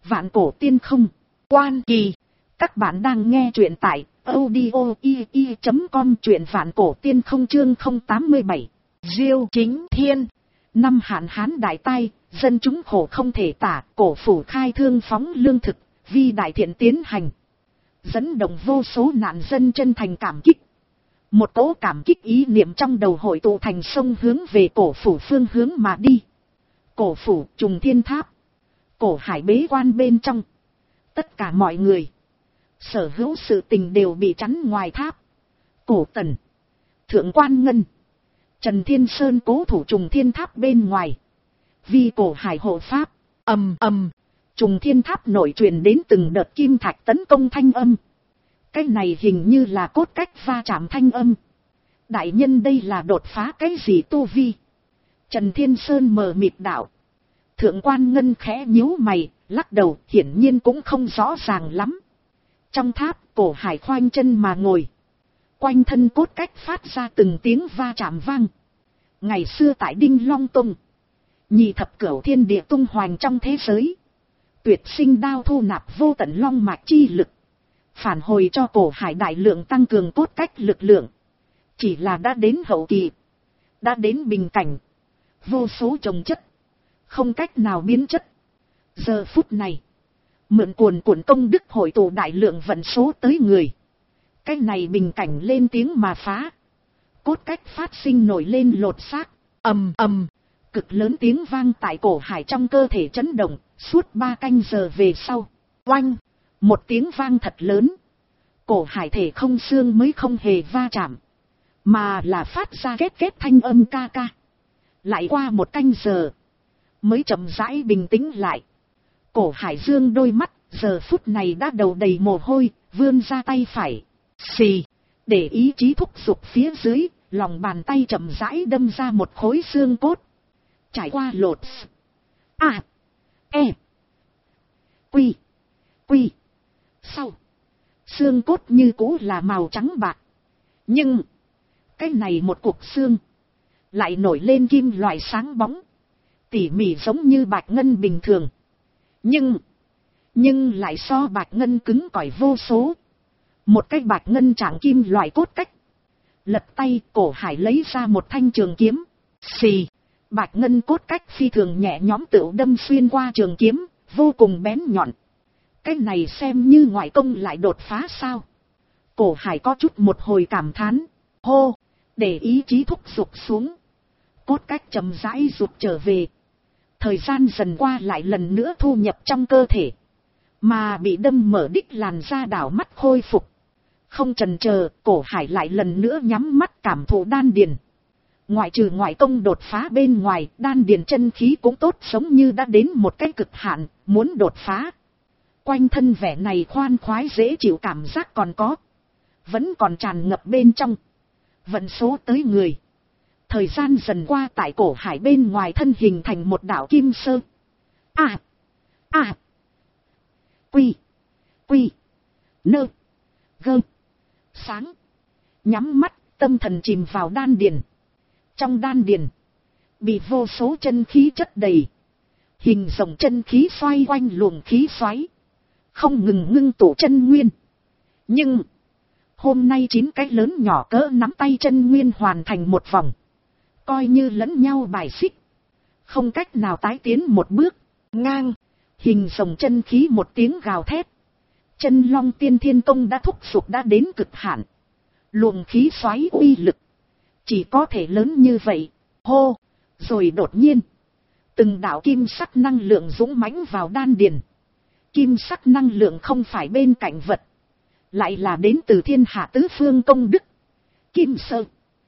Vạn cổ tiên không. Quan Kỳ. Các bạn đang nghe truyện tại audio.com, truyện vạn cổ tiên không chương 087. Diêu Chính Thiên. Năm hạn hán đại tai, dân chúng khổ không thể tả, cổ phủ khai thương phóng lương thực, vi đại thiện tiến hành. Dẫn động vô số nạn dân chân thành cảm kích. Một cỗ cảm kích ý niệm trong đầu hội tụ thành sông hướng về cổ phủ phương hướng mà đi. Cổ phủ Trùng Thiên Tháp. Cổ hải bế quan bên trong. Tất cả mọi người, sở hữu sự tình đều bị chắn ngoài tháp. Cổ Tần, Thượng Quan Ngân, Trần Thiên Sơn cố thủ Trùng Thiên Tháp bên ngoài. Vì cổ hải hộ pháp, ầm ầm, Trùng Thiên Tháp nổi truyền đến từng đợt kim thạch tấn công thanh âm. Cái này hình như là cốt cách va chạm thanh âm. Đại nhân đây là đột phá cái gì tu vi? Trần Thiên Sơn mờ mịt đạo. Thượng Quan Ngân khẽ nhíu mày, lắc đầu, hiển nhiên cũng không rõ ràng lắm. Trong tháp, cổ hải khoanh chân mà ngồi. Quanh thân cốt cách phát ra từng tiếng va chạm vang. Ngày xưa tại Đinh Long Tông, nhị thập cửu thiên địa tung hoành trong thế giới. Tuyệt sinh đao thu nạp vô tận long mạch chi lực. Phản hồi cho cổ hải đại lượng tăng cường cốt cách lực lượng. Chỉ là đã đến hậu kỳ, đã đến bình cảnh. Vô số trồng chất, không cách nào biến chất. Giờ phút này, mượn cuồn cuộn công đức hội tụ đại lượng vận số tới người. Cái này bình cảnh lên tiếng mà phá. Cốt cách phát sinh nổi lên lột xác. Ầm ầm, cực lớn tiếng vang tại cổ hải trong cơ thể chấn động. Suốt 3 canh giờ về sau, oanh, một tiếng vang thật lớn. Cổ hải thể không xương mới không hề va chạm, mà là phát ra kết thanh âm ca ca. Lại qua 1 canh giờ, mới chậm rãi bình tĩnh lại. Cổ hải dương đôi mắt, giờ phút này đã đầu đầy mồ hôi, vươn ra tay phải. Xì, để ý chí thúc giục phía dưới, lòng bàn tay chậm rãi đâm ra một khối xương cốt. Trải qua lột. Quy. Sau. Xương cốt như cũ là màu trắng bạc. Nhưng, cái này một cục xương, lại nổi lên kim loại sáng bóng. Tỉ mỉ giống như bạch ngân bình thường. Nhưng lại so bạch ngân cứng cỏi vô số. Một cái bạch ngân trạng kim loại cốt cách. Lật tay, cổ hải lấy ra một thanh trường kiếm. Xì, bạch ngân cốt cách phi thường nhẹ nhõm tựu đâm xuyên qua trường kiếm, vô cùng bén nhọn. Cái này xem như ngoại công lại đột phá sao? Cổ hải có chút một hồi cảm thán. Hô, để ý chí thúc giục xuống. Cốt cách chậm rãi rụt trở về. Thời gian dần qua lại lần nữa thu nhập trong cơ thể. Mà bị đâm mở đích làn da đảo mắt khôi phục. Không chần chờ, cổ hải lại lần nữa nhắm mắt cảm thụ đan điền. Ngoại trừ ngoại công đột phá bên ngoài, đan điền chân khí cũng tốt, giống như đã đến một cái cực hạn, muốn đột phá. Quanh thân vẻ này khoan khoái dễ chịu cảm giác còn có. Vẫn còn tràn ngập bên trong. Vận số tới người. Thời gian dần qua tại cổ hải bên ngoài thân hình thành một đảo kim sơ. Quy. Nơ. Gơ. Sáng. Nhắm mắt, tâm thần chìm vào đan điền. Trong đan điền, bị vô số chân khí chất đầy. Hình rồng chân khí xoay quanh luồng khí xoáy. Không ngừng ngưng tụ chân nguyên. Nhưng, hôm nay 9 cái lớn nhỏ cỡ nắm tay chân nguyên hoàn thành một vòng. Coi như lẫn nhau bài xích. Không cách nào tái tiến một bước. Ngang, hình rồng chân khí một tiếng gào thét. Chân long tiên thiên công đã thúc giục đã đến cực hạn. Luồng khí xoáy uy lực chỉ có thể lớn như vậy. Hô, rồi đột nhiên, từng đạo kim sắc năng lượng dũng mãnh vào đan điền. Kim sắc năng lượng không phải bên cạnh vật, lại là đến từ thiên hạ tứ phương công đức. Kim sơ.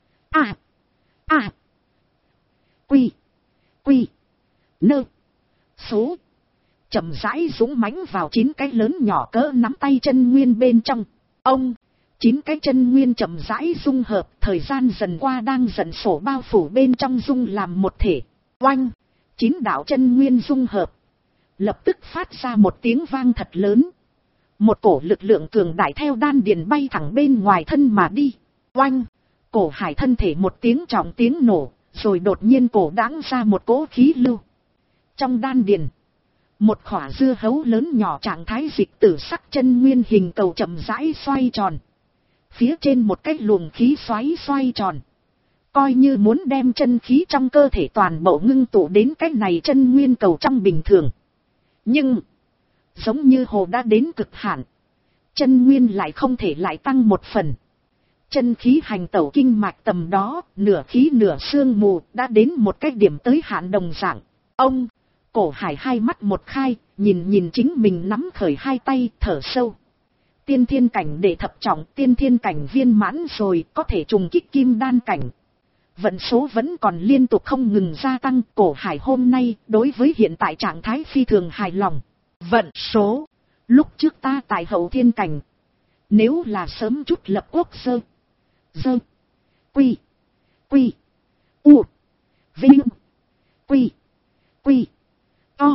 Quy. Nơ. Số. Chậm rãi dũng mãnh vào 9 cái lớn nhỏ cỡ nắm tay chân nguyên bên trong. 9 cái chân nguyên chậm rãi dung hợp, thời gian dần qua đang dần sổ bao phủ bên trong dung làm một thể. Oanh, 9 đạo chân nguyên dung hợp. Lập tức phát ra một tiếng vang thật lớn. Một cổ lực lượng cường đại theo đan điền bay thẳng bên ngoài thân mà đi. Oanh, cổ hải thân thể một tiếng trọng tiếng nổ, rồi đột nhiên cổ đãng ra một cỗ khí lưu. Trong đan điền, Một khỏa dưa hấu lớn nhỏ trạng thái dịch tử sắc chân nguyên hình cầu chậm rãi xoay tròn. Phía trên một cái luồng khí xoay tròn. Coi như muốn đem chân khí trong cơ thể toàn bộ ngưng tụ đến cái này chân nguyên cầu trong bình thường. Nhưng, giống như hồ đã đến cực hạn. Chân nguyên lại không thể lại tăng một phần. Chân khí hành tẩu kinh mạch tầm đó, nửa khí nửa sương mù, đã đến một cái điểm tới hạn đồng dạng. Ông, Cổ Hải hai mắt một khai, nhìn chính mình nắm khởi hai tay, thở sâu. Tiên thiên cảnh đệ thập trọng, tiên thiên cảnh viên mãn rồi, có thể trùng kích kim đan cảnh. Vận số vẫn còn liên tục không ngừng gia tăng. Cổ Hải hôm nay, đối với hiện tại trạng thái phi thường hài lòng. Vận số, lúc trước ta tại hậu thiên cảnh. Nếu là sớm chút lập quốc dơ, quy, u, vinh, quy, to,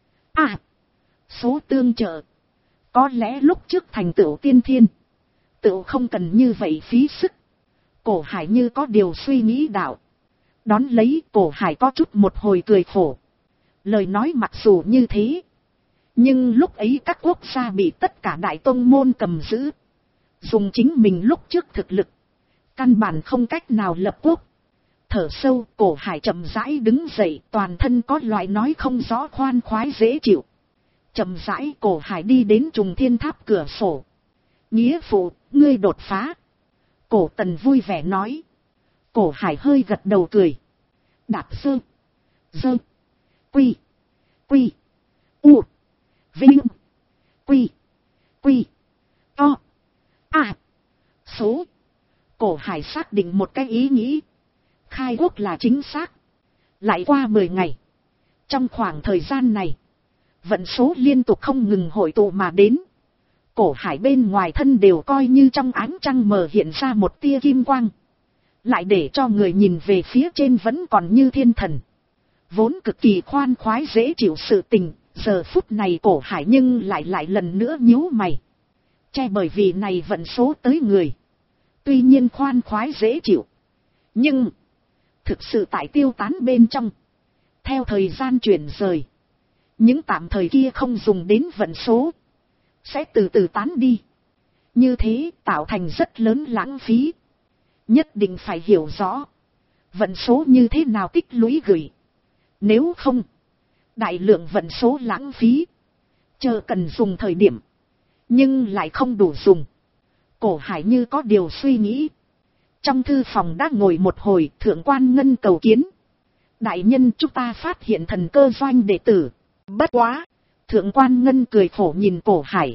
số tương trợ. Có lẽ lúc trước thành tựu tiên thiên, tựu không cần như vậy phí sức. Cổ Hải như có điều suy nghĩ đạo. Đón lấy Cổ Hải có chút một hồi cười khổ. Lời nói mặc dù như thế, nhưng lúc ấy các quốc gia bị tất cả đại tông môn cầm giữ. Dùng chính mình lúc trước thực lực, căn bản không cách nào lập quốc. Thở sâu, Cổ Hải chậm rãi đứng dậy, toàn thân có loại nói không rõ khoan khoái dễ chịu. Chậm rãi Cổ Hải đi đến trùng thiên tháp cửa sổ. Nghĩa phụ, ngươi đột phá. Cổ Tần vui vẻ nói. Cổ Hải hơi gật đầu cười. Đạp dơ, quy, u, vinh, quy, to, số. Cổ Hải xác định một cái ý nghĩ. Khai quốc là chính xác. Lại qua 10 ngày. Trong khoảng thời gian này, vận số liên tục không ngừng hội tụ mà đến. Cổ Hải bên ngoài thân đều coi như trong ánh trăng mờ hiện ra một tia kim quang. Lại để cho người nhìn về phía trên vẫn còn như thiên thần. Vốn cực kỳ khoan khoái dễ chịu sự tình, giờ phút này Cổ Hải nhưng lại lần nữa nhíu mày. Che bởi vì này vận số tới người. Tuy nhiên khoan khoái dễ chịu, nhưng thực sự tại tiêu tán bên trong. Theo thời gian chuyển rời, những tạm thời kia không dùng đến vận số sẽ từ từ tán đi. Như thế tạo thành rất lớn lãng phí. Nhất định phải hiểu rõ vận số như thế nào tích lũy gửi. Nếu không, đại lượng vận số lãng phí, chờ cần dùng thời điểm, nhưng lại không đủ dùng. Cổ Hải như có điều suy nghĩ. Trong thư phòng đã ngồi một hồi, Thượng Quan Ngân cầu kiến. Đại nhân, chúng ta phát hiện thần cơ doanh đệ tử. Bất quá. Thượng Quan Ngân cười khổ nhìn Cổ Hải.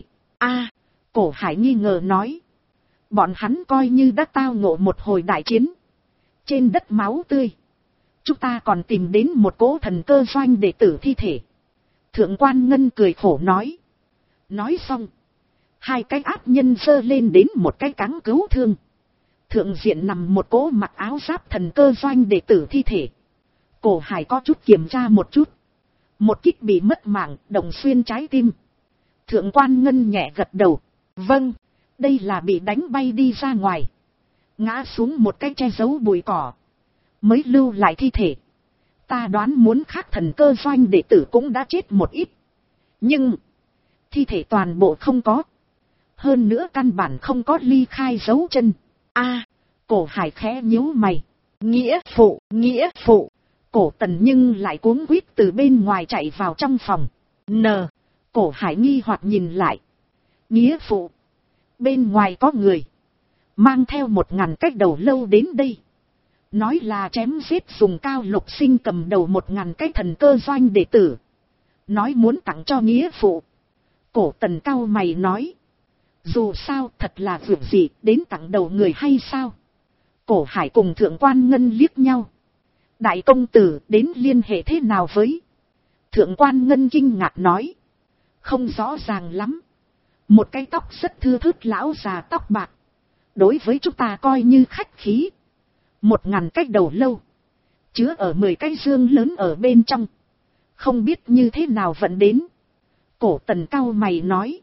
Cổ Hải nghi ngờ nói. Bọn hắn coi như đã tao ngộ một hồi đại chiến. Trên đất máu tươi. Chúng ta còn tìm đến một cỗ thần cơ doanh đệ tử thi thể. Thượng Quan Ngân cười khổ nói. Nói xong, hai cái áp nhân giơ lên đến một cái cáng cứu thương. Thượng diện nằm một cỗ mặc áo giáp thần cơ doanh đệ tử thi thể. Cổ Hải có chút kiểm tra một chút. Một kích bị mất mạng, đồng xuyên trái tim. Thượng Quan Ngân nhẹ gật đầu. Vâng, đây là bị đánh bay đi ra ngoài. Ngã xuống một cái che giấu bụi cỏ. Mới lưu lại thi thể. Ta đoán muốn khác thần cơ doanh đệ tử cũng đã chết một ít. Nhưng thi thể toàn bộ không có. Hơn nữa căn bản không có ly khai dấu chân. Cổ Hải khẽ nhíu mày. Nghĩa phụ. Cổ Tần nhưng lại cuống quýt từ bên ngoài chạy vào trong phòng. Cổ Hải nghi hoặc nhìn lại. Nghĩa phụ, bên ngoài có người mang theo 1000 cái đầu lâu đến đây. Nói là chém giết dùng Cao Lục Sinh cầm đầu 1000 cái thần cơ doanh đệ tử. Nói muốn tặng cho nghĩa phụ. Cổ Tần cau mày nói. Dù sao thật là việc gì đến tặng đầu người hay sao? Cổ Hải cùng Thượng Quan Ngân liếc nhau. Đại công tử đến liên hệ thế nào với? Thượng Quan Ngân kinh ngạc nói. Không rõ ràng lắm. Một cái tóc rất thưa thớt lão già tóc bạc. Đối với chúng ta coi như khách khí. 1000 cái đầu lâu. Chứa ở 10 cái dương lớn ở bên trong. Không biết như thế nào vẫn đến. Cổ Tần cau mày nói.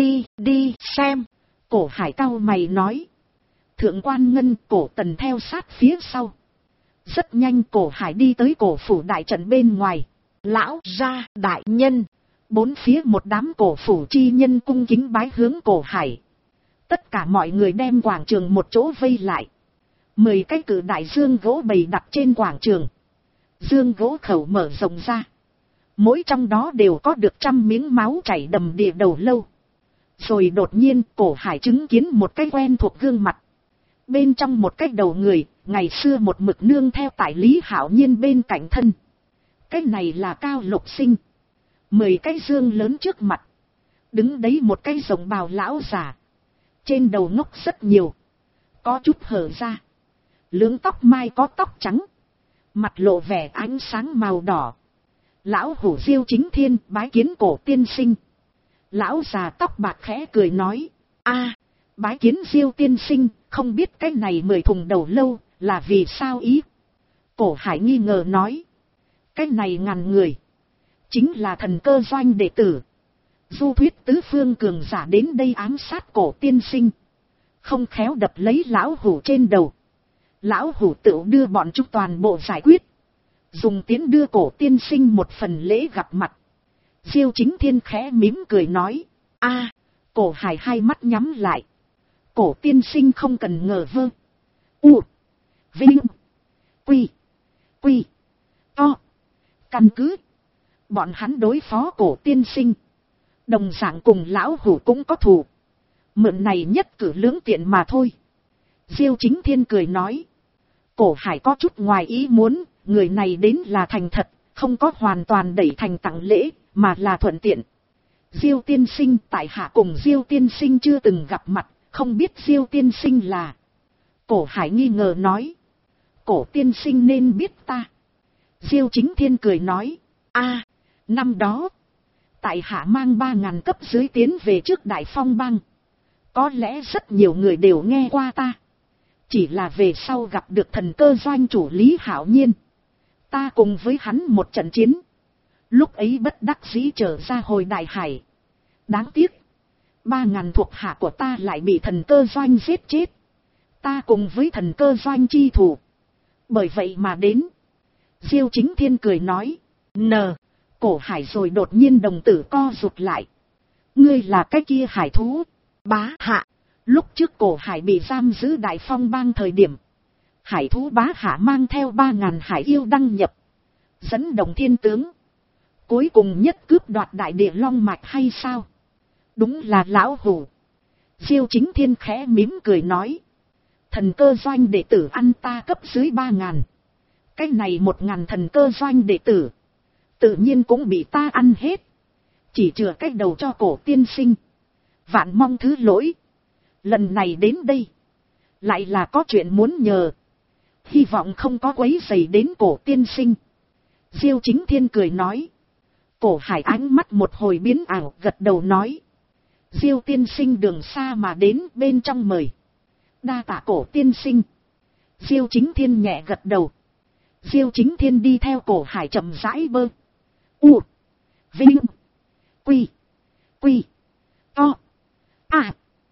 Đi xem. Cổ Hải cau mày nói. Thượng Quan Ngân Cổ Tần theo sát phía sau. Rất nhanh Cổ Hải đi tới cổ phủ đại trận bên ngoài. Lão gia đại nhân. Bốn phía một đám cổ phủ chi nhân cung kính bái hướng Cổ Hải. Tất cả mọi người đem quảng trường một chỗ vây lại. 10 cái cự đại dương gỗ bày đặt trên quảng trường. Dương gỗ khẩu mở rộng ra. Mỗi trong đó đều có được 100 miếng máu chảy đầm đìa đầu lâu. Rồi đột nhiên Cổ Hải chứng kiến một cái quen thuộc gương mặt. Bên trong một cái đầu người, ngày xưa một mực nương theo tại Lý Hạo Nhiên bên cạnh thân. Cái này là Cao Lục Sinh. 10 cái dương lớn trước mặt. Đứng đấy một cái rồng bào lão già. Trên đầu ngốc rất nhiều. Có chút hở ra. Lưỡng tóc mai có tóc trắng. Mặt lộ vẻ ánh sáng màu đỏ. Lão hủ Diêu Chính Thiên bái kiến Cổ tiên sinh. Lão già tóc bạc khẽ cười nói. A, bái kiến Diêu tiên sinh, không biết cái này 10 thùng đầu lâu là vì sao ý? Cổ Hải nghi ngờ nói. Cái này ngàn người. Chính là thần cơ doanh đệ tử. Du thuyết tứ phương cường giả đến đây ám sát Cổ tiên sinh. Không khéo đập lấy lão hủ trên đầu. Lão hủ tự đưa bọn chúng toàn bộ giải quyết. Dùng tiến đưa Cổ tiên sinh một phần lễ gặp mặt. Diêu Chính Thiên khẽ mím cười nói. A, Cổ Hải hai mắt nhắm lại. Cổ tiên sinh không cần ngờ vơ. U, Vinh, Quy, Quy, To. Căn cứ. Bọn hắn đối phó Cổ tiên sinh. Đồng dạng cùng lão hủ cũng có thù. Mượn này nhất cử lưỡng tiện mà thôi. Diêu Chính Thiên cười nói. Cổ Hải có chút ngoài ý muốn. Người này đến là thành thật. Không có hoàn toàn đẩy thành tặng lễ. Mà là thuận tiện. Diêu tiên sinh tại hạ cùng Diêu tiên sinh chưa từng gặp mặt. Không biết Diêu tiên sinh là. Cổ Hải nghi ngờ nói. Cổ tiên sinh nên biết ta. Diêu Chính Thiên cười nói. A, năm đó. Tại hạ mang 3.000 cấp dưới tiến về trước Đại Phong bang. Có lẽ rất nhiều người đều nghe qua ta. Chỉ là về sau gặp được thần cơ doanh chủ Lý Hạo Nhiên. Ta cùng với hắn một trận chiến. Lúc ấy bất đắc dĩ trở ra hồi Đại Hải. Đáng tiếc. 3.000 thuộc hạ của ta lại bị thần cơ doanh giết chết. Ta cùng với thần cơ doanh chi thủ. Bởi vậy mà đến. Diêu Chính Thiên cười nói. Cổ Hải rồi đột nhiên đồng tử co rụt lại. Ngươi là cái kia hải thú. Bá hạ. Lúc trước Cổ Hải bị giam giữ Đại Phong bang thời điểm. Hải thú bá hạ mang theo 3.000 hải yêu đăng nhập. Dẫn đồng thiên tướng. Cuối cùng nhất cướp đoạt đại địa long mạch hay sao? Đúng là lão hủ. Diêu Chính Thiên khẽ mím cười nói. Thần cơ doanh đệ tử ăn ta cấp dưới 3.000. Cái này 1.000 thần cơ doanh đệ tử. Tự nhiên cũng bị ta ăn hết. Chỉ chừa cái đầu cho Cổ tiên sinh. Vạn mong thứ lỗi. Lần này đến đây. Lại là có chuyện muốn nhờ. Hy vọng không có quấy rầy đến Cổ tiên sinh. Diêu Chính Thiên cười nói. Cổ Hải ánh mắt một hồi biến ảo gật đầu nói. Diêu tiên sinh đường xa mà đến bên trong mời. Đa tạ Cổ tiên sinh. Diêu Chính Thiên nhẹ gật đầu. Diêu Chính Thiên đi theo Cổ Hải chậm rãi bơ. U, Vinh, Quy, Quy, To. A,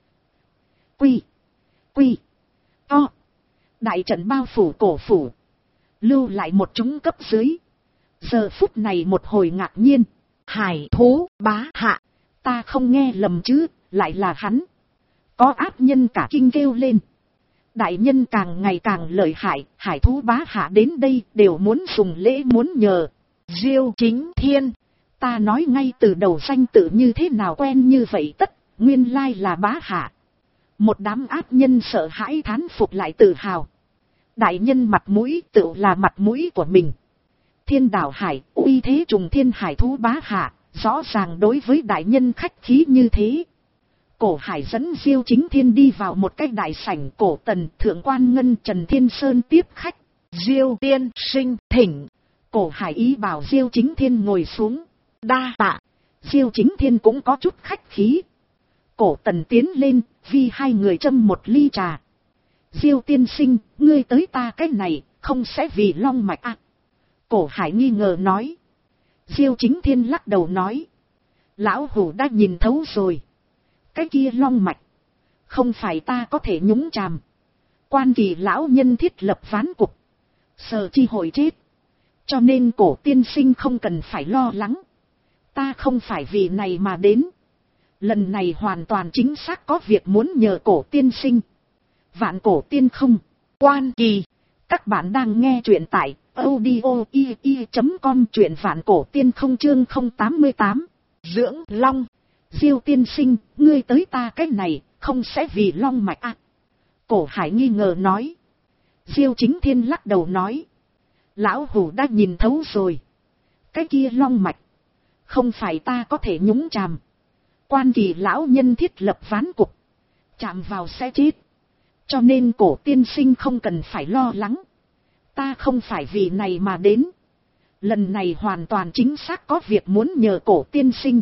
Quy, Quy, To. Đại trận bao phủ cổ phủ. Lưu lại một chúng cấp dưới. Giờ phút này một hồi ngạc nhiên. Hải thú bá hạ. Ta không nghe lầm chứ, lại là hắn. Có ác nhân cả kinh kêu lên. Đại nhân càng ngày càng lợi hại, hải thú bá hạ đến đây đều muốn dùng lễ muốn nhờ. Diêu Chính Thiên, ta nói ngay từ đầu danh tự như thế nào quen như vậy tất, nguyên lai là bá hạ. Một đám ác nhân sợ hãi thán phục lại tự hào. Đại nhân mặt mũi tự là mặt mũi của mình. Thiên đảo hải, uy thế trùng thiên hải thú bá hạ, rõ ràng đối với đại nhân khách khí như thế. Cổ Hải dẫn Diêu Chính Thiên đi vào một cái đại sảnh. Cổ Tần, Thượng Quan Ngân, Trần Thiên Sơn tiếp khách. Diêu tiên sinh thỉnh. Cổ Hải ý bảo Diêu Chính Thiên ngồi xuống. Đa tạ. Diêu Chính Thiên cũng có chút khách khí. Cổ Tần tiến lên, vì hai người châm một ly trà. Diêu tiên sinh, ngươi tới ta cái này, không sẽ vì long mạch à? Cổ Hải nghi ngờ nói. Diêu Chính Thiên lắc đầu nói. Lão hủ đã nhìn thấu rồi. Cái kia long mạch. Không phải ta có thể nhúng chàm. Quan Kỳ lão nhân thiết lập ván cục. Sợ chi hội chết. Cho nên Cổ tiên sinh không cần phải lo lắng. Ta không phải vì này mà đến. Lần này hoàn toàn chính xác có việc muốn nhờ Cổ tiên sinh. Vạn Cổ tiên không. Quan Kỳ. Các bạn đang nghe truyện tại audio.com, truyện Vạn Cổ tiên không chương 088. Dưỡng Long. Diêu tiên sinh, ngươi tới ta cái này, không sẽ vì long mạch à? Cổ Hải nghi ngờ nói. Diêu Chính Thiên lắc đầu nói. Lão hủ đã nhìn thấu rồi. Cái kia long mạch. Không phải ta có thể nhúng chàm. Quan Kỳ lão nhân thiết lập ván cục. Chạm vào sẽ chết. Cho nên Cổ tiên sinh không cần phải lo lắng. Ta không phải vì này mà đến. Lần này hoàn toàn chính xác có việc muốn nhờ Cổ tiên sinh.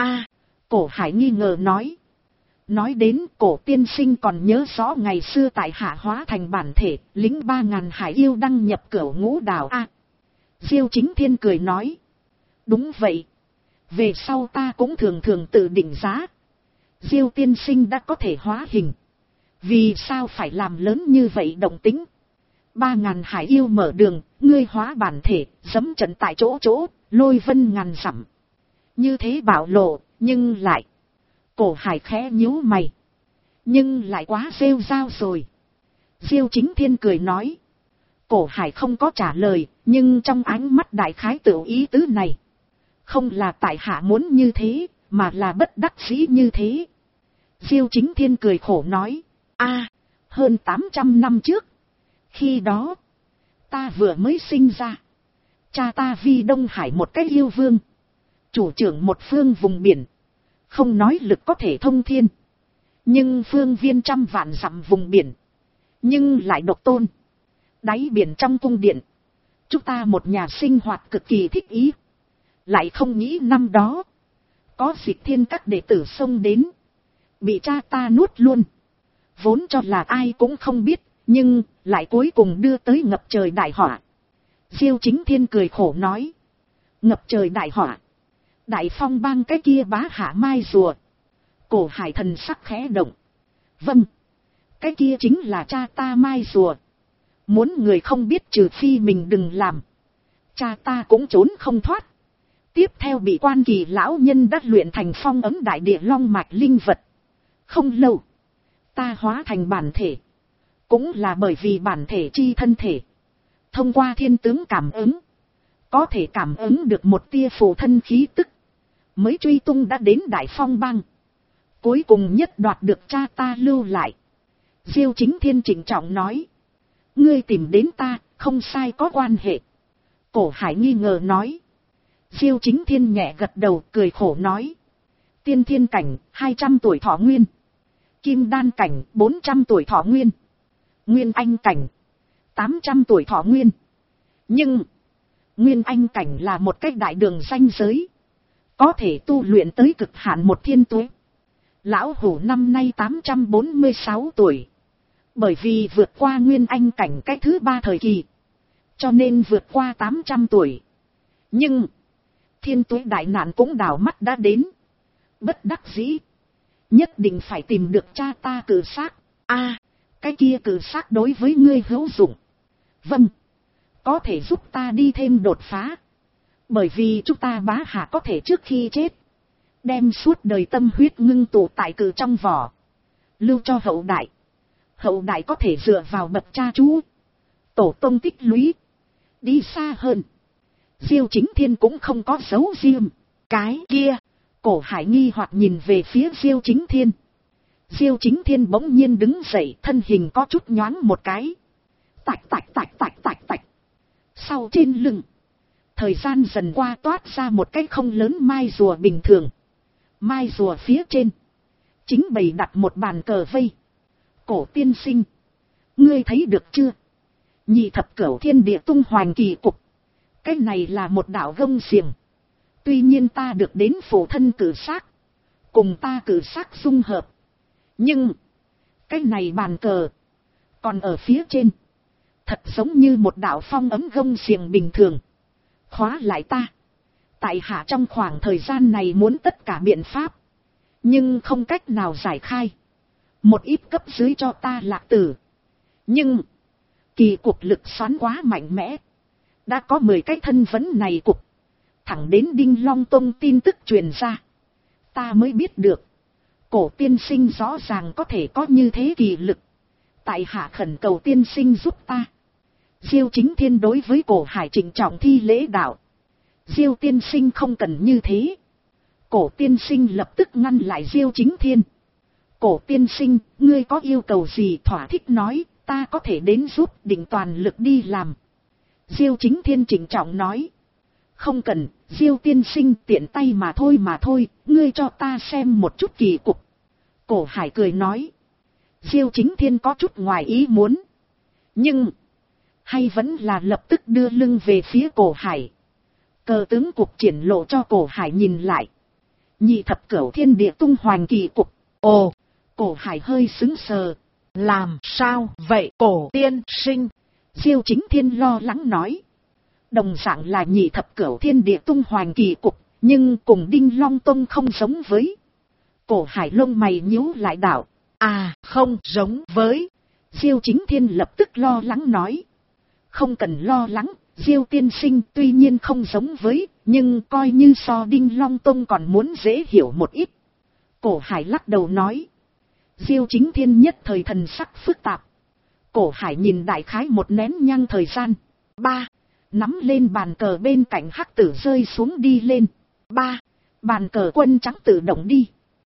Cổ Hải nghi ngờ nói. Nói đến Cổ tiên sinh còn nhớ rõ ngày xưa tại Hạ hóa thành bản thể, lính 3000 hải yêu đăng nhập Cửu Ngũ Đảo Diêu Chính Thiên cười nói. Đúng vậy. Về sau ta cũng thường thường tự định giá. Diêu tiên sinh đã có thể hóa hình. Vì sao phải làm lớn như vậy động tính? 3000 hải yêu mở đường, ngươi hóa bản thể, dẫm trận tại chỗ, lôi vân ngàn dặm. Như thế bảo lộ, nhưng lại... Cổ Hải khẽ nhíu mày. Nhưng lại quá rêu rao rồi. Diêu Chính Thiên cười nói. Cổ Hải không có trả lời, nhưng trong ánh mắt đại khái tự ý tứ này. Không là tại hạ muốn như thế, mà là bất đắc dĩ như thế. Diêu Chính Thiên cười khổ nói. Hơn 800 năm trước. Khi đó, ta vừa mới sinh ra. Cha ta vi Đông Hải một cái yêu vương. Chủ trưởng một phương vùng biển. Không nói lực có thể thông thiên. Nhưng phương viên trăm vạn dặm vùng biển. Nhưng lại độc tôn. Đáy biển trong cung điện. Chúng ta một nhà sinh hoạt cực kỳ thích ý. Lại không nghĩ năm đó. Có Dịch Thiên các đệ tử xông đến. Bị cha ta nuốt luôn. Vốn cho là ai cũng không biết. Nhưng lại cuối cùng đưa tới ngập trời đại họa. Diêu Chính Thiên cười khổ nói. Ngập trời đại họa. Đại phong bang cái kia bá hạ mai rùa. Cổ Hải thần sắc khẽ động. Vâng. Cái kia chính là cha ta mai rùa. Muốn người không biết trừ phi mình đừng làm. Cha ta cũng trốn không thoát. Tiếp theo bị Quan Kỳ lão nhân đắc luyện thành phong ấm đại địa long mạch linh vật. Không lâu. Ta hóa thành bản thể. Cũng là bởi vì bản thể chi thân thể. Thông qua thiên tướng cảm ứng. Có thể cảm ứng được một tia phù thân khí tức. Mới truy tung đã đến Đại Phong bang. Cuối cùng nhất đoạt được cha ta lưu lại. Diêu Chính Thiên trịnh trọng nói. Ngươi tìm đến ta, không sai có quan hệ. Cổ Hải nghi ngờ nói. Diêu Chính Thiên nhẹ gật đầu cười khổ nói. Tiên thiên cảnh, 200 tuổi thọ nguyên. Kim đan cảnh, 400 tuổi thọ nguyên. Nguyên anh cảnh, 800 tuổi thọ nguyên. Nhưng, Nguyên anh cảnh là một cách đại đường ranh giới. Có thể tu luyện tới cực hạn một thiên tuế. Lão hủ năm nay 846 tuổi. Bởi vì vượt qua Nguyên anh cảnh cái thứ 3 thời kỳ. Cho nên vượt qua 800 tuổi. Nhưng, thiên tuế đại nạn cũng đảo mắt đã đến. Bất đắc dĩ. Nhất định phải tìm được cha ta cử xác. Cái kia cử xác đối với ngươi hữu dụng. Vâng. Có thể giúp ta đi thêm đột phá. Bởi vì chúng ta bá hạ có thể trước khi chết. Đem suốt đời tâm huyết ngưng tụ tại cử trong vỏ. Lưu cho hậu đại. Hậu đại có thể dựa vào bậc cha chú. Tổ tông tích lũy. Đi xa hơn. Diêu Chính Thiên cũng không có dấu riêng. Cái kia. Cổ Hải nghi hoặc nhìn về phía Diêu Chính Thiên. Diêu Chính Thiên bỗng nhiên đứng dậy, thân hình có chút nhoáng một cái. Tạch. Sau trên lưng. Thời gian dần qua toát ra một cái không lớn mai rùa bình thường. Mai rùa phía trên. Chính bày đặt một bàn cờ vây. Cổ tiên sinh. Ngươi thấy được chưa? Nhị thập cửu thiên địa tung hoành kỳ cục. Cái này là một đạo gông xiềng. Tuy nhiên ta được đến phụ thân cử xác. Cùng ta cử xác dung hợp. Nhưng. Cái này bàn cờ. Còn ở phía trên. Thật giống như một đạo phong ấm gông xiềng bình thường. Khóa lại ta. Tại hạ trong khoảng thời gian này muốn tất cả biện pháp. Nhưng không cách nào giải khai. Một ít cấp dưới cho ta lạc tử. Nhưng. Kỳ cục lực xoắn quá mạnh mẽ. Đã có 10 cái thân vấn này cục. Thẳng đến Đinh Long Tông tin tức truyền ra, ta mới biết được, Cổ tiên sinh rõ ràng có thể có như thế kỳ lực. Tại hạ khẩn cầu tiên sinh giúp ta. Diêu Chính Thiên đối với Cổ Hải trịnh trọng thi lễ đạo. Diêu tiên sinh không cần như thế. Cổ tiên sinh lập tức ngăn lại Diêu Chính Thiên. Cổ tiên sinh, ngươi có yêu cầu gì thỏa thích nói, ta có thể đến giúp, định toàn lực đi làm. Diêu Chính Thiên trịnh trọng nói. Không cần, Diêu tiên sinh tiện tay mà thôi, ngươi cho ta xem một chút kỳ cục. Cổ Hải cười nói. Diêu Chính Thiên có chút ngoài ý muốn. Nhưng, hay vẫn là lập tức đưa lưng về phía Cổ Hải. Cờ tướng cục triển lộ cho Cổ Hải nhìn lại. Nhị thập cửu thiên địa tung hoành kỳ cục. Ồ, Cổ Hải hơi sững sờ. Làm sao vậy Cổ tiên sinh? Diêu Chính Thiên lo lắng nói. Đồng dạng là nhị thập cửu thiên địa tung hoành kỳ cục, nhưng cùng Đinh Long Tông không giống với. Cổ Hải lông mày nhíu lại đạo. À, không giống với. Diêu Chính Thiên lập tức lo lắng nói. Không cần lo lắng, Diêu tiên sinh tuy nhiên không giống với, nhưng coi như so Đinh Long Tông còn muốn dễ hiểu một ít. Cổ Hải lắc đầu nói. Diêu Chính Thiên nhất thời thần sắc phức tạp. Cổ Hải nhìn đại khái một nén nhang thời gian. Nắm lên bàn cờ bên cạnh hắc tử rơi xuống đi lên. Bàn cờ quân trắng tự động đi.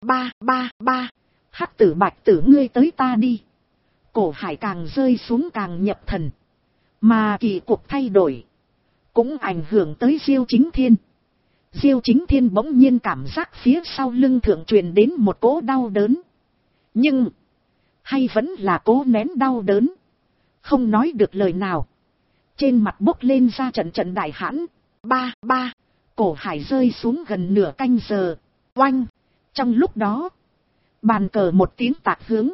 Hắc tử bạch tử ngươi tới ta đi. Cổ Hải càng rơi xuống càng nhập thần. Mà kỳ cục thay đổi, cũng ảnh hưởng tới Diêu Chính Thiên. Diêu Chính Thiên bỗng nhiên cảm giác phía sau lưng thượng truyền đến một cỗ đau đớn. Nhưng, hay vẫn là cố nén đau đớn. Không nói được lời nào. Trên mặt bốc lên ra trận đại hãn. Cổ Hải rơi xuống gần nửa canh giờ. Oanh! Trong lúc đó, bàn cờ một tiếng tạc hướng.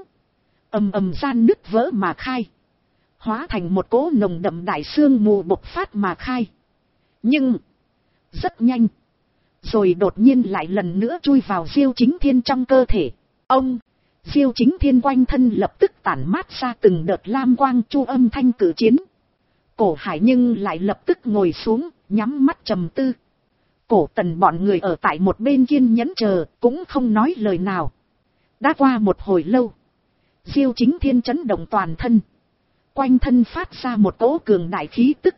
Ầm gian nứt vỡ mà khai. Hóa thành một cỗ nồng đậm đại sương mù bộc phát mà khai. Nhưng, rất nhanh. Rồi đột nhiên lại lần nữa chui vào Diêu Chính Thiên trong cơ thể. Diêu Chính Thiên quanh thân lập tức tản mát ra từng đợt lam quang chu âm thanh cử chiến. Cổ Hải nhưng lại lập tức ngồi xuống, nhắm mắt trầm tư. Cổ Tần bọn người ở tại một bên kiên nhẫn chờ, cũng không nói lời nào. Đã qua một hồi lâu, Diêu Chính Thiên chấn động toàn thân. Quanh thân phát ra một cỗ cường đại khí tức.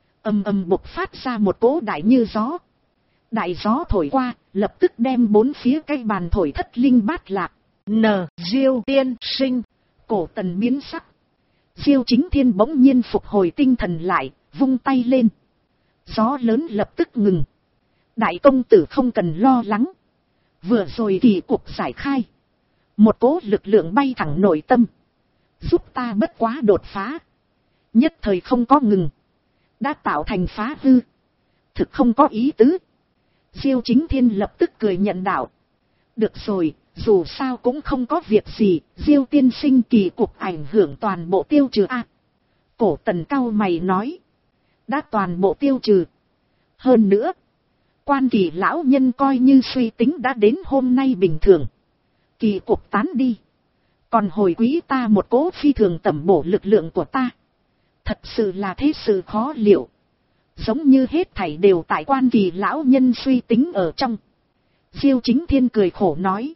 Bộc phát ra một cỗ đại như gió. Đại gió thổi qua, lập tức đem bốn phía cây bàn thổi thất linh bát lạc. Diêu tiên sinh. Cổ Tần biến sắc. Diêu Chính Thiên bỗng nhiên phục hồi tinh thần lại, vung tay lên. Gió lớn lập tức ngừng. Đại công tử không cần lo lắng. Vừa rồi kỳ cục giải khai. Một cỗ lực lượng bay thẳng nội tâm. Giúp ta bất quá đột phá. Nhất thời không có ngừng. Đã tạo thành phá hư. Thực không có ý tứ. Diêu Chính Thiên lập tức cười nhận đạo. Được rồi, dù sao cũng không có việc gì. Diêu tiên sinh kỳ cục ảnh hưởng toàn bộ tiêu trừ a. Cổ Tần cau mày nói. Đã toàn bộ tiêu trừ. Hơn nữa, Quan Kỳ lão nhân coi như suy tính đã đến hôm nay bình thường. Kỳ cục tán đi. Còn hồi quý ta một cỗ phi thường tẩm bổ lực lượng của ta. Thật sự là thế sự khó liệu. Giống như hết thảy đều tại Quan Kỳ lão nhân suy tính ở trong. Diêu Chính Thiên cười khổ nói.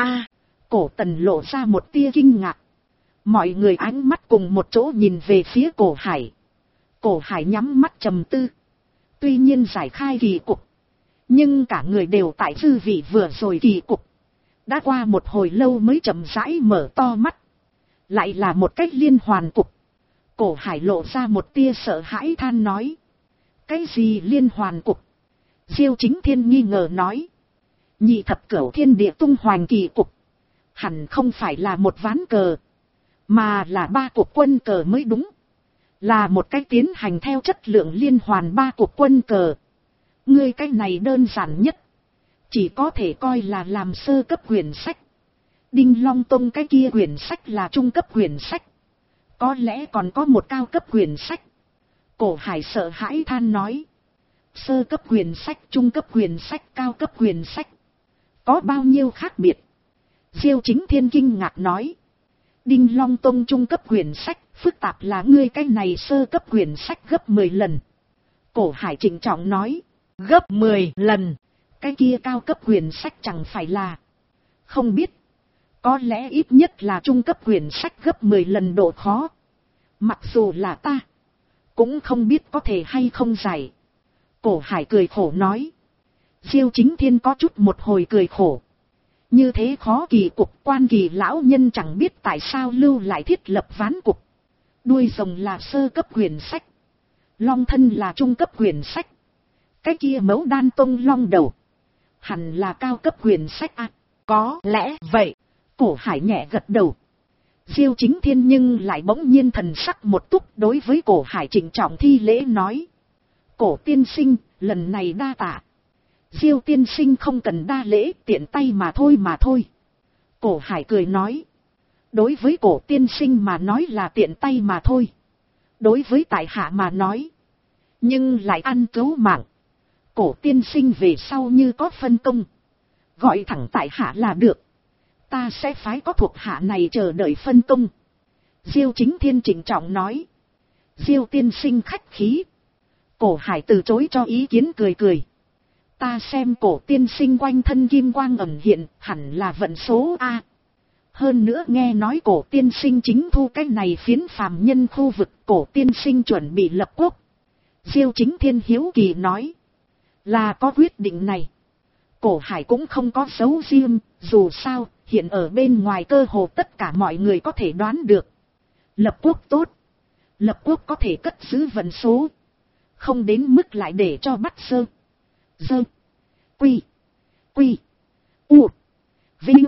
Cổ Tần lộ ra một tia kinh ngạc. Mọi người ánh mắt cùng một chỗ nhìn về phía Cổ Hải. Cổ Hải nhắm mắt trầm tư. Tuy nhiên giải khai kỳ cục. Nhưng cả người đều tại dư vị vừa rồi kỳ cục. Đã qua một hồi lâu mới chậm rãi mở to mắt. Lại là một cách liên hoàn cục. Cổ Hải lộ ra một tia sợ hãi than nói. Cái gì liên hoàn cục? Diêu Chính Thiên nghi ngờ nói. Nhị thập cửu thiên địa tung hoành kỳ cục. Hẳn không phải là một ván cờ. Mà là 3 cuộc quân cờ mới đúng. Là một cách tiến hành theo chất lượng liên hoàn 3 cuộc quân cờ. Ngươi cái này đơn giản nhất. Chỉ có thể coi là làm sơ cấp quyển sách. Đinh Long Tông cái kia quyển sách là trung cấp quyển sách. Có lẽ còn có một cao cấp quyển sách. Cổ Hải sợ hãi than nói. Sơ cấp quyển sách, trung cấp quyển sách, cao cấp quyển sách. Có bao nhiêu khác biệt? Diêu Chính Thiên kinh ngạc nói. Đinh Long Tông trung cấp quyển sách, phức tạp là ngươi cái này sơ cấp quyển sách gấp 10 lần. Cổ Hải trịnh trọng nói. gấp 10 lần. Cái kia cao cấp quyển sách chẳng phải là... Không biết. Có lẽ ít nhất là trung cấp quyển sách gấp 10 lần độ khó. Mặc dù là ta, cũng không biết có thể hay không giải. Cổ Hải cười khổ nói. Diêu Chính Thiên có chút một hồi cười khổ. Như thế khó kỳ cục, quan kỳ lão nhân chẳng biết tại sao lưu lại thiết lập ván cục. Đuôi rồng là sơ cấp quyển sách, long thân là trung cấp quyển sách. Cái kia Mẫu Đan Tông long đầu hẳn là cao cấp quyển sách à? Có lẽ vậy. Cổ Hải nhẹ gật đầu. Diêu Chính Thiên nhưng lại bỗng nhiên thần sắc một túc, đối với Cổ Hải trịnh trọng thi lễ nói. Cổ tiên sinh, lần này đa tạ. Diêu tiên sinh không cần đa lễ, tiện tay mà thôi. Cổ Hải cười nói. Đối với Cổ tiên sinh mà nói là tiện tay mà thôi. Đối với tại hạ mà nói, nhưng lại ăn cứu mạng. Cổ tiên sinh về sau như có phân công, gọi thẳng tại hạ là được. Ta sẽ phái có thuộc hạ này chờ đợi phân công. Diêu Chính Thiên trịnh trọng nói. Diêu tiên sinh khách khí. Cổ Hải từ chối cho ý kiến, cười. Ta xem Cổ tiên sinh quanh thân kim quang ẩn hiện, hẳn là vận số A. Hơn nữa nghe nói Cổ tiên sinh chính thu cái này phiến phàm nhân khu vực, Cổ tiên sinh chuẩn bị lập quốc. Diêu Chính Thiên hiếu kỳ nói. Là có quyết định này. Cổ Hải cũng không có giấu riêng, dù sao, hiện ở bên ngoài cơ hồ tất cả mọi người có thể đoán được. Lập quốc tốt. Lập quốc có thể cất giữ vận số. Không đến mức lại để cho bắt sơ. Dơ. Quy. U. Vinh.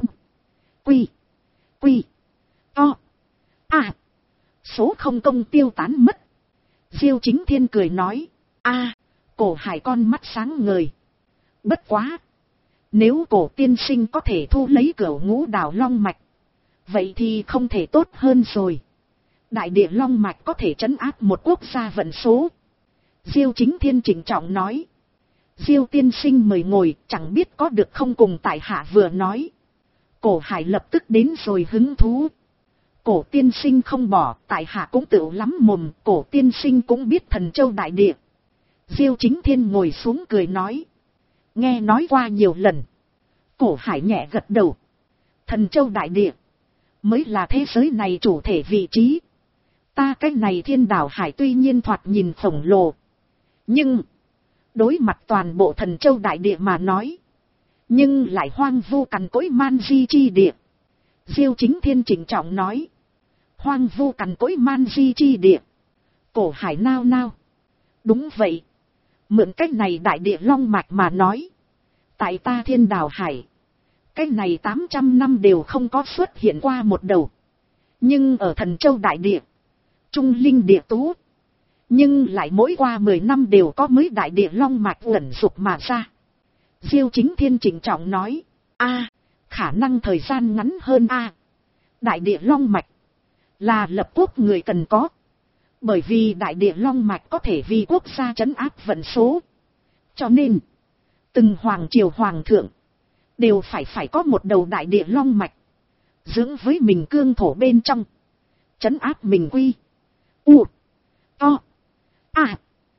Quy. To. À. Số không công tiêu tán mất. Diêu Chính Thiên cười nói. A. Cổ Hải con mắt sáng ngời. Bất quá. Nếu Cổ tiên sinh có thể thu lấy Cửu Ngũ Đảo Long Mạch, vậy thì không thể tốt hơn rồi. Đại địa Long Mạch có thể trấn áp một quốc gia vận số. Diêu Chính Thiên trịnh trọng nói. Diêu tiên sinh mời ngồi, chẳng biết có được không, cùng tại hạ vừa nói. Cổ Hải lập tức đến rồi hứng thú. Cổ tiên sinh không bỏ, tại hạ cũng tự lắm mồm, Cổ tiên sinh cũng biết Thần Châu đại địa. Diêu Chính Thiên ngồi xuống cười nói. Nghe nói qua nhiều lần. Cổ Hải nhẹ gật đầu. Thần Châu đại địa mới là thế giới này chủ thể vị trí. Ta cái này Thiên Đảo Hải tuy nhiên thoạt nhìn khổng lồ, nhưng đối mặt toàn bộ Thần Châu đại địa mà nói, nhưng lại hoang vu cằn cỗi man di chi địa. Diêu Chính Thiên trịnh trọng nói. Hoang vu cằn cỗi man di chi địa. Cổ Hải nao nao. Đúng vậy. Mượn cách này đại địa long mạch mà nói, tại ta Thiên Đảo Hải, cái này 800 năm đều không có xuất hiện qua một đầu. Nhưng ở Thần Châu đại địa, trung linh địa tú, nhưng lại mỗi qua 10 năm đều có mới đại địa long mạch ẩn dục mà ra. Diêu Chính Thiên trịnh trọng nói. A, khả năng thời gian ngắn hơn a. Đại địa long mạch là lập quốc người cần có. Bởi vì đại địa long mạch có thể vì quốc gia trấn áp vận số. Cho nên, từng hoàng triều hoàng thượng đều phải có một đầu đại địa long mạch, dưỡng với mình cương thổ bên trong, trấn áp mình quy. U. To. A.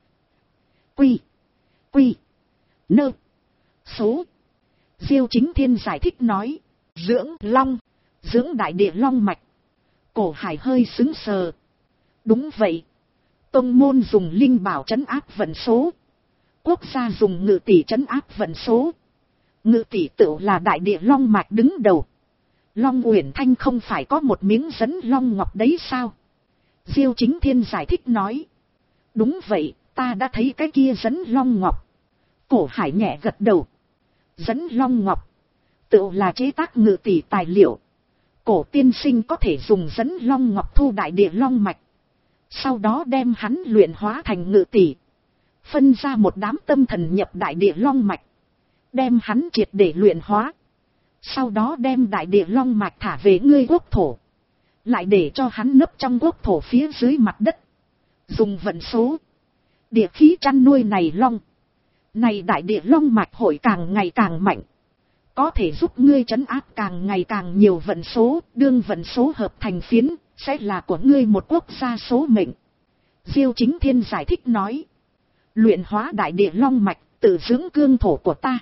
Quy. Nơ. Số. Diêu Chính Thiên giải thích nói. Dưỡng đại địa long mạch. Cổ Hải hơi sững sờ. Đúng vậy. Tông môn dùng linh bảo trấn áp vận số, quốc gia dùng ngự tỷ trấn áp vận số. Ngự tỷ tựu là đại địa long mạch đứng đầu. Long Uyển Thanh không phải có một miếng dẫn long ngọc đấy sao? Diêu Chính Thiên giải thích nói. Đúng vậy, ta đã thấy cái kia dẫn long ngọc. Cổ Hải nhẹ gật đầu. Dẫn long ngọc tựu là chế tác ngự tỷ tài liệu. Cổ tiên sinh có thể dùng dẫn long ngọc thu đại địa long mạch, sau đó đem hắn luyện hóa thành ngự tỷ, phân ra một đám tâm thần nhập đại địa long mạch, đem hắn triệt để luyện hóa, sau đó đem đại địa long mạch thả về ngươi quốc thổ, lại để cho hắn nấp trong quốc thổ phía dưới mặt đất, dùng vận số địa khí chăn nuôi này long. Này đại địa long mạch hội càng ngày càng mạnh, có thể giúp ngươi trấn áp càng ngày càng nhiều vận số, đương vận số hợp thành phiến, sẽ là của ngươi một quốc gia số mệnh. Diêu Chính Thiên giải thích nói. Luyện hóa đại địa long mạch, tự dưỡng cương thổ của ta.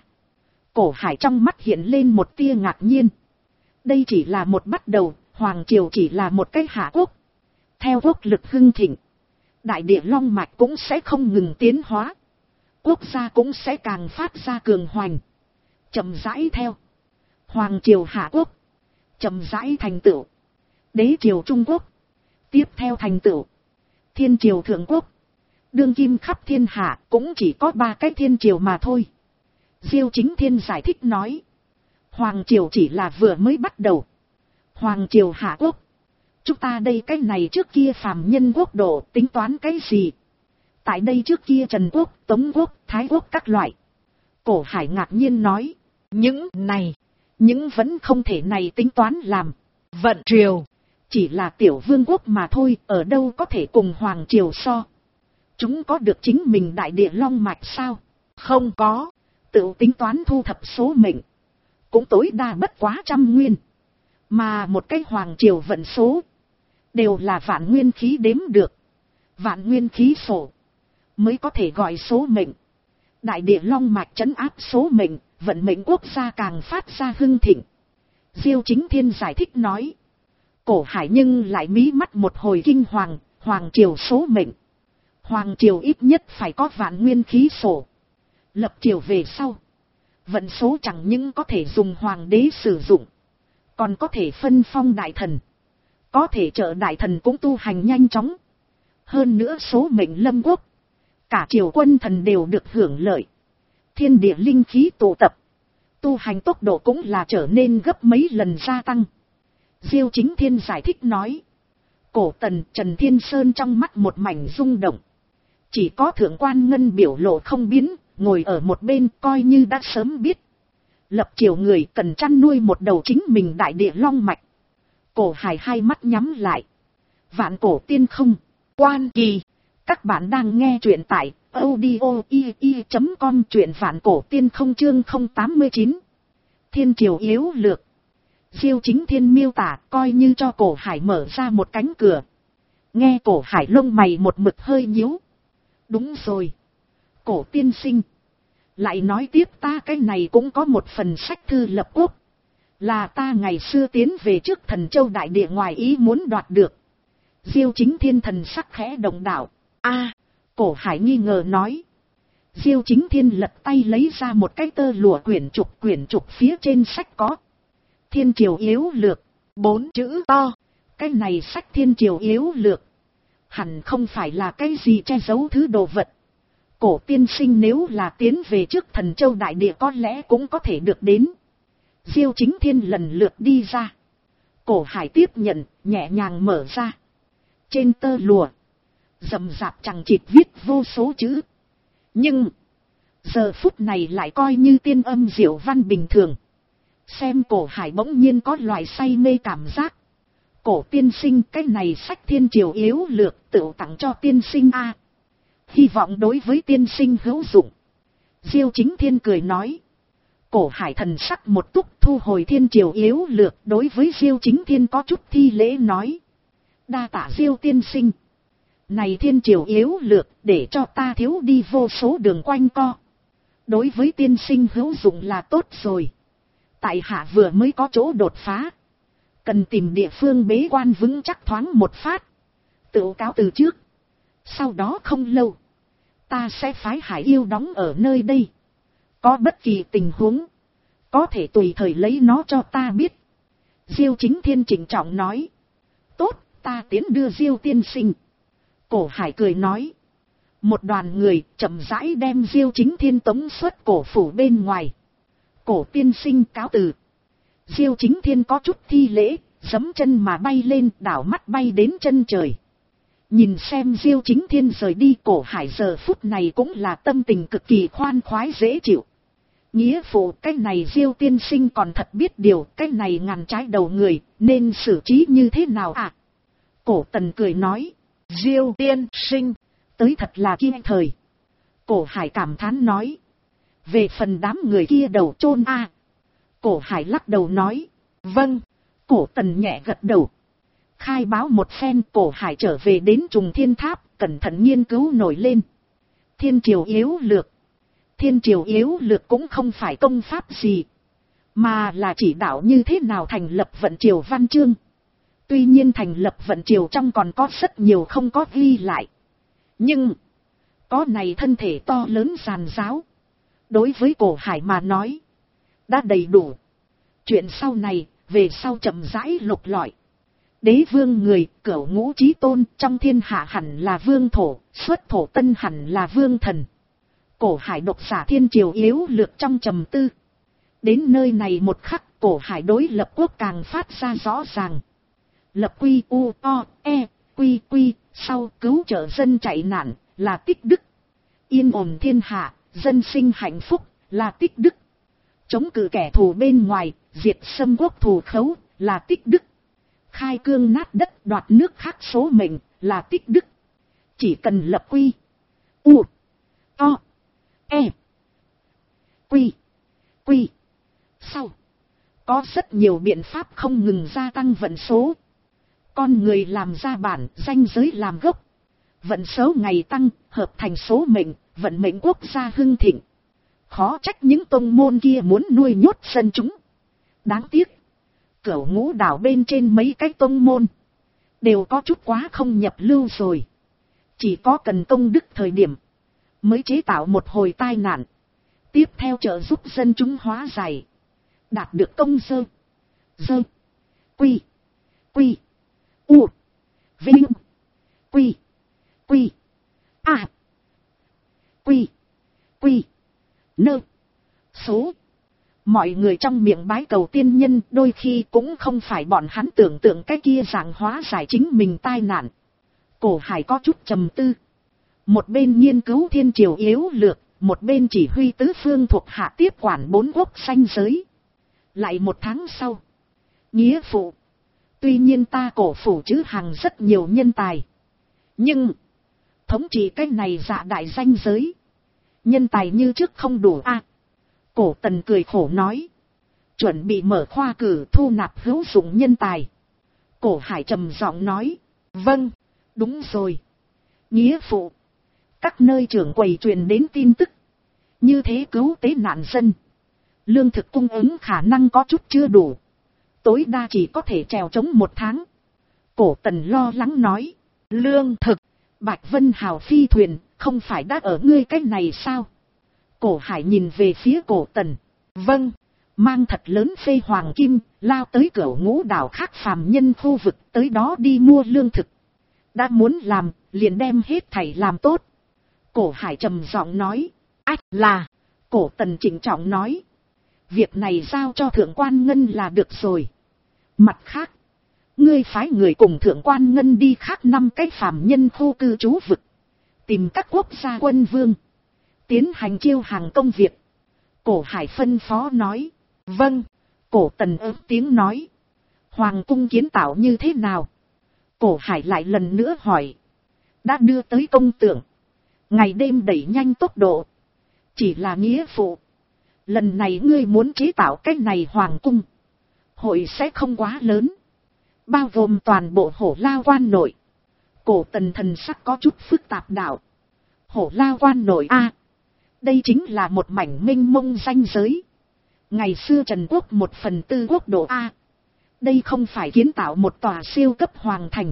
Cổ Hải trong mắt hiện lên một tia ngạc nhiên. Đây chỉ là một bắt đầu, Hoàng Triều chỉ là một cái hạ quốc. Theo quốc lực hưng thịnh, đại địa long mạch cũng sẽ không ngừng tiến hóa. Quốc gia cũng sẽ càng phát ra cường hoành. Chậm rãi theo. Hoàng Triều hạ quốc. Chậm rãi thành tựu. Đế triều Trung Quốc. Tiếp theo thành tựu. Thiên triều Thượng Quốc. Đương kim khắp thiên hạ cũng chỉ có 3 cái thiên triều mà thôi. Diêu Chính Thiên giải thích nói. Hoàng Triều chỉ là vừa mới bắt đầu. Hoàng Triều hạ quốc. Chúng ta đây cái này trước kia phàm nhân quốc độ tính toán cái gì? Tại đây trước kia Trần Quốc, Tống Quốc, Thái Quốc các loại. Cổ Hải ngạc nhiên nói. Những này, những vẫn không thể này tính toán làm. Vận triều, chỉ là tiểu vương quốc mà thôi, ở đâu có thể cùng Hoàng Triều so. Chúng có được chính mình đại địa long mạch sao? Không có, tự tính toán thu thập số mệnh. Cũng tối đa bất quá 100 nguyên. Mà một cái Hoàng Triều vận số, đều là vạn nguyên khí đếm được. Vạn nguyên khí sổ, mới có thể gọi số mệnh. Đại địa long mạch trấn áp số mệnh, vận mệnh quốc gia càng phát ra hưng thịnh. Diêu Chính Thiên giải thích nói. Cổ Hải nhưng lại mí mắt một hồi kinh hoàng, Hoàng Triều số mệnh. Hoàng Triều ít nhất phải có vạn nguyên khí sổ. Lập triều về sau, vận số chẳng những có thể dùng hoàng đế sử dụng, còn có thể phân phong đại thần. Có thể trợ đại thần cũng tu hành nhanh chóng. Hơn nữa số mệnh lâm quốc, cả triều quân thần đều được hưởng lợi. Thiên địa linh khí tụ tập, tu hành tốc độ cũng là trở nên gấp mấy lần gia tăng. Diêu Chính Thiên giải thích nói. Cổ Tần Trần Thiên Sơn trong mắt một mảnh rung động. Chỉ có thượng quan Ngân biểu lộ không biến, ngồi ở một bên coi như đã sớm biết. Lập triều người cần chăn nuôi một đầu chính mình đại địa long mạch. Cổ Hải hai mắt nhắm lại. Vạn cổ tiên không, quan kỳ. Các bạn đang nghe truyện tại audio.com, truyện vạn cổ tiên không chương 089. Thiên triều yếu lược. Diêu Chính Thiên miêu tả coi như cho Cổ Hải mở ra một cánh cửa. Nghe Cổ Hải lông mày một mực hơi nhíu. Đúng rồi. Cổ tiên sinh. Lại nói tiếp ta cái này cũng có một phần sách thư lập quốc. Là ta ngày xưa tiến về trước Thần Châu đại địa ngoài ý muốn đoạt được. Diêu Chính Thiên thần sắc khẽ động đạo. A, Cổ Hải nghi ngờ nói. Diêu Chính Thiên lật tay lấy ra một cái tơ lụa quyển trục phía trên sách có. Thiên triều yếu lược, 4 chữ to. Cái này sách thiên triều yếu lược, hẳn không phải là cái gì che giấu thứ đồ vật. Cổ tiên sinh nếu là tiến về trước Thần Châu đại địa có lẽ cũng có thể được đến. Diêu Chính Thiên lần lượt đi ra. Cổ Hải tiếp nhận, nhẹ nhàng mở ra. Trên tơ lụa, rậm rạp chằng chịt viết vô số chữ. Nhưng giờ phút này lại coi như tiên âm diệu văn bình thường. Xem Cổ Hải bỗng nhiên có loại say mê cảm giác. Cổ tiên sinh, cái này sách thiên triều yếu lược tự tặng cho tiên sinh a. Hy vọng đối với tiên sinh hữu dụng. Diêu Chính Thiên cười nói. Cổ Hải thần sắc một túc thu hồi thiên triều yếu lược, đối với Diêu Chính Thiên có chút thi lễ nói. Đa tạ Diêu tiên sinh. Này thiên triều yếu lược để cho ta thiếu đi vô số đường quanh co. Đối với tiên sinh hữu dụng là tốt rồi. Tại hạ vừa mới có chỗ đột phá. Cần tìm địa phương bế quan vững chắc thoáng một phát. Tự cáo từ trước. Sau đó không lâu, ta sẽ phái Hải Yêu đóng ở nơi đây. Có bất kỳ tình huống, có thể tùy thời lấy nó cho ta biết. Diêu Chính Thiên trịnh trọng nói. Tốt, ta tiến đưa Diêu tiên sinh. Cổ Hải cười nói. Một đoàn người chậm rãi đem Diêu Chính Thiên tống xuất cổ phủ bên ngoài. Cổ tiên sinh cáo từ. Diêu Chính Thiên có chút thi lễ, giẫm chân mà bay lên, đảo mắt bay đến chân trời. Nhìn xem Diêu Chính Thiên rời đi, Cổ Hải giờ phút này cũng là tâm tình cực kỳ khoan khoái dễ chịu. Nghĩa phụ, cái này Diêu tiên sinh còn thật biết điều, cái này ngàn trái đầu người, nên xử trí như thế nào à? Cổ Tần cười nói. Diêu tiên sinh, tới thật là kiên thời. Cổ Hải cảm thán nói. Về phần đám người kia đầu chôn a. Cổ Hải lắc đầu nói. Vâng. Cổ Tần nhẹ gật đầu. Khai báo một phen, Cổ Hải trở về đến Trùng Thiên Tháp, cẩn thận nghiên cứu nổi lên. Thiên triều yếu lược. Thiên triều yếu lược cũng không phải công pháp gì, mà là chỉ đạo như thế nào thành lập vận triều văn chương. Tuy nhiên thành lập vận triều trong còn có rất nhiều không có ghi lại. Nhưng, có này thân thể to lớn giàn giáo. Đối với Cổ Hải mà nói, đã đầy đủ. Chuyện sau này, về sau chậm rãi lục lọi. Đế vương người, cửu ngũ chí tôn, trong thiên hạ hẳn là vương thổ, xuất thổ tân hẳn là vương thần. Cổ Hải độc giả thiên triều yếu lược trong trầm tư. Đến nơi này một khắc, Cổ Hải đối lập quốc càng phát ra rõ ràng. Lập quy u o e quy quy, sau cứu trợ dân chạy nạn là tích đức. Yên ổn thiên hạ, dân sinh hạnh phúc là tích đức. Chống cự kẻ thù bên ngoài, diệt xâm quốc thù khấu là tích đức. Khai cương nát đất đoạt nước khác số mệnh là tích đức. Chỉ cần lập quy u o e quy quy, sau có rất nhiều biện pháp không ngừng gia tăng vận số. Con người làm ra bản, danh giới làm gốc. Vận số ngày tăng, hợp thành số mệnh, vận mệnh quốc gia hưng thịnh. Khó trách những tông môn kia muốn nuôi nhốt dân chúng. Đáng tiếc, cửu ngũ đảo bên trên mấy cái tông môn đều có chút quá không nhập lưu rồi. Chỉ có cần công đức thời điểm mới chế tạo một hồi tai nạn, tiếp theo trợ giúp dân chúng hóa giải, đạt được công dơ quy quy u vinh quy quy a quy quy nơ số. Mọi người trong miệng bái cầu tiên nhân đôi khi cũng không phải bọn hắn tưởng tượng cái kia dạng hóa giải chính mình tai nạn. Cổ Hải có chút trầm tư. Một bên nghiên cứu thiên triều yếu lược, một bên chỉ huy tứ phương thuộc hạ tiếp quản 4 quốc ranh giới. Lại một tháng sau, nghĩa phụ, tuy nhiên ta Cổ phủ chứ hàng rất nhiều nhân tài, nhưng thống trị cái này dạ đại ranh giới, nhân tài như trước không đủ a. Cổ Tần cười khổ nói, chuẩn bị mở khoa cử thu nạp hữu dụng nhân tài. Cổ Hải trầm giọng nói, vâng, đúng rồi. Nghĩa phụ, các nơi trưởng quầy truyền đến tin tức, như thế cứu tế nạn dân, lương thực cung ứng khả năng có chút chưa đủ, tối đa chỉ có thể trèo chống 1 tháng. Cổ Tần lo lắng nói, lương thực, Bạch Vân Hào phi thuyền, không phải đã ở ngươi cách này sao? Cổ Hải nhìn về phía Cổ Tần, vâng, mang thật lớn phê hoàng kim, lao tới Cửu Ngũ đảo khác phàm nhân khu vực, tới đó đi mua lương thực. Đã muốn làm, liền đem hết thảy làm tốt. Cổ Hải trầm giọng nói, ách là. Cổ Tần chỉnh trọng nói, việc này giao cho Thượng Quan Ngân là được rồi. Mặt khác, ngươi phái người cùng Thượng Quan Ngân đi khác 5 cái phàm nhân khu cư trú vực, tìm các quốc gia quân vương, tiến hành chiêu hàng công việc. Cổ Hải phân phó nói, vâng. Cổ Tần ớt tiếng nói, hoàng cung kiến tạo như thế nào? Cổ Hải lại lần nữa hỏi, đã đưa tới công tượng, ngày đêm đẩy nhanh tốc độ. Chỉ là nghĩa phụ, lần này ngươi muốn chế tạo cái này hoàng cung, hội sẽ không quá lớn, bao gồm toàn bộ Hổ Lao quan nội. Cổ Tần thần sắc có chút phức tạp đạo, Hổ Lao quan nội a, đây chính là một mảnh mênh mông ranh giới. Ngày xưa Trần Quốc 1/4 quốc độ a, đây không phải kiến tạo một tòa siêu cấp hoàng thành,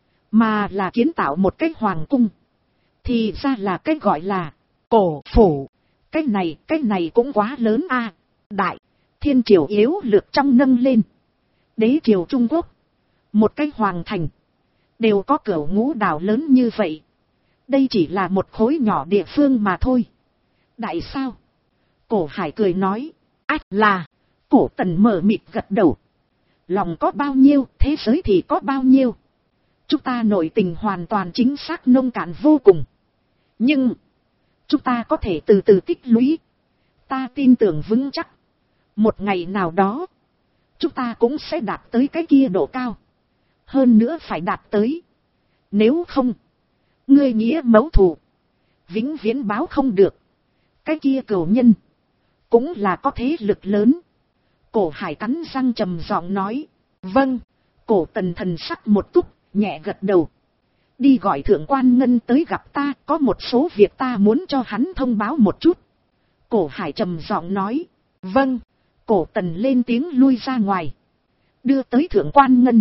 mà là kiến tạo một cái hoàng cung. Thì ra là cái gọi là Cổ phủ. Cái này cũng quá lớn a. Đại thiên triều yếu lược trong nâng lên, đế triều Trung Quốc, một cái hoàng thành đều có Cửu Ngũ đảo lớn như vậy. Đây chỉ là một khối nhỏ địa phương mà thôi. Đại sao? Cổ Hải cười nói, ách là. Cổ Tần mở mịt gật đầu, lòng có bao nhiêu, thế giới thì có bao nhiêu. Chúng ta nội tình hoàn toàn chính xác nông cạn vô cùng, nhưng chúng ta có thể từ từ tích lũy. Ta tin tưởng vững chắc, một ngày nào đó chúng ta cũng sẽ đạt tới cái kia độ cao. Hơn nữa phải đạt tới. Nếu không, ngươi nghĩa mẫu thù vĩnh viễn báo không được. Cái kia cửu nhân cũng là có thế lực lớn. Cổ Hải cắn răng trầm giọng nói, vâng. Cổ Tần thần sắc một túc, nhẹ gật đầu. Đi gọi Thượng Quan Ngân tới gặp ta, có một số việc ta muốn cho hắn thông báo một chút. Cổ Hải trầm giọng nói. Vâng. Cổ Tần lên tiếng lui ra ngoài. Đưa tới thượng quan ngân.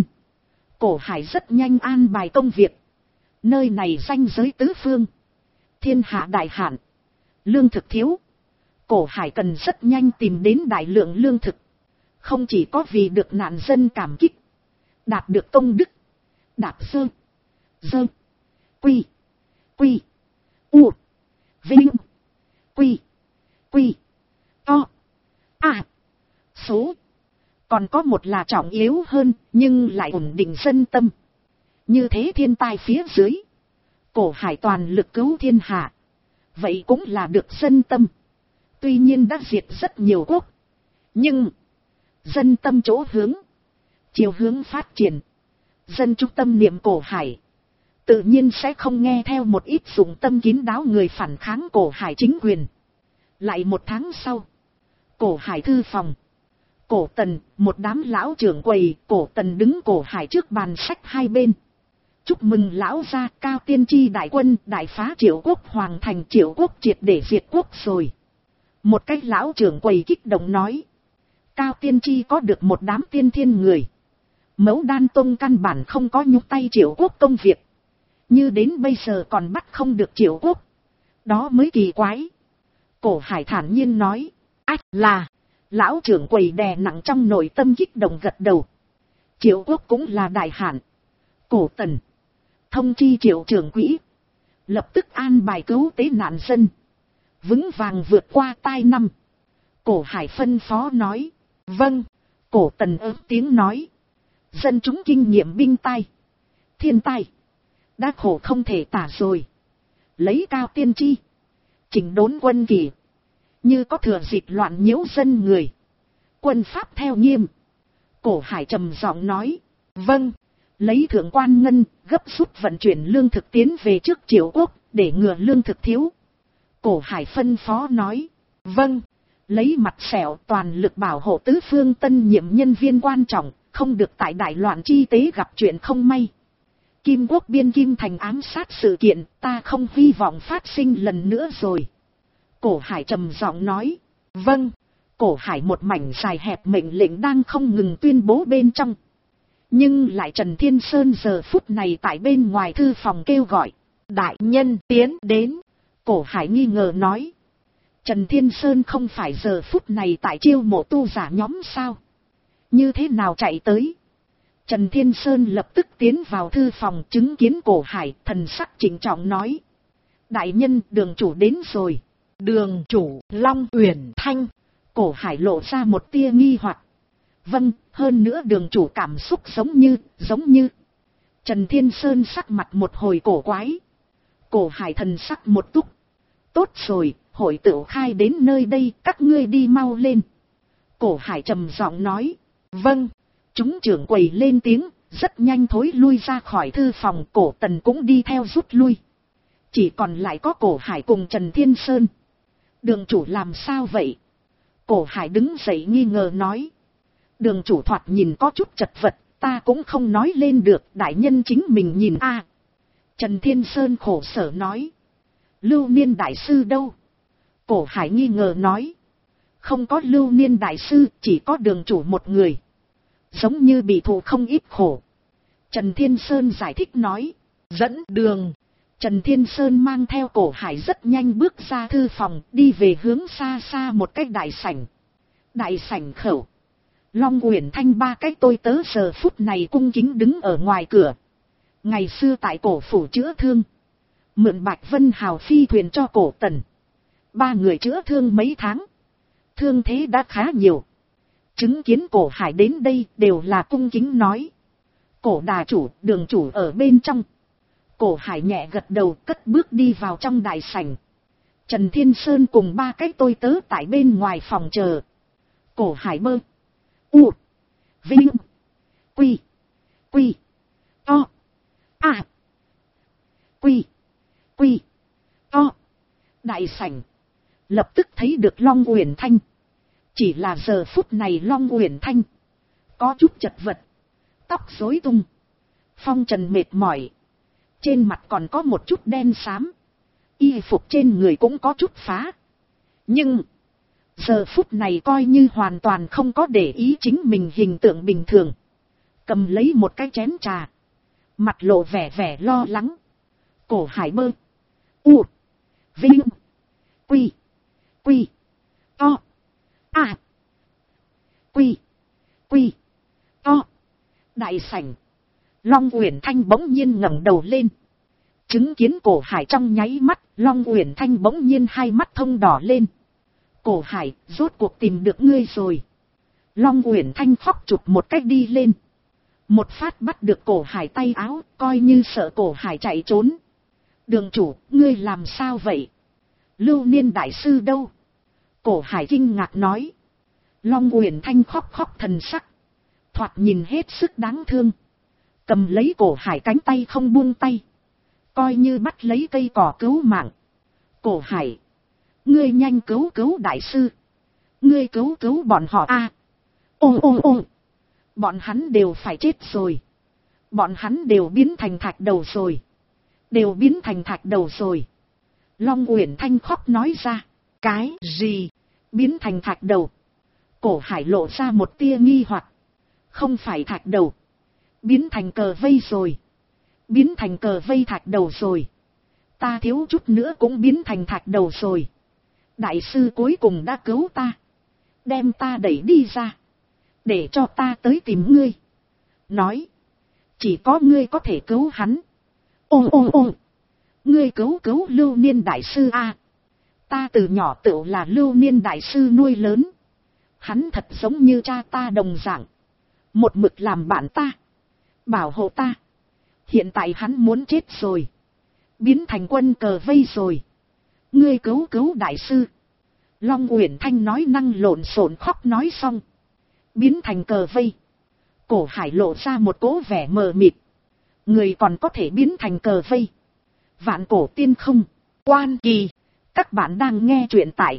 Cổ Hải rất nhanh an bài công việc. Nơi này ranh giới tứ phương. Thiên hạ đại hạn. Lương thực thiếu. Cổ Hải cần rất nhanh tìm đến đại lượng lương thực. Không chỉ có vì được nạn dân cảm kích. Đạt được công đức. Đạp sơ. Dơ. Quy. Quy. U. Vinh. Quy. Quy. To. À. Số. Còn có một là trọng yếu hơn, nhưng lại ổn định dân tâm. Như thế thiên tai phía dưới. Cổ Hải toàn lực cứu thiên hạ. Vậy cũng là được dân tâm. Tuy nhiên đã diệt rất nhiều quốc. Nhưng. Dân tâm chỗ hướng. Chiều hướng phát triển. Dân trung tâm niệm Cổ Hải. Tự nhiên sẽ không nghe theo một ít dụng tâm kín đáo người phản kháng Cổ Hải chính quyền. Lại một tháng sau. Cổ Hải thư phòng. Cổ Tần, một đám lão trưởng quầy. Cổ Tần đứng Cổ Hải trước bàn sách hai bên. Chúc mừng lão gia, Cao Tiên Tri đại quân đại phá Triệu quốc, hoàng thành Triệu quốc triệt để diệt quốc rồi. Một cái lão trưởng quầy kích động nói. Cao Tiên Tri có được một đám tiên thiên người. Mẫu Đan Tông căn bản không có nhúc tay Triệu quốc công việc. Như đến bây giờ còn bắt không được Triệu quốc. Đó mới kỳ quái. Cổ Hải thản nhiên nói. Ách là. Lão trưởng quầy đè nặng trong nội tâm kích động gật đầu. Triệu quốc cũng là đại hạn. Cổ Tần. Thông chi Triệu trưởng quỹ. Lập tức an bài cứu tế nạn dân. Vững vàng vượt qua tai năm. Cổ Hải phân phó nói. Vâng. Cổ Tần ớt tiếng nói. Dân chúng kinh nghiệm binh tai. Thiên tai. Đã khổ không thể tả rồi. Lấy Cao Tiên Tri. Chỉnh đốn quân kỳ. Như có thừa dịp loạn nhiễu dân người. Quân pháp theo nghiêm. Cổ Hải trầm giọng nói. Vâng. Lấy thượng quan ngân gấp rút vận chuyển lương thực tiến về trước Triệu quốc. Để ngừa lương thực thiếu. Cổ Hải phân phó nói. Vâng. Lấy mặt sẹo toàn lực bảo hộ tứ phương tân nhiệm nhân viên quan trọng. Không được tại đại loạn chi tế gặp chuyện không may. Kim quốc biên Kim thành ám sát sự kiện. Ta không hy vọng phát sinh lần nữa rồi. Cổ Hải trầm giọng nói. Vâng. Cổ Hải một mảnh dài hẹp mệnh lệnh đang không ngừng tuyên bố bên trong. Nhưng lại Trần Thiên Sơn giờ phút này tại bên ngoài thư phòng kêu gọi. Đại nhân tiến đến. Cổ Hải nghi ngờ nói. Trần Thiên Sơn không phải giờ phút này tại chiêu mộ tu giả nhóm sao? Như thế nào chạy tới? Trần Thiên Sơn lập tức tiến vào thư phòng chứng kiến Cổ Hải, thần sắc trịnh trọng nói. Đại nhân, đường chủ đến rồi. Đường chủ, Long Uyển Thanh. Cổ Hải lộ ra một tia nghi hoặc. Vâng, hơn nữa đường chủ cảm xúc giống như. Trần Thiên Sơn sắc mặt một hồi cổ quái. Cổ Hải thần sắc một túc. Tốt rồi, hội tựu khai đến nơi đây, các ngươi đi mau lên. Cổ Hải trầm giọng nói. Vâng. Chúng trưởng quầy lên tiếng, rất nhanh thối lui ra khỏi thư phòng. Cổ Tần cũng đi theo rút lui. Chỉ còn lại có Cổ Hải cùng Trần Thiên Sơn. Đường chủ làm sao vậy? Cổ Hải đứng dậy nghi ngờ nói. Đường chủ thoạt nhìn có chút chật vật, ta cũng không nói lên được, đại nhân chính mình nhìn a. Trần Thiên Sơn khổ sở nói. Lưu Niên đại sư đâu? Cổ Hải nghi ngờ nói. Không có Lưu Niên đại sư, chỉ có đường chủ một người. Giống như bị thụ không ít khổ. Trần Thiên Sơn giải thích nói. Dẫn đường. Trần Thiên Sơn mang theo Cổ Hải rất nhanh bước ra thư phòng, đi về hướng xa xa một cái đại sảnh. Đại sảnh khẩu. Long Uyển Thanh ba cái tôi tớ giờ phút này cung kính đứng ở ngoài cửa. Ngày xưa tại Cổ phủ chữa thương. Mượn Bạch Vân Hào phi thuyền cho Cổ Tần. Ba người chữa thương mấy tháng. Thương thế đã khá nhiều. Chứng kiến Cổ Hải đến đây đều là cung kính nói. Cổ đà chủ, đường chủ ở bên trong. Cổ Hải nhẹ gật đầu cất bước đi vào trong đại sảnh. Trần Thiên Sơn cùng ba cái tôi tớ tại bên ngoài phòng chờ. Cổ Hải bơ. U. Vinh. Quy. Quy. To. À. Quy. Quy. To. Đại sảnh. Lập tức thấy được Long Uyển Thanh. Chỉ là giờ phút này Long Uyển Thanh. Có chút chật vật. Tóc rối tung. Phong trần mệt mỏi. Trên mặt còn có một chút đen xám. Y phục trên người cũng có chút phá. Nhưng. Giờ phút này coi như hoàn toàn không có để ý chính mình hình tượng bình thường. Cầm lấy một cái chén trà. Mặt lộ vẻ vẻ lo lắng. Cổ Hải Bơ. U. Vinh. Quy. Quy. To. À. Quy. Quy. To. Đại sảnh. Long Uyển Thanh bỗng nhiên ngẩng đầu lên. Chứng kiến Cổ Hải trong nháy mắt, Long Uyển Thanh bỗng nhiên hai mắt thông đỏ lên. Cổ Hải, rốt cuộc tìm được ngươi rồi. Long Uyển Thanh khóc chụp một cách đi lên. Một phát bắt được Cổ Hải tay áo, coi như sợ Cổ Hải chạy trốn. Đường chủ, ngươi làm sao vậy? Lưu Niên đại sư đâu? Cổ Hải kinh ngạc nói. Long Uyển Thanh khóc khóc thần sắc. Thoạt nhìn hết sức đáng thương. Cầm lấy Cổ Hải cánh tay không buông tay. Coi như bắt lấy cây cỏ cứu mạng. Cổ Hải. Ngươi nhanh cứu cứu đại sư. Ngươi cứu bọn họ a. Ô. Bọn hắn đều phải chết rồi. Bọn hắn đều biến thành thạch đầu rồi. Đều biến thành thạch đầu rồi. Long Uyển Thanh khóc nói ra. Cái gì? Biến thành thạch đầu. Cổ Hải lộ ra một tia nghi hoặc. Không phải thạch đầu. Biến thành cờ vây rồi. Biến thành cờ vây thạch đầu rồi. Ta thiếu chút nữa cũng biến thành thạch đầu rồi. Đại sư cuối cùng đã cứu ta. Đem ta đẩy đi ra. Để cho ta tới tìm ngươi. Nói. Chỉ có ngươi có thể cứu hắn. Ô. Ngươi cứu Lưu Niên đại sư a. Ta từ nhỏ tựu là Lưu Niên đại sư nuôi lớn. Hắn thật giống như cha ta đồng dạng. Một mực làm bạn ta. Bảo hộ ta. Hiện tại hắn muốn chết rồi. Biến thành quân cờ vây rồi. Ngươi cứu đại sư. Long Uyển Thanh nói năng lộn xộn khóc nói xong. Biến thành cờ vây. Cổ Hải lộ ra một cỗ vẻ mờ mịt. Người còn có thể biến thành cờ vây. Vạn cổ tiên không. Quan kỳ. Các bạn đang nghe truyện tại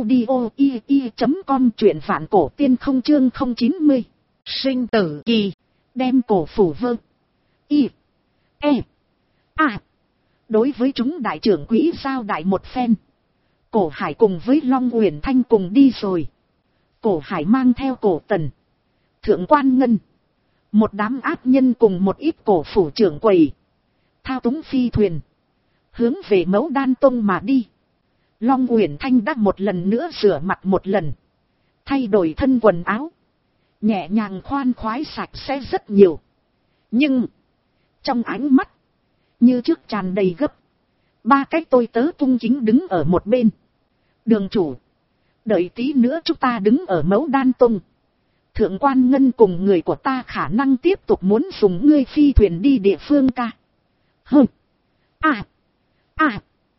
audio.com truyện vạn cổ tiên không chương 090. Sinh tử kỳ. Đem cổ phủ vơ. Y. E. A. Đối với chúng đại trưởng quỹ giao đại một phen. Cổ Hải cùng với Long Uyển Thanh cùng đi rồi. Cổ Hải mang theo Cổ Tần. Thượng Quan Ngân. Một đám ác nhân cùng một ít cổ phủ trưởng quầy. Thao túng phi thuyền. Hướng về Mẫu Đan Tông mà đi. Long Uyển Thanh đã một lần nữa rửa mặt một lần. Thay đổi thân quần áo. Nhẹ nhàng khoan khoái sạch sẽ rất nhiều. Nhưng. Trong ánh mắt. Như trước tràn đầy gấp. Ba cái tôi tớ cung chính đứng ở một bên. Đường chủ. Đợi tí nữa chúng ta đứng ở Mẫu Đan Tông. Thượng Quan Ngân cùng người của ta khả năng tiếp tục muốn dùng ngươi phi thuyền đi địa phương ca. Hừ. À. À.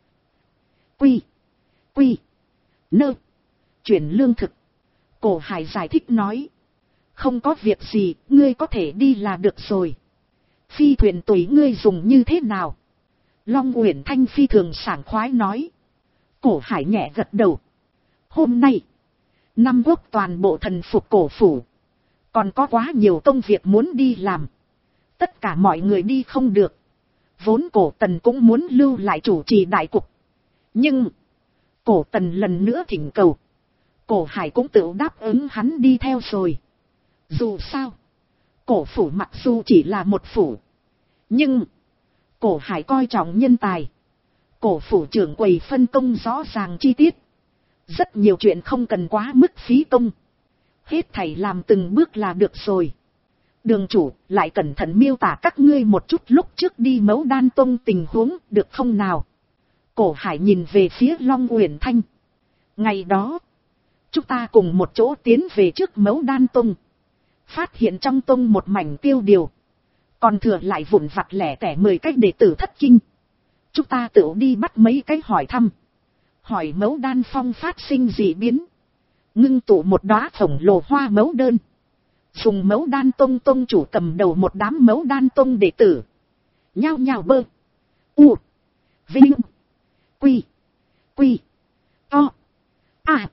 Quy. Quy. Nơ. Chuyển lương thực. Cổ Hải giải thích nói. Không có việc gì, ngươi có thể đi là được rồi. Phi thuyền tùy ngươi dùng như thế nào. Long Uyển Thanh phi thường sảng khoái nói. Cổ Hải nhẹ gật đầu. Hôm nay. Năm quốc toàn bộ thần phục cổ phủ. Còn có quá nhiều công việc muốn đi làm. Tất cả mọi người đi không được. Vốn Cổ Tần cũng muốn lưu lại chủ trì đại cục. Nhưng. Cổ Tần lần nữa thỉnh cầu. Cổ Hải cũng tự đáp ứng hắn đi theo rồi. Dù sao. Cổ phủ mặc dù chỉ là một phủ. Nhưng. Cổ Hải coi trọng nhân tài. Cổ phủ trưởng quầy phân công rõ ràng chi tiết. Rất nhiều chuyện không cần quá mức phí công. Hết thảy làm từng bước là được rồi. Đường chủ lại cẩn thận miêu tả các ngươi một chút lúc trước đi Mẫu Đan Tông tình huống được không nào. Cổ Hải nhìn về phía Long Uyển Thanh. Ngày đó. Chúng ta cùng một chỗ tiến về trước Mẫu Đan Tông. Phát hiện trong tông một mảnh tiêu điều. Còn thừa lại vụn vặt lẻ tẻ 10 cách đệ tử thất kinh. Chúng ta tự đi bắt mấy cái hỏi thăm. Hỏi Mẫu Đan Phong phát sinh dị biến. Ngưng tụ một đóa khổng lồ hoa mẫu đơn. Dùng Mẫu Đan Tông tông chủ cầm đầu một đám Mẫu Đan Tông đệ tử. Nhao nhao bơ. U. Vinh. Quy. Quy. To. À.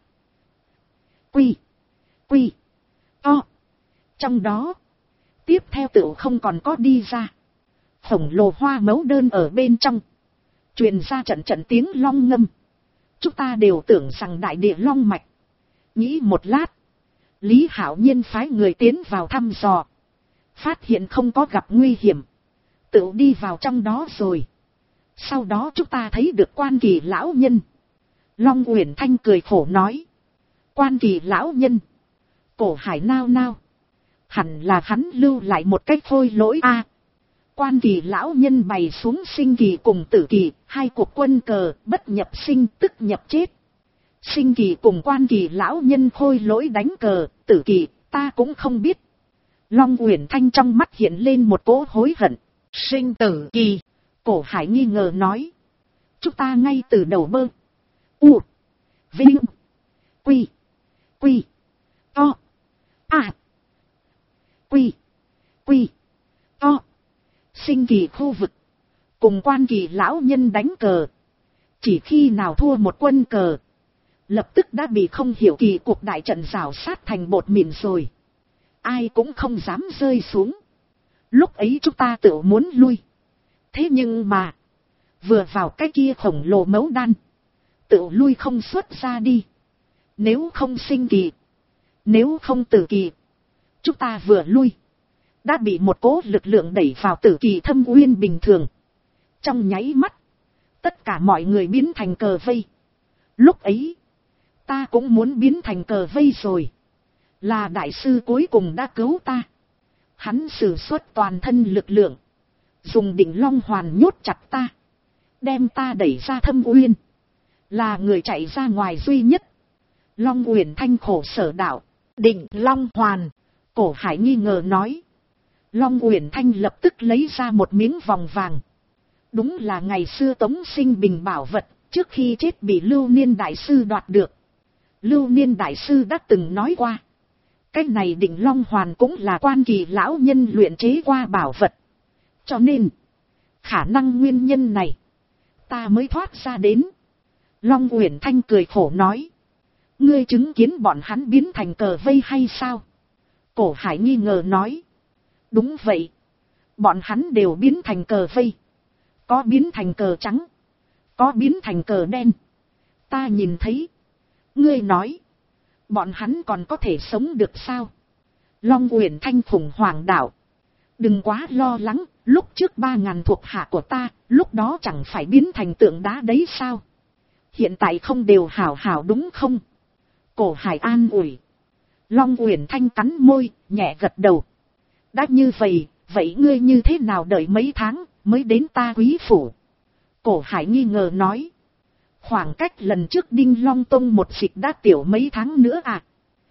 Quy. Quy. To. Trong đó. Tiếp theo tựu không còn có đi ra. Khổng lồ hoa mẫu đơn ở bên trong. Truyền ra trận trận tiếng long ngâm. Chúng ta đều tưởng rằng đại địa long mạch. Nghĩ một lát, Lý Hạo Nhiên phái người tiến vào thăm dò. Phát hiện không có gặp nguy hiểm. Tự đi vào trong đó rồi. Sau đó chúng ta thấy được Quan Kỳ lão nhân. Long Uyển Thanh cười khổ nói. Quan Kỳ lão nhân. Cổ Hải nao nao. Hẳn là hắn lưu lại một cái khôi lỗi a. Quan Kỳ lão nhân bày xuống sinh kỳ cùng tử kỳ, hai cuộc quân cờ, bất nhập sinh tức nhập chết. Sinh kỳ cùng Quan Kỳ lão nhân khôi lỗi đánh cờ, tử kỳ, ta cũng không biết. Long Uyển Thanh trong mắt hiện lên một cỗ hối hận. Sinh tử kỳ. Cổ Hải nghi ngờ nói. Chúng ta ngay từ đầu bơ. U. Vinh. Quy. Quy. To. À. Quy. Quy. To. Sinh kỳ khu vực. Cùng Quan Kỳ lão nhân đánh cờ. Chỉ khi nào thua một quân cờ. Lập tức đã bị không hiểu kỳ cuộc đại trận rào sát thành bột mịn rồi. Ai cũng không dám rơi xuống. Lúc ấy chúng ta tự muốn lui. Thế nhưng mà. Vừa vào cái kia khổng lồ mấu đan. Tự lui không xuất ra đi. Nếu không sinh kỳ. Nếu không tử kỳ. Chúng ta vừa lui. Đã bị một cỗ lực lượng đẩy vào tử kỳ thâm uyên bình thường. Trong nháy mắt. Tất cả mọi người biến thành cờ vây. Lúc ấy. Ta cũng muốn biến thành cờ vây rồi. Là đại sư cuối cùng đã cứu ta. Hắn sử xuất toàn thân lực lượng. Dùng đỉnh long hoàn nhốt chặt ta. Đem ta đẩy ra thâm uyên. Là người chạy ra ngoài duy nhất. Long Uyển Thanh khổ sở đạo. Đỉnh long hoàn. Cổ Hải nghi ngờ nói. Long Uyển Thanh lập tức lấy ra một miếng vòng vàng. Đúng là ngày xưa Tống Sinh Bình bảo vật. Trước khi chết bị Lưu Niên Đại Sư đoạt được. Lưu Niên Đại Sư đã từng nói qua. Cái này đỉnh long hoàn cũng là Quan Kỳ lão nhân luyện chế qua bảo vật. Cho nên. Khả năng nguyên nhân này. Ta mới thoát ra đến. Long Uyển Thanh cười khổ nói. Ngươi chứng kiến bọn hắn biến thành cờ vây hay sao? Cổ Hải nghi ngờ nói. Đúng vậy. Bọn hắn đều biến thành cờ vây. Có biến thành cờ trắng. Có biến thành cờ đen. Ta nhìn thấy. Ngươi nói. Bọn hắn còn có thể sống được sao? Long Uyển Thanh khủng hoảng đạo. Đừng quá lo lắng. Lúc trước 3.000 thuộc hạ của ta. Lúc đó chẳng phải biến thành tượng đá đấy sao? Hiện tại không đều hảo hảo đúng không? Cổ Hải an ủi. Long Uyển Thanh cắn môi, nhẹ gật đầu. Đã như vậy, vậy ngươi như thế nào đợi mấy tháng, mới đến ta Quý phủ? Cổ Hải nghi ngờ nói. Khoảng cách lần trước Đinh Long Tông một dịch đã tiểu mấy tháng nữa à?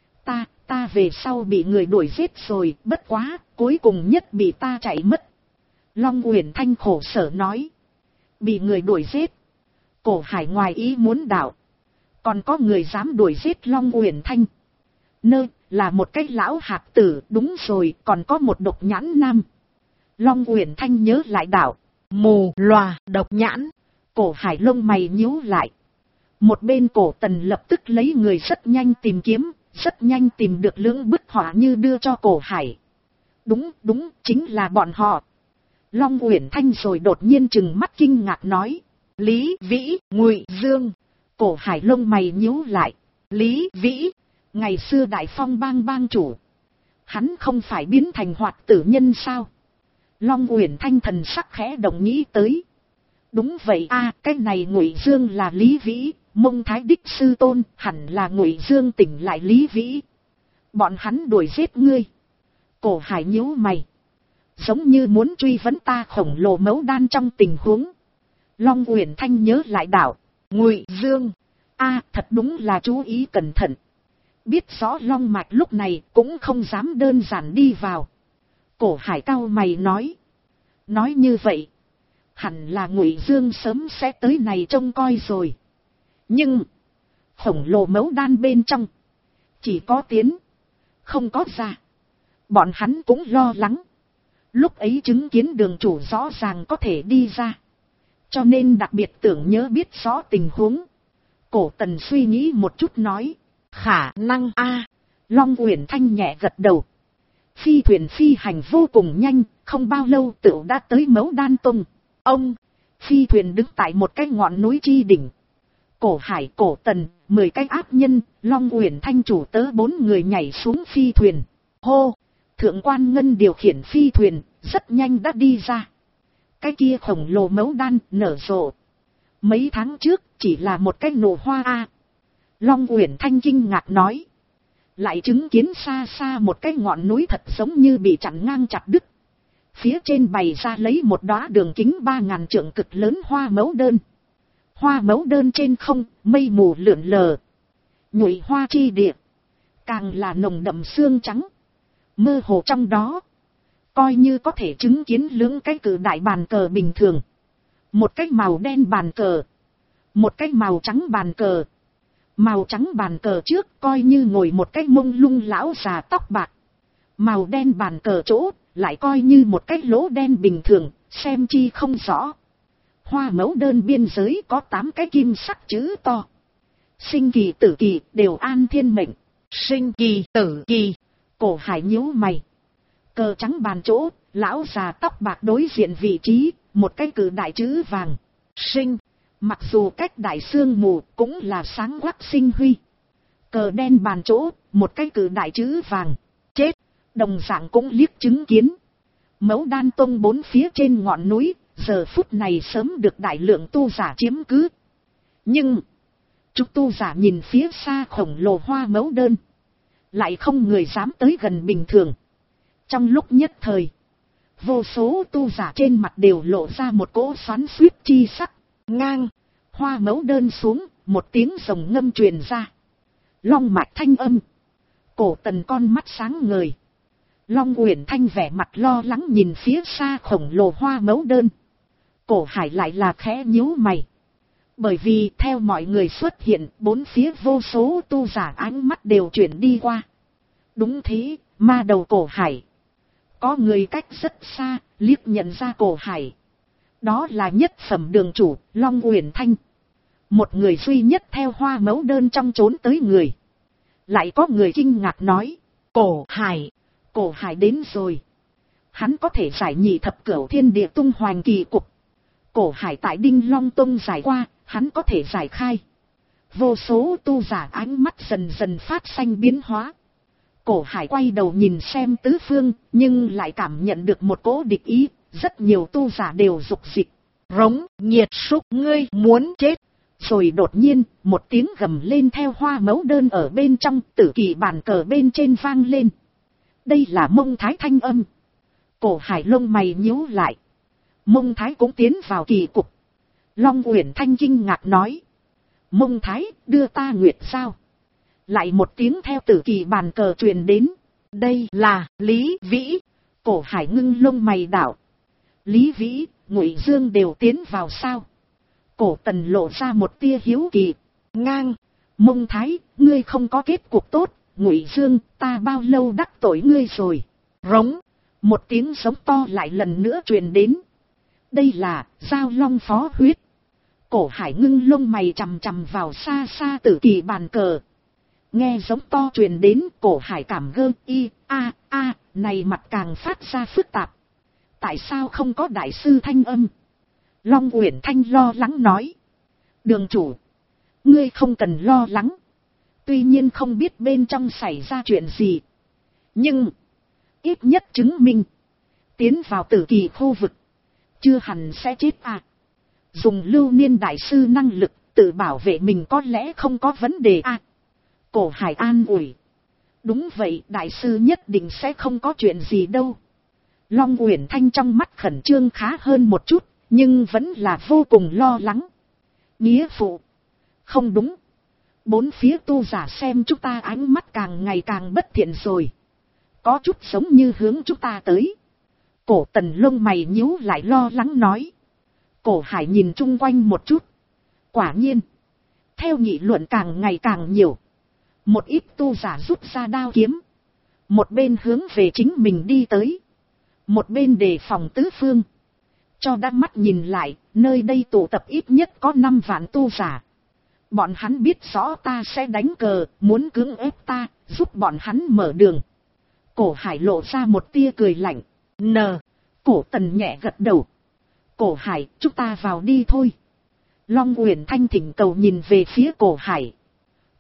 Ta về sau bị người đuổi giết rồi, bất quá, cuối cùng nhất bị ta chạy mất. Long Uyển Thanh khổ sở nói. Bị người đuổi giết. Cổ Hải ngoài ý muốn đạo. Còn có người dám đuổi giết Long Uyển Thanh. Là một cái lão hạt tử, đúng rồi, còn có một độc nhãn nam. Long Uyển Thanh nhớ lại đạo. Mù lòa độc nhãn. Cổ Hải lông mày nhíu lại. Một bên Cổ Tần lập tức lấy người rất nhanh tìm kiếm, rất nhanh tìm được lưỡng bức họa như đưa cho Cổ Hải. Đúng, chính là bọn họ. Long Uyển Thanh rồi đột nhiên trừng mắt kinh ngạc nói. Lý Vĩ, Ngụy Dương. Cổ Hải lông mày nhíu lại. Lý Vĩ, ngày xưa Đại Phong bang chủ. Hắn không phải biến thành hoạt tử nhân sao? Long Uyển Thanh thần sắc khẽ động nghĩ tới. Đúng vậy a, cái này Ngụy Dương là Lý Vĩ, Mông Thái Đích sư tôn, hẳn là Ngụy Dương tỉnh lại Lý Vĩ. Bọn hắn đuổi giết ngươi. Cổ Hải nhíu mày. Giống như muốn truy vấn ta khổng lồ mấu đan trong tình huống. Long Uyển Thanh nhớ lại đạo. Ngụy Dương. Thật đúng là chú ý cẩn thận. Biết rõ Long Mạch lúc này cũng không dám đơn giản đi vào. Cổ Hải cau mày nói. Nói như vậy. Hẳn là Ngụy Dương sớm sẽ tới này trông coi rồi. Nhưng. Khổng lồ mấu đan bên trong. Chỉ có tiến. Không có ra. Bọn hắn cũng lo lắng. Lúc ấy chứng kiến đường chủ rõ ràng có thể đi ra. Cho nên đặc biệt tưởng nhớ biết rõ tình huống. Cổ Tần suy nghĩ một chút nói. Khả năng a. Long Uyển Thanh nhẹ gật đầu. Phi thuyền phi hành vô cùng nhanh. Không bao lâu tựu đã tới Mấu Đan Tông. Phi thuyền đứng tại một cái ngọn núi chi đỉnh. Cổ Hải, Cổ Tần, 10 cái áp nhân, Long Uyển Thanh chủ tớ 4 người nhảy xuống phi thuyền. Hô! Thượng quan Ngân điều khiển phi thuyền, rất nhanh đã đi ra. Cái kia khổng lồ mẫu đan nở rộ. Mấy tháng trước chỉ là một cái nụ hoa a. Long Uyển Thanh kinh ngạc nói. Lại chứng kiến xa xa một cái ngọn núi thật giống như bị chặn ngang chặt đứt. Phía trên bày ra lấy một đóa đường kính 3000 trượng cực lớn hoa mẫu đơn. Hoa mẫu đơn trên không, mây mù lượn lờ. Nhụy hoa chi địa. Càng là nồng đậm xương trắng. Mơ hồ trong đó. Coi như có thể chứng kiến lưỡng cái cử đại bàn cờ bình thường. Một cái màu đen bàn cờ. Một cái màu trắng bàn cờ. Màu trắng bàn cờ trước coi như ngồi một cái mông lung lão già tóc bạc. Màu đen bàn cờ chỗ lại coi như một cái lỗ đen bình thường, xem chi không rõ. Hoa mẫu đơn biên giới có 8 cái kim sắc chữ to. Sinh kỳ tử kỳ đều an thiên mệnh. Sinh kỳ tử kỳ. Cổ Hải nhíu mày. Cờ trắng bàn chỗ, lão già tóc bạc đối diện vị trí, một cái cử đại chữ vàng. Sinh. Mặc dù cách đại sương mù cũng là sáng quắc sinh huy. Cờ đen bàn chỗ, một cái cử đại chữ vàng. Chết. Đồng dạng cũng liếc chứng kiến. Mẫu đan tông 4 phía trên ngọn núi, giờ phút này sớm được đại lượng tu giả chiếm cứ. Nhưng, chúng tu giả nhìn phía xa khổng lồ hoa mẫu đơn. Lại không người dám tới gần bình thường. Trong lúc nhất thời, vô số tu giả trên mặt đều lộ ra một cỗ xoắn xuýt chi sắc. Ngang, hoa mẫu đơn xuống, một tiếng rồng ngâm truyền ra. Long mạch thanh âm. Cổ Tần con mắt sáng ngời. Long Uyển Thanh vẻ mặt lo lắng nhìn phía xa khổng lồ hoa mẫu đơn. Cổ Hải lại là khẽ nhíu mày. Bởi vì theo mọi người xuất hiện, 4 phía vô số tu giả ánh mắt đều chuyển đi qua. Đúng thế, ma đầu Cổ Hải. Có người cách rất xa, liếc nhận ra Cổ Hải. Đó là nhất phẩm đường chủ, Long Uyển Thanh. Một người duy nhất theo hoa mẫu đơn trong trốn tới người. Lại có người kinh ngạc nói, Cổ Hải. Cổ Hải đến rồi. Hắn có thể giải nhị thập cửu thiên địa tung hoành kỳ cục. Cổ Hải tại Đinh Long Tông giải qua, hắn có thể giải khai. Vô số tu giả ánh mắt dần dần phát xanh biến hóa. Cổ Hải quay đầu nhìn xem tứ phương, nhưng lại cảm nhận được một cỗ địch ý. Rất nhiều tu giả đều rục dịch. Rống, nghiệt súc, ngươi muốn chết. Rồi đột nhiên, một tiếng gầm lên theo hoa mẫu đơn ở bên trong, tử kỳ bàn cờ bên trên vang lên. Đây là Mông Thái thanh âm. Cổ Hải lông mày nhíu lại. Mông Thái cũng tiến vào kỳ cục. Long Uyển Thanh kinh ngạc nói. Mông Thái, đưa ta nguyệt sao? Lại một tiếng theo tử kỳ bàn cờ truyền đến. Đây là Lý Vĩ. Cổ Hải ngưng lông mày đảo. Lý Vĩ, Ngụy Dương đều tiến vào sao? Cổ Tần lộ ra một tia hiếu kỳ. Ngang, Mông Thái, ngươi không có kết cục tốt. Ngụy Dương, ta bao lâu đắc tội ngươi rồi? Rống, một tiếng giống to lại lần nữa truyền đến. Đây là Giao Long phó huyết. Cổ Hải ngưng lông mày chằm chằm vào xa xa tử kỳ bàn cờ. Nghe giống to truyền đến, Cổ Hải cảm gơ này mặt càng phát ra phức tạp. Tại sao không có đại sư thanh âm? Long Uyển Thanh lo lắng nói. Đường chủ, ngươi không cần lo lắng. Tuy nhiên không biết bên trong xảy ra chuyện gì. Nhưng, ít nhất chứng minh, tiến vào tử kỳ khu vực, chưa hẳn sẽ chết à. Dùng Lưu Niên đại sư năng lực, tự bảo vệ mình có lẽ không có vấn đề à. Cổ Hải an ủi. Đúng vậy, đại sư nhất định sẽ không có chuyện gì đâu. Long Uyển Thanh trong mắt khẩn trương khá hơn một chút, nhưng vẫn là vô cùng lo lắng. Nghĩa phụ. Không đúng. 4 phía tu giả xem chúng ta ánh mắt càng ngày càng bất thiện rồi. Có chút giống như hướng chúng ta tới. Cổ Tần lông mày nhíu lại lo lắng nói. Cổ Hải nhìn chung quanh một chút. Quả nhiên. Theo nghị luận càng ngày càng nhiều. Một ít tu giả rút ra đao kiếm. Một bên hướng về chính mình đi tới. Một bên đề phòng tứ phương. Cho đắc mắt nhìn lại, nơi đây tụ tập ít nhất có 5 vạn tu giả. Bọn hắn biết rõ ta sẽ đánh cờ, muốn cưỡng ép ta, giúp bọn hắn mở đường. Cổ Hải lộ ra một tia cười lạnh. Cổ Tần nhẹ gật đầu. Cổ Hải, chúng ta vào đi thôi. Long Uyển Thanh thỉnh cầu nhìn về phía Cổ Hải.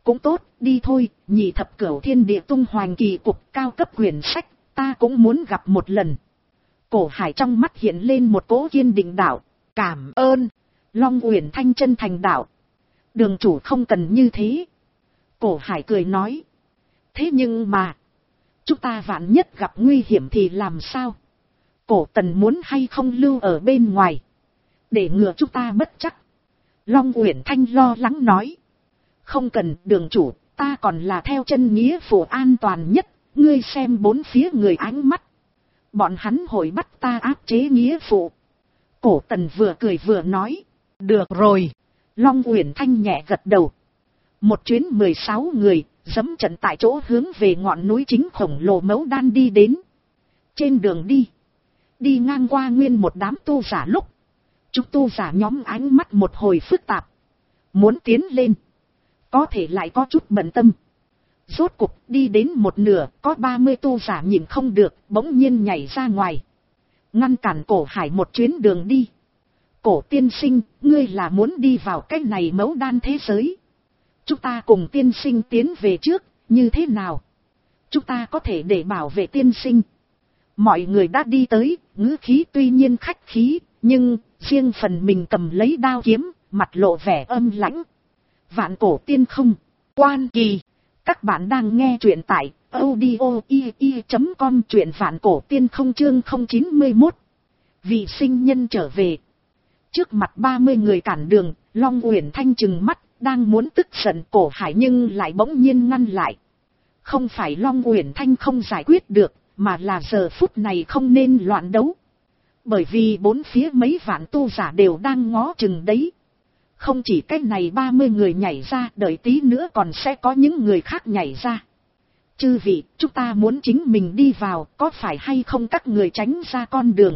Cũng tốt, đi thôi, nhị thập cửu thiên địa tung hoành kỳ cục cao cấp quyển sách, ta cũng muốn gặp một lần. Cổ Hải trong mắt hiện lên một cỗ kiên định đạo. Cảm ơn. Long Uyển Thanh chân thành đạo. Đường chủ không cần như thế. Cổ Hải cười nói. Thế nhưng mà, chúng ta vạn nhất gặp nguy hiểm thì làm sao? Cổ Tần muốn hay không lưu ở bên ngoài, để ngừa chúng ta bất chắc. Long Uyển Thanh lo lắng nói. Không cần đường chủ, ta còn là theo chân nghĩa phụ an toàn nhất, ngươi xem bốn phía người ánh mắt. Bọn hắn hội bắt ta áp chế nghĩa phụ. Cổ Tần vừa cười vừa nói. Được rồi. Long Uyển Thanh nhẹ gật đầu. Một chuyến 16 người, dẫm trận tại chỗ hướng về ngọn núi chính khổng lồ Mẫu Đan đi đến. Trên đường đi ngang qua nguyên một đám tu giả lúc, chúng tu giả nhóm ánh mắt một hồi phức tạp. Muốn tiến lên, có thể lại có chút bận tâm. Rốt cục đi đến một nửa, có 30 tu giả nhìn không được, bỗng nhiên nhảy ra ngoài, ngăn cản Cổ Hải một chuyến đường đi. Cổ tiên sinh, ngươi là muốn đi vào cái này Mẫu Đan thế giới? Chúng ta cùng tiên sinh tiến về trước, như thế nào? Chúng ta có thể để bảo vệ tiên sinh. Mọi người đã đi tới, ngữ khí tuy nhiên khách khí, nhưng riêng phần mình cầm lấy đao kiếm, mặt lộ vẻ âm lãnh. Vạn Cổ Tiên không, Quan Kỳ. Các bạn đang nghe truyện tại audio.com, truyện Vạn Cổ Tiên không chương 091. Vị sinh nhân trở về. Trước mặt 30 người cản đường, Long Uyển Thanh trừng mắt, đang muốn tức giận Cổ Hải nhưng lại bỗng nhiên ngăn lại. Không phải Long Uyển Thanh không giải quyết được, mà là giờ phút này không nên loạn đấu. Bởi vì bốn phía mấy vạn tu giả đều đang ngó chừng đấy. Không chỉ cái này 30 người nhảy ra, đợi tí nữa còn sẽ có những người khác nhảy ra. Chư vị, chúng ta muốn chính mình đi vào, có phải hay không các người tránh ra con đường?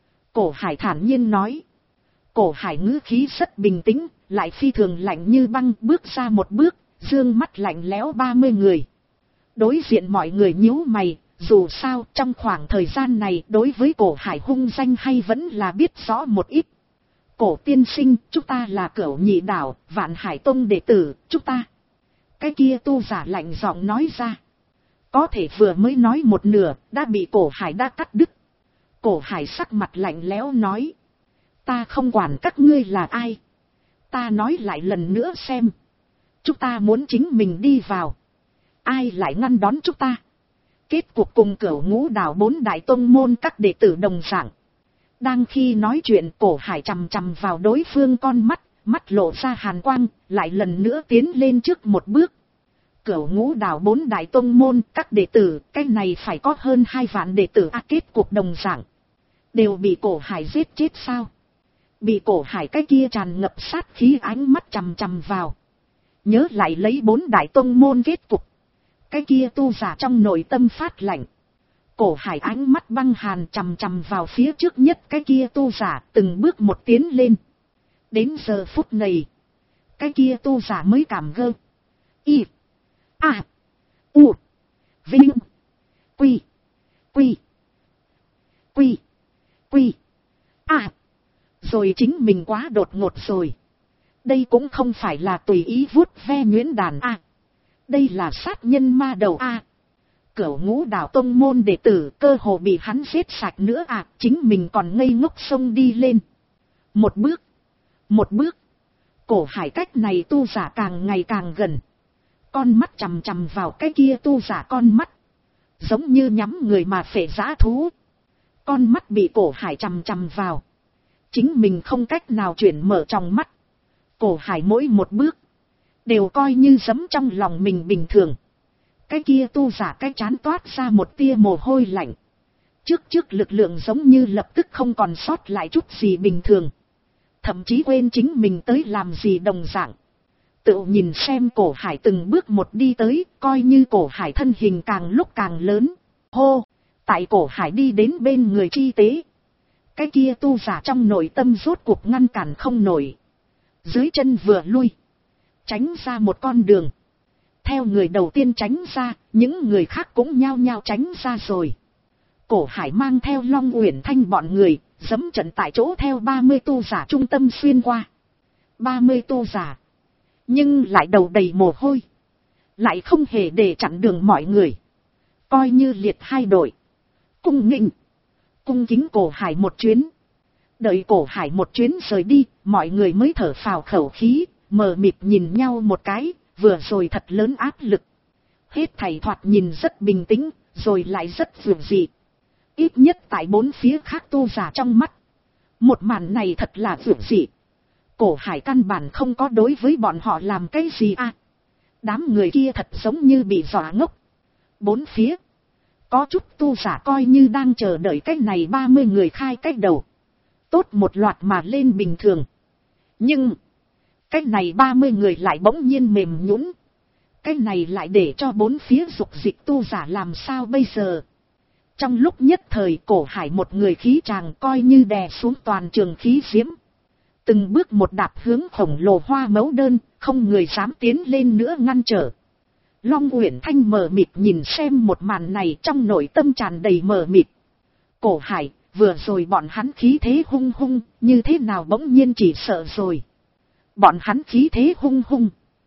Cổ Hải thản nhiên nói. Cổ Hải ngữ khí rất bình tĩnh, lại phi thường lạnh như băng, bước ra một bước, dương mắt lạnh lẽo 30 người. Đối diện mọi người nhíu mày, dù sao trong khoảng thời gian này đối với Cổ Hải hung danh hay vẫn là biết rõ một ít. Cổ tiên sinh, chúng ta là Cửu Nhị Đảo, Vạn Hải Tông đệ tử, chúng ta. Cái kia tu giả lạnh giọng nói ra. Có thể vừa mới nói một nửa, đã bị Cổ Hải đã cắt đứt. Cổ Hải sắc mặt lạnh lẽo nói. Ta không quản các ngươi là ai. Ta nói lại lần nữa xem. Chúng ta muốn chính mình đi vào. Ai lại ngăn đón chúng ta? Kết cuộc cùng Cửu Ngũ Đảo 4 đại tông môn các đệ tử đồng dạng. Đang khi nói chuyện, Cổ Hải chằm chằm vào đối phương con mắt, mắt lộ ra hàn quang, lại lần nữa tiến lên trước một bước. Cửu Ngũ Đảo 4 đại tông môn các đệ tử, cái này phải có hơn 2 vạn đệ tử kết cuộc đồng dạng. Đều bị Cổ Hải giết chết sao? Bị Cổ Hải cái kia tràn ngập sát khí ánh mắt chằm chằm vào. Nhớ lại lấy 4 đại tông môn kết cục. Cái kia tu giả trong nội tâm phát lạnh. Cổ Hải ánh mắt băng hàn chằm chằm vào phía trước nhất cái kia tu giả, từng bước một tiến lên. Đến giờ phút này, cái kia tu giả mới cảm gơ. Y. A. U. Vinh. Quy. Quy. Quy. Quy. A. Rồi chính mình quá đột ngột rồi. Đây cũng không phải là tùy ý vuốt ve nhuyễn đàn A. Đây là sát nhân ma đầu A. Cửu Ngũ Đảo tông môn đệ tử cơ hồ bị hắn giết sạch nữa à, chính mình còn ngây ngốc xông đi lên. Một bước. Một bước. Cổ Hải cách này tu giả càng ngày càng gần. Con mắt chằm chằm vào cái kia tu giả con mắt. Giống như nhắm người mà phệ dã thú. Con mắt bị Cổ Hải chằm chằm vào. Chính mình không cách nào chuyển mở trong mắt. Cổ Hải mỗi một bước đều coi như giẫm trong lòng mình bình thường. Cái kia tu giả cái chán toát ra một tia mồ hôi lạnh. Trước lực lượng giống như lập tức không còn sót lại chút gì bình thường. Thậm chí quên chính mình tới làm gì đồng dạng. Tự nhìn xem Cổ Hải từng bước một đi tới, coi như Cổ Hải thân hình càng lúc càng lớn. Hô! Tại Cổ Hải đi đến bên người chi tế. Cái kia tu giả trong nội tâm rốt cuộc ngăn cản không nổi. Dưới chân vừa lui. Tránh ra một con đường. Theo người đầu tiên tránh ra, những người khác cũng nhao nhao tránh ra rồi. Cổ Hải mang theo Long Uyển Thanh bọn người, dẫm trận tại chỗ theo 30 tu giả trung tâm xuyên qua. 30 tu giả. Nhưng lại đầu đầy mồ hôi. lại không hề để chặn đường mọi người, coi như liệt hai đội, cung nghinh, cung kính Cổ Hải một chuyến. Đợi Cổ Hải một chuyến rời đi, mọi người mới thở phào khẩu khí, mờ mịt nhìn nhau một cái, vừa rồi thật lớn áp lực. Hết thảy thoạt nhìn rất bình tĩnh, rồi lại rất vượt dị. Ít nhất tại bốn phía khác tu giả trong mắt. Một màn này thật là vượt dị. Cổ Hải căn bản không có đối với bọn họ làm cái gì à. Đám người kia thật giống như bị dọa ngốc. Bốn phía có chút tu giả coi như đang chờ đợi cái này 30 người khai cái đầu. Tốt một loạt mà lên bình thường. Nhưng cái này 30 người lại bỗng nhiên mềm nhũn. Cái này lại để cho bốn phía dục dịch tu giả làm sao bây giờ. Trong lúc nhất thời Cổ Hải một người khí tràng coi như đè xuống toàn trường khí diễm. Từng bước một đạp hướng khổng lồ hoa mẫu đơn, không người dám tiến lên nữa ngăn trở. Long Uyển Thanh mờ mịt nhìn xem một màn này, trong nội tâm tràn đầy mờ mịt. Cổ Hải, vừa rồi bọn hắn khí thế hung hung, như thế nào bỗng nhiên chỉ sợ rồi. Bọn hắn khí thế hung hung,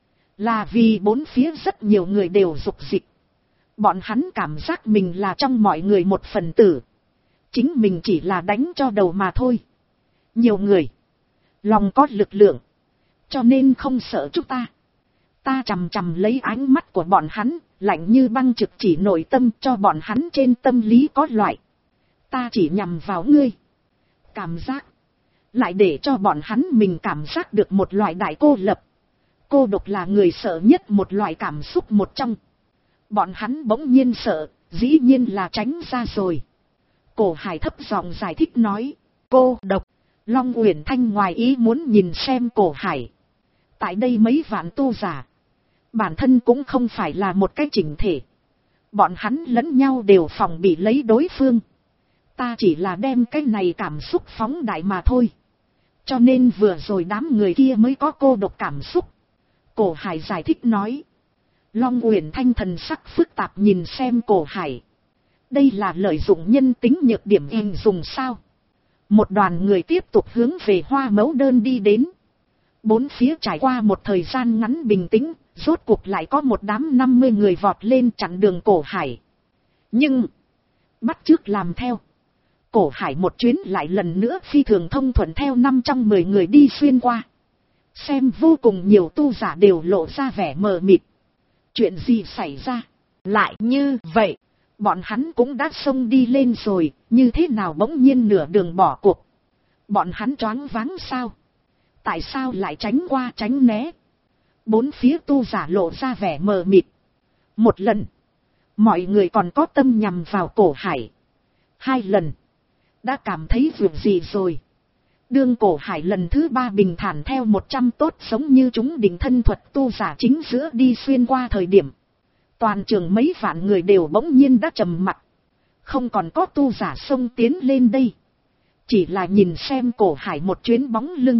là vì bốn phía rất nhiều người đều dục dịch. Bọn hắn cảm giác mình là trong mọi người một phần tử. Chính mình chỉ là đánh cho đầu mà thôi. Nhiều người, lòng có lực lượng, cho nên không sợ chúng ta. Ta chằm chằm lấy ánh mắt của bọn hắn, lạnh như băng trực chỉ nội tâm, cho bọn hắn trên tâm lý có loại ta chỉ nhằm vào ngươi cảm giác, lại để cho bọn hắn mình cảm giác được một loại đại cô lập. Cô độc là người sợ nhất một loại cảm xúc một trong. Bọn hắn bỗng nhiên sợ, dĩ nhiên là tránh ra rồi. Cổ Hải thấp giọng giải thích nói, cô độc. Long Uyển Thanh ngoài ý muốn nhìn xem Cổ Hải. Tại đây mấy vạn tu giả, bản thân cũng không phải là một cái chỉnh thể. Bọn hắn lẫn nhau đều phòng bị lấy đối phương. Ta chỉ là đem cái này cảm xúc phóng đại mà thôi. Cho nên vừa rồi đám người kia mới có cô độc cảm xúc. Cổ Hải giải thích nói. Long Uyển Thanh thần sắc phức tạp nhìn xem Cổ Hải. Đây là lợi dụng nhân tính nhược điểm hình dùng sao? Một đoàn người tiếp tục hướng về hoa mẫu đơn đi đến. Bốn phía trải qua một thời gian ngắn bình tĩnh, rốt cuộc lại có một đám 50 người vọt lên chặn đường Cổ Hải. Nhưng bắt chước làm theo. Cổ Hải một chuyến lại lần nữa phi thường thông thuận theo 5 trong 10 người đi xuyên qua. Xem vô cùng nhiều tu giả đều lộ ra vẻ mờ mịt. Chuyện gì xảy ra? Lại như vậy, bọn hắn cũng đã xông đi lên rồi, như thế nào bỗng nhiên nửa đường bỏ cuộc? Bọn hắn choáng váng sao? Tại sao lại tránh qua tránh né? Bốn phía tu giả lộ ra vẻ mờ mịt. Một lần, mọi người còn có tâm nhằm vào Cổ Hải. 2 lần, đã cảm thấy việc gì rồi. Đương Cổ Hải lần thứ 3 bình thản theo 100 tốt giống như chúng định thân thuật tu giả chính giữa đi xuyên qua thời điểm. Toàn trường mấy vạn người đều bỗng nhiên đã trầm mặc. Không còn có tu giả xông tiến lên đây. Chỉ là nhìn xem Cổ Hải một chuyến bóng lưng.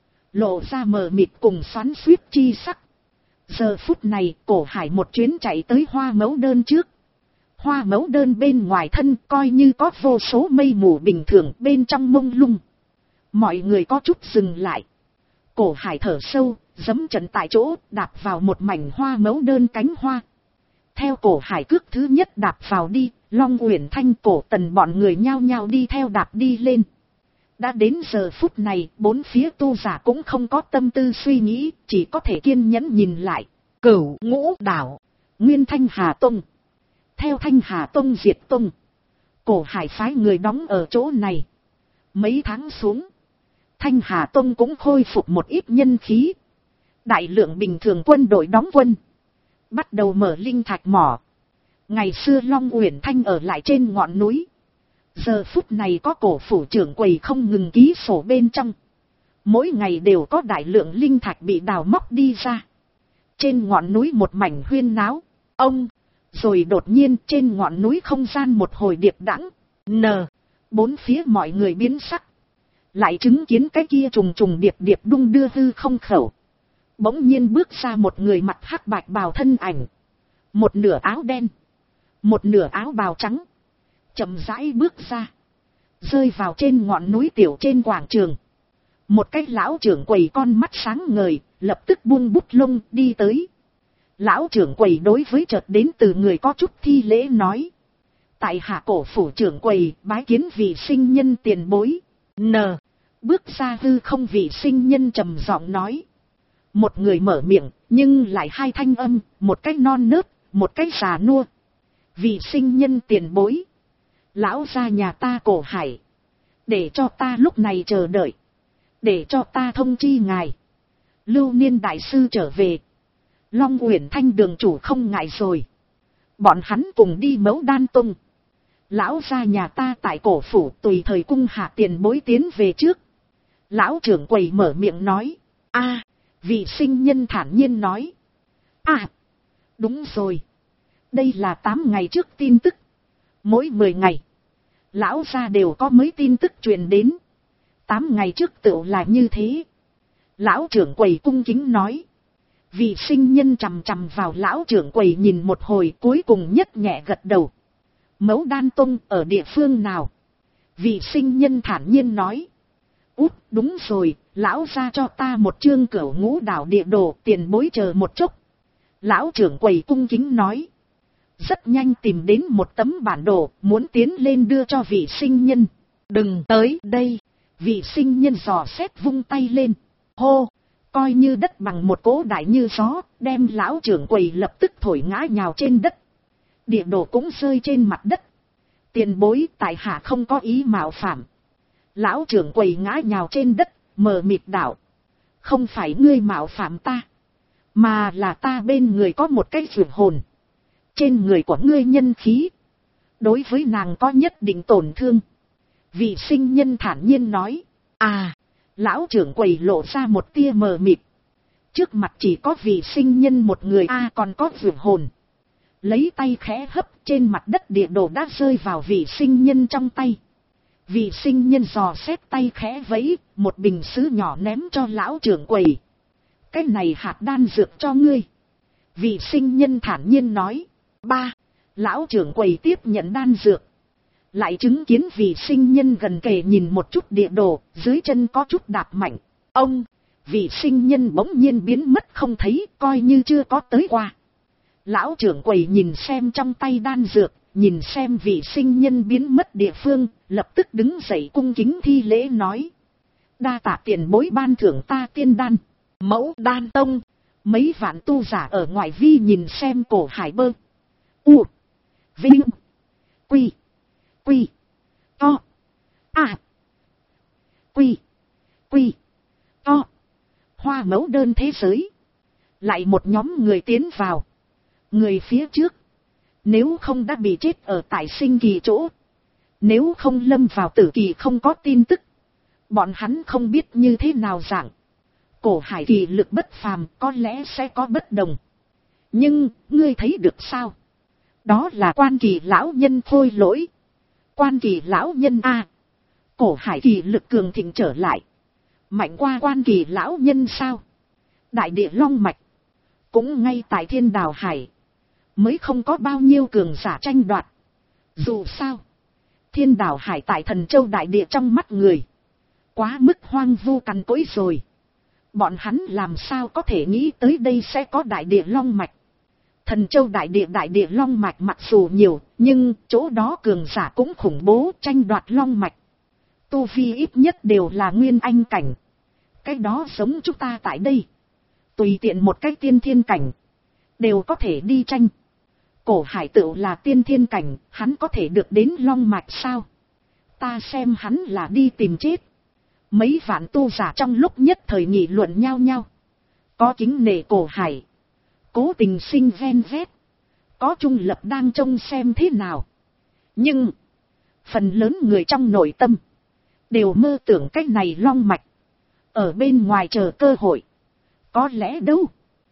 Lộ ra mờ mịt cùng xoắn xuýt chi sắc. Giờ phút này Cổ Hải một chuyến chạy tới hoa mẫu đơn trước. Hoa mẫu đơn bên ngoài thân coi như có vô số mây mù bình thường bên trong mông lung. Mọi người có chút dừng lại. Cổ Hải thở sâu, giẫm trận tại chỗ, đạp vào một mảnh hoa mẫu đơn cánh hoa. Theo Cổ Hải cước thứ nhất đạp vào đi, Long Uyển Thanh Cổ Tần bọn người nhao nhao đi theo đạp đi lên. Đã đến giờ phút này, bốn phía tu giả cũng không có tâm tư suy nghĩ, chỉ có thể kiên nhẫn nhìn lại. Cửu Ngũ Đảo, Nguyên Thanh Hà Tông. Theo Thanh Hà Tông diệt tông, Cổ Hải phái người đóng ở chỗ này. Mấy tháng xuống, Thanh Hà Tông cũng khôi phục một ít nhân khí. Đại lượng bình thường quân đội đóng quân, bắt đầu mở linh thạch mỏ. Ngày xưa Long Uyển Thanh ở lại trên ngọn núi. Giờ phút này có cổ phủ trưởng quầy không ngừng ký sổ bên trong. Mỗi ngày đều có đại lượng linh thạch bị đào móc đi ra. Trên ngọn núi một mảnh huyên náo. Rồi đột nhiên trên ngọn núi không gian một hồi điệp đãng. Bốn phía mọi người biến sắc. Lại chứng kiến cái kia trùng trùng điệp điệp đung đưa hư không khẩu. Bỗng nhiên bước ra một người mặt hắc bạch bào thân ảnh. Một nửa áo đen, một nửa áo bào trắng. Chậm rãi bước ra, rơi vào trên ngọn núi tiểu trên quảng trường. Một cái lão trưởng quầy con mắt sáng ngời, lập tức buông bút lông đi tới. Lão trưởng quầy đối với chợt đến từ người có chút thi lễ nói. Tại hạ cổ phủ trưởng quầy bái kiến vị sinh nhân tiền bối. Bước ra hư không vị sinh nhân trầm giọng nói. Một người mở miệng, nhưng lại hai thanh âm, một cái non nớt, một cái già nua. Vị sinh nhân tiền bối. Lão gia nhà ta Cổ Hải. Để cho ta lúc này chờ đợi. Để cho ta thông chi ngài. Lưu Niên đại sư trở về. Long Uyển Thanh đường chủ không ngại rồi. Bọn hắn cùng đi Mẫu Đan Tông. Lão gia nhà ta tại cổ phủ tùy thời cung hạ tiền bối tiến về trước. Lão trưởng quầy mở miệng nói. Vị sinh nhân thản nhiên nói. Đúng rồi. Đây là 8 ngày trước tin tức. Mỗi 10 ngày. Lão gia đều có mới tin tức truyền đến. 8 ngày trước tựu là như thế. Lão trưởng quầy cung kính nói. Vị sinh nhân chằm chằm vào lão trưởng quầy nhìn một hồi cuối cùng nhất nhẹ gật đầu. Mẫu Đan Tông ở địa phương nào? Vị sinh nhân thản nhiên nói. Đúng rồi, lão ra cho ta một chương Cửu Ngũ Đảo địa đồ, tiền bối chờ một chút. Lão trưởng quầy cung kính nói. Rất nhanh tìm đến một tấm bản đồ, muốn tiến lên đưa cho vị sinh nhân. Đừng tới đây. Vị sinh nhân dò xét vung tay lên. Hô, coi như đất bằng một cỗ đại như gió, đem lão trưởng quầy lập tức thổi ngã nhào trên đất. Địa đồ cũng rơi trên mặt đất. Tiền bối tại hạ không có ý mạo phạm. Lão trưởng quầy ngã nhào trên đất, mờ mịt đạo. Không phải ngươi mạo phạm ta, mà là ta bên người có một cái vượt hồn. Trên người của ngươi nhân khí, đối với nàng có nhất định tổn thương. Vị sinh nhân thản nhiên nói. Lão trưởng quầy lộ ra một tia mờ mịt. Trước mặt chỉ có vị sinh nhân một người còn có vượt hồn. Lấy tay khẽ hấp trên mặt đất địa đồ đã rơi vào vị sinh nhân trong tay. Vị sinh nhân dò xét tay khẽ vẫy, một bình sứ nhỏ ném cho lão trưởng quầy. Cái này hạt đan dược cho ngươi. Vị sinh nhân thản nhiên nói. Lão trưởng quầy tiếp nhận đan dược. Lại chứng kiến vị sinh nhân gần kề nhìn một chút địa đồ, dưới chân có chút đạp mạnh. Vị sinh nhân bỗng nhiên biến mất không thấy, coi như chưa có tới qua. Lão trưởng quầy nhìn xem trong tay đan dược, nhìn xem vị sinh nhân biến mất địa phương, lập tức đứng dậy cung kính thi lễ nói. Đa tạ tiền bối ban thưởng ta tiên đan. Mẫu Đan Tông. Mấy vạn tu giả ở ngoại vi nhìn xem Cổ Hải Bơ. Vinh. Quy. To. Quy. To. Hoa mẫu đơn thế giới. Lại một nhóm người tiến vào. Người phía trước. Nếu không đã bị chết ở tại sinh kỳ chỗ. Nếu không lâm vào tử kỳ không có tin tức. Bọn hắn không biết như thế nào dạng. Cổ Hải kỳ lực bất phàm có lẽ sẽ có bất đồng. Nhưng, ngươi thấy được sao? Đó là Quan Kỳ lão nhân Khôi Lỗi. Quan Kỳ lão nhân Cổ Hải kỳ lực cường thịnh trở lại. Mạnh qua Quan Kỳ lão nhân sao? Đại địa long mạch. Cũng ngay tại Thiên Đào Hải. Mới không có bao nhiêu cường giả tranh đoạt. Dù sao. Thiên Đào Hải tại Thần Châu đại địa trong mắt người. Quá mức hoang vu cằn cỗi rồi. Bọn hắn làm sao có thể nghĩ tới đây sẽ có đại địa long mạch. Thần Châu đại địa long mạch mặc dù nhiều, nhưng chỗ đó cường giả cũng khủng bố tranh đoạt long mạch. Tu vi ít nhất đều là nguyên anh cảnh. Cái đó giống chúng ta tại đây. Tùy tiện một cái tiên thiên cảnh. Đều có thể đi tranh. Cổ Hải tựu là tiên thiên cảnh, hắn có thể được đến long mạch sao? Ta xem hắn là đi tìm chết. Mấy vạn tu giả trong lúc nhất thời nghị luận nhau nhau. Có kính nể Cổ Hải. Cố tình sinh ven vét. Có trung lập đang trông xem thế nào. Nhưng. Phần lớn người trong nội tâm. Đều mơ tưởng cách này long mạch. Ở bên ngoài chờ cơ hội. Có lẽ đâu.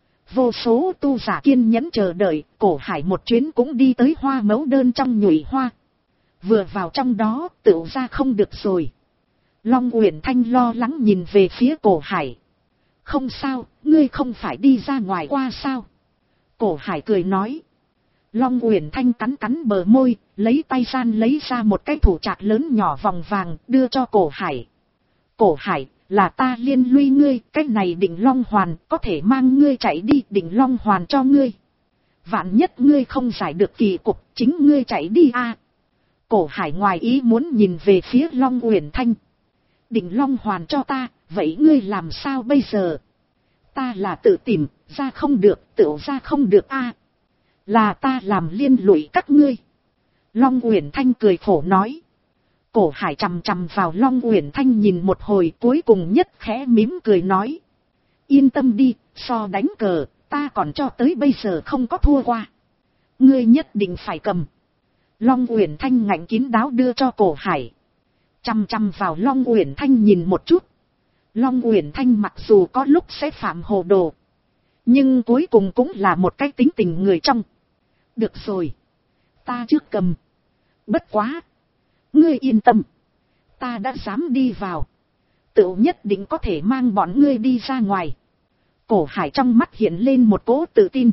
Vô số tu giả kiên nhẫn chờ đợi. Cổ Hải một chuyến cũng đi tới hoa mẫu đơn trong nhụy hoa. Vừa vào trong đó tựu ra không được rồi. Long Uyển Thanh lo lắng nhìn về phía Cổ Hải. Không sao, ngươi không phải đi ra ngoài qua sao? Cổ Hải cười nói. Long Uyển Thanh cắn bờ môi, lấy tay gian lấy ra một cái thủ trạc lớn nhỏ vòng vàng đưa cho Cổ Hải. Cổ Hải, Là ta liên lụy ngươi, cái này Định Long Hoàn có thể mang ngươi chạy đi, Định Long Hoàn cho ngươi. Vạn nhất ngươi không giải được kỳ cục, chính ngươi chạy đi a. Cổ Hải ngoài ý muốn nhìn về phía Long Uyển Thanh. Định Long Hoàn cho ta, vậy ngươi làm sao bây giờ? Ta là tự tìm, ra không được, tự ra không được a. Là ta làm liên lụy các ngươi. Long Uyển Thanh cười khổ nói. Cổ Hải chằm chằm vào Long Uyển Thanh nhìn một hồi, cuối cùng nhất khẽ mím cười nói. Yên tâm đi, so đánh cờ, ta còn cho tới bây giờ không có thua qua. Ngươi nhất định phải cầm. Long Uyển Thanh ngạnh kín đáo đưa cho Cổ Hải. Chằm chằm vào Long Uyển Thanh nhìn một chút. Long Uyển Thanh mặc dù có lúc sẽ phạm hồ đồ, nhưng cuối cùng cũng là một cái tính tình người trong. Được rồi, ta trước cầm. Bất quá, ngươi yên tâm, ta đã dám đi vào, tự nhất định có thể mang bọn ngươi đi ra ngoài. Cổ Hải trong mắt hiện lên một cỗ tự tin.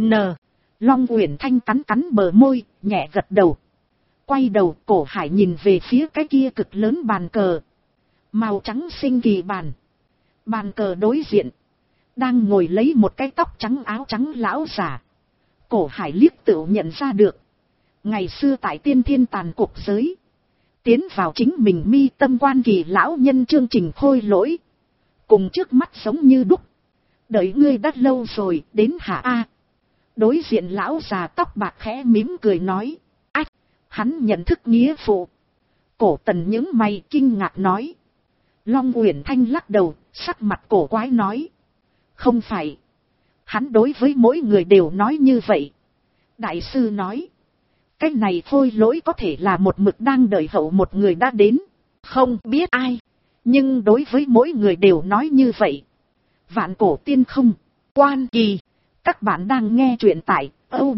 Long Uyển Thanh cắn cắn bờ môi, nhẹ gật đầu. Quay đầu, Cổ Hải nhìn về phía cái kia cực lớn bàn cờ. Màu trắng sinh kỳ bàn. Bàn cờ đối diện, đang ngồi lấy một cái tóc trắng áo trắng lão giả. Cổ Hải liếc tự nhận ra được. Ngày xưa tại Tiên Thiên Tàn Cuộc giới, tiến vào chính mình mi tâm quan kỳ lão nhân chương trình Khôi Lỗi. Cùng trước mắt giống như đúc. Đợi ngươi đã lâu rồi, đến hả a? Đối diện lão già tóc bạc khẽ mím cười nói. Ách, hắn nhận thức nghĩa phụ. Cổ Tần những mày kinh ngạc nói. Long Uyển Thanh lắc đầu, sắc mặt cổ quái nói. Không phải. Hắn đối với mỗi người đều nói như vậy. Đại sư nói. Cái này Khôi Lỗi có thể là một mực đang đợi hậu một người đã đến. Không biết ai. Nhưng đối với mỗi người đều nói như vậy. Vạn Cổ Tiên Không, Quan Kỳ. Các bạn đang nghe truyện tại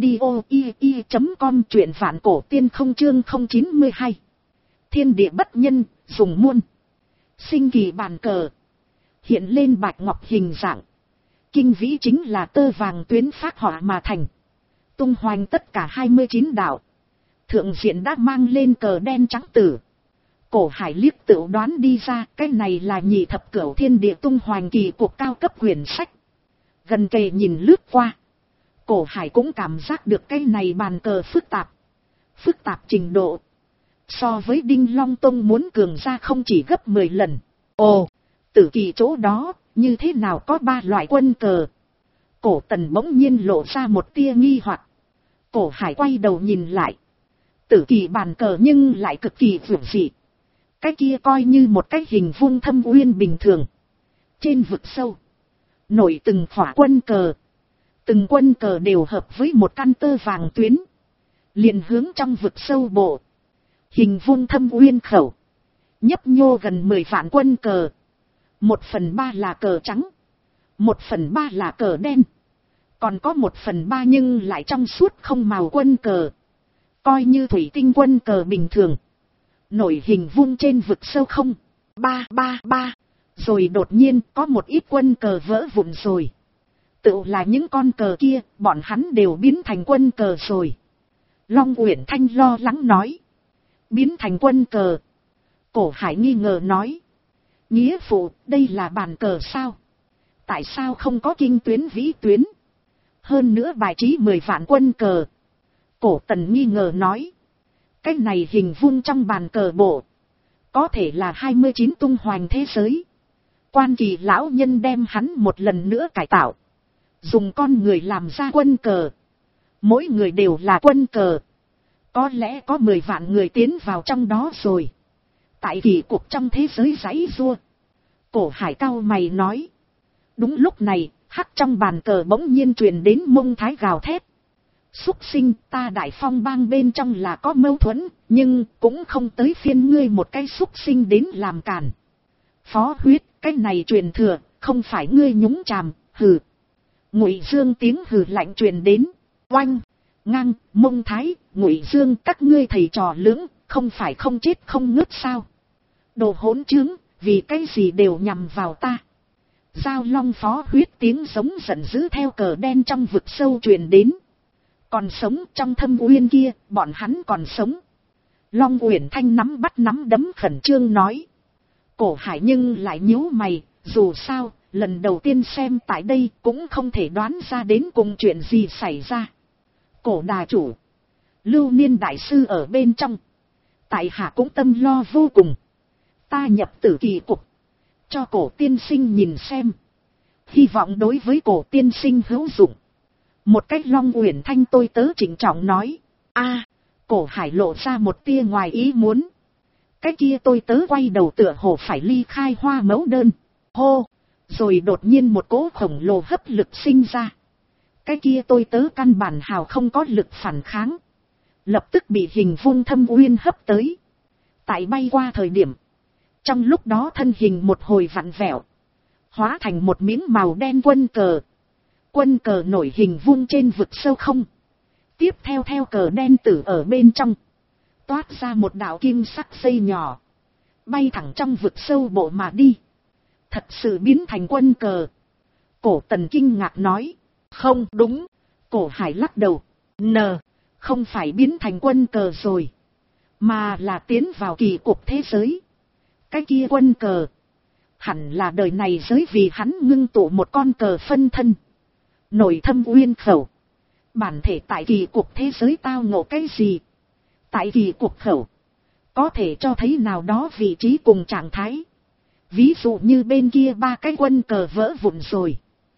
audio.com, truyện Vạn Cổ Tiên Không chương 092. Thiên địa bất nhân, dùng muôn. Sinh kỳ bàn cờ. Hiện lên bạch ngọc hình dạng. Kinh vĩ chính là tơ vàng tuyến phác họa mà thành. Tung hoành tất cả 29 đạo. Thượng diện đã mang lên cờ đen trắng tử. Cổ Hải liếc tự đoán đi ra, cái này là nhị thập cửu thiên địa tung hoành kỳ cuộc cao cấp quyển sách. Gần kề nhìn lướt qua, Cổ Hải cũng cảm giác được cái này bàn cờ phức tạp. Phức tạp trình độ. So với Đinh Long Tông muốn cường ra không chỉ gấp 10 lần. Ồ, Tử Kỳ chỗ đó, như thế nào có 3 loại quân cờ? Cổ Tần bỗng nhiên lộ ra một tia nghi hoặc. Cổ Hải quay đầu nhìn lại. Tử Kỳ bàn cờ nhưng lại cực kỳ vượt dị. Cái kia coi như một cái hình vuông thâm uyên bình thường. Trên vực sâu, nổi từng khỏa quân cờ. Từng quân cờ đều hợp với một căn tơ vàng tuyến. Liền hướng trong vực sâu bộ. Hình vuông thâm uyên khẩu. Nhấp nhô gần 10 vạn quân cờ. 1/3 là cờ trắng. 1/3 là cờ đen. Còn có 1/3 nhưng lại trong suốt không màu quân cờ. Coi như thủy tinh quân cờ bình thường. Nổi hình vuông trên vực sâu không. 3. Rồi đột nhiên có một ít quân cờ vỡ vụn rồi. Tự là những con cờ kia, bọn hắn đều biến thành quân cờ rồi. Long Uyển Thanh lo lắng nói. Biến thành quân cờ. Cổ Hải nghi ngờ nói. Nghĩa phụ, đây là bàn cờ sao? Tại sao không có kinh tuyến vĩ tuyến? Hơn nữa bài trí 10 vạn quân cờ. Cổ Tần nghi ngờ nói. Cái này hình vuông trong bàn cờ bộ. Có thể là 29 tung hoành thế giới. Quan Kỳ lão nhân đem hắn một lần nữa cải tạo. Dùng con người làm ra quân cờ. Mỗi người đều là quân cờ. Có lẽ có 10 vạn người tiến vào trong đó rồi. Tại kỳ cuộc trong thế giới giãy giụa. Cổ Hải cau mày nói. Đúng lúc này, hắc trong bàn cờ bỗng nhiên truyền đến mông thái gào thét. Súc sinh, ta Đại Phong bang bên trong là có mâu thuẫn, nhưng cũng không tới phiên ngươi một cái súc sinh đến làm càn. Phó Huyết, cái này truyền thừa, không phải ngươi nhúng chàm, hừ. Ngụy Dương tiếng hừ lạnh truyền đến. Oanh, ngang, mông thái, Ngụy Dương, các ngươi thầy trò lưỡng, không phải không chết không ngớt sao? Đồ hỗn trướng, vì cái gì đều nhằm vào ta. Giao Long Phó Huyết tiếng giống giận dữ theo cờ đen trong vực sâu truyền đến. Còn sống trong thâm uyên kia, bọn hắn còn sống. Long Uyển Thanh nắm bắt nắm đấm khẩn trương nói. Cổ Hải nhưng lại nhíu mày, dù sao, lần đầu tiên xem tại đây cũng không thể đoán ra đến cùng chuyện gì xảy ra. Cổ đà chủ, Lưu Niên đại sư ở bên trong, tại hạ cũng tâm lo vô cùng. Ta nhập Tử Kỳ cục, cho Cổ tiên sinh nhìn xem, hy vọng đối với Cổ tiên sinh hữu dụng. Một cách Long Uyển Thanh tôi tớ trịnh trọng nói. A, Cổ Hải lộ ra một tia ngoài ý muốn. Cái kia tôi tớ quay đầu tựa hồ phải ly khai Hoa Mẫu Đơn. Hô, rồi đột nhiên một cỗ khổng lồ hấp lực sinh ra. Cái kia tôi tớ căn bản hào không có lực phản kháng, lập tức bị hình vuông Thâm Uyên hấp tới. Tại bay qua thời điểm, trong lúc đó thân hình một hồi vặn vẹo, hóa thành một miếng màu đen quân cờ. Quân cờ nổi hình vuông trên vực sâu không. Tiếp theo theo cờ đen tử ở bên trong, toát ra một đạo kim sắc dây nhỏ, bay thẳng trong vực sâu bộ mà đi. Thật sự biến thành quân cờ. Cổ Tần kinh ngạc nói. Không đúng. Cổ Hải lắc đầu. Không phải biến thành quân cờ rồi, mà là tiến vào kỳ cục thế giới. Cái kia quân cờ, hẳn là đời này giới vì hắn ngưng tụ một con cờ phân thân. Nổi Thâm Uyên khẩu. Bản thể tại kỳ cục thế giới tao ngộ cái gì? Tại kỳ cục khẩu, có thể cho thấy nào đó vị trí cùng trạng thái. Ví dụ như bên kia 3 cái quân cờ vỡ vụn rồi,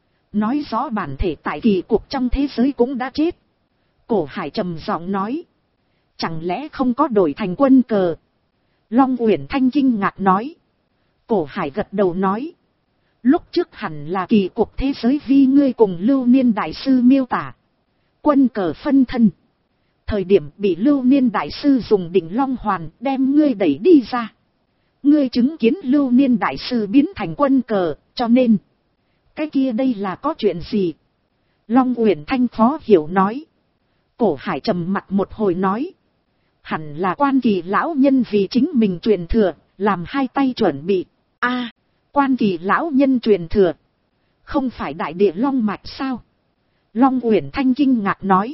nói rõ bản thể tại kỳ cục trong thế giới cũng đã chết. Cổ Hải trầm giọng nói. Chẳng lẽ không có đổi thành quân cờ? Long Uyển Thanh kinh ngạc nói. Cổ Hải gật đầu nói. Lúc trước hẳn là kỳ cục thế giới vi ngươi cùng Lưu Niên đại sư miêu tả. Quân cờ phân thân. Thời điểm bị Lưu Niên đại sư dùng đỉnh Long Hoàn đem ngươi đẩy đi ra. Ngươi chứng kiến Lưu Niên đại sư biến thành quân cờ, cho nên cái kia đây là có chuyện gì? Long Uyển Thanh khó hiểu nói. Cổ Hải trầm mặt một hồi nói. Hẳn là Quan Kỳ lão nhân vì chính mình truyền thừa, làm hai tay chuẩn bị. Quan Kỳ lão nhân truyền thừa, không phải đại địa long mạch sao? Long Uyển Thanh kinh ngạc nói.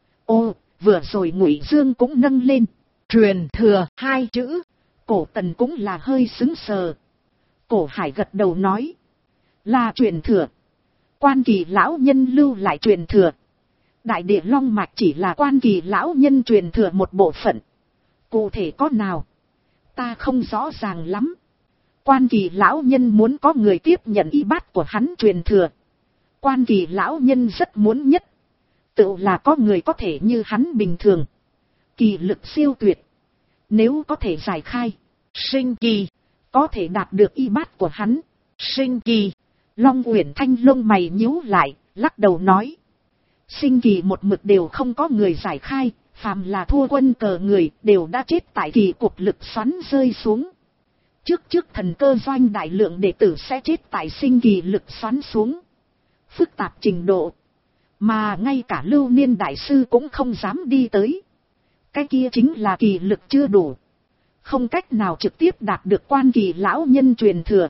Ô, vừa rồi Ngụy Dương cũng nâng lên truyền thừa 2 chữ. Cổ Tần cũng là hơi sững sờ. Cổ Hải gật đầu nói. Là truyền thừa. Quan Kỳ lão nhân lưu lại truyền thừa. Đại địa long mạch chỉ là Quan Kỳ lão nhân truyền thừa một bộ phận. Cụ thể có nào, ta không rõ ràng lắm. Quan Kỳ lão nhân muốn có người tiếp nhận y bát của hắn truyền thừa. Quan Kỳ lão nhân rất muốn nhất, tự là có người có thể như hắn bình thường, kỳ lực siêu tuyệt. Nếu có thể giải khai sinh kỳ, có thể đạt được y bát của hắn. Sinh kỳ. Long Uyển Thanh lông mày nhíu lại, lắc đầu nói. Sinh kỳ một mực đều không có người giải khai, phàm là thua quân cờ người đều đã chết tại kỳ cục lực xoắn rơi xuống. Trước thần cơ doanh đại lượng đệ tử sẽ chết tại sinh kỳ lực xoắn xuống. Phức tạp trình độ, mà ngay cả Lưu Niên đại sư cũng không dám đi tới. Cái kia chính là kỳ lực chưa đủ, không cách nào trực tiếp đạt được Quan Kỳ lão nhân truyền thừa.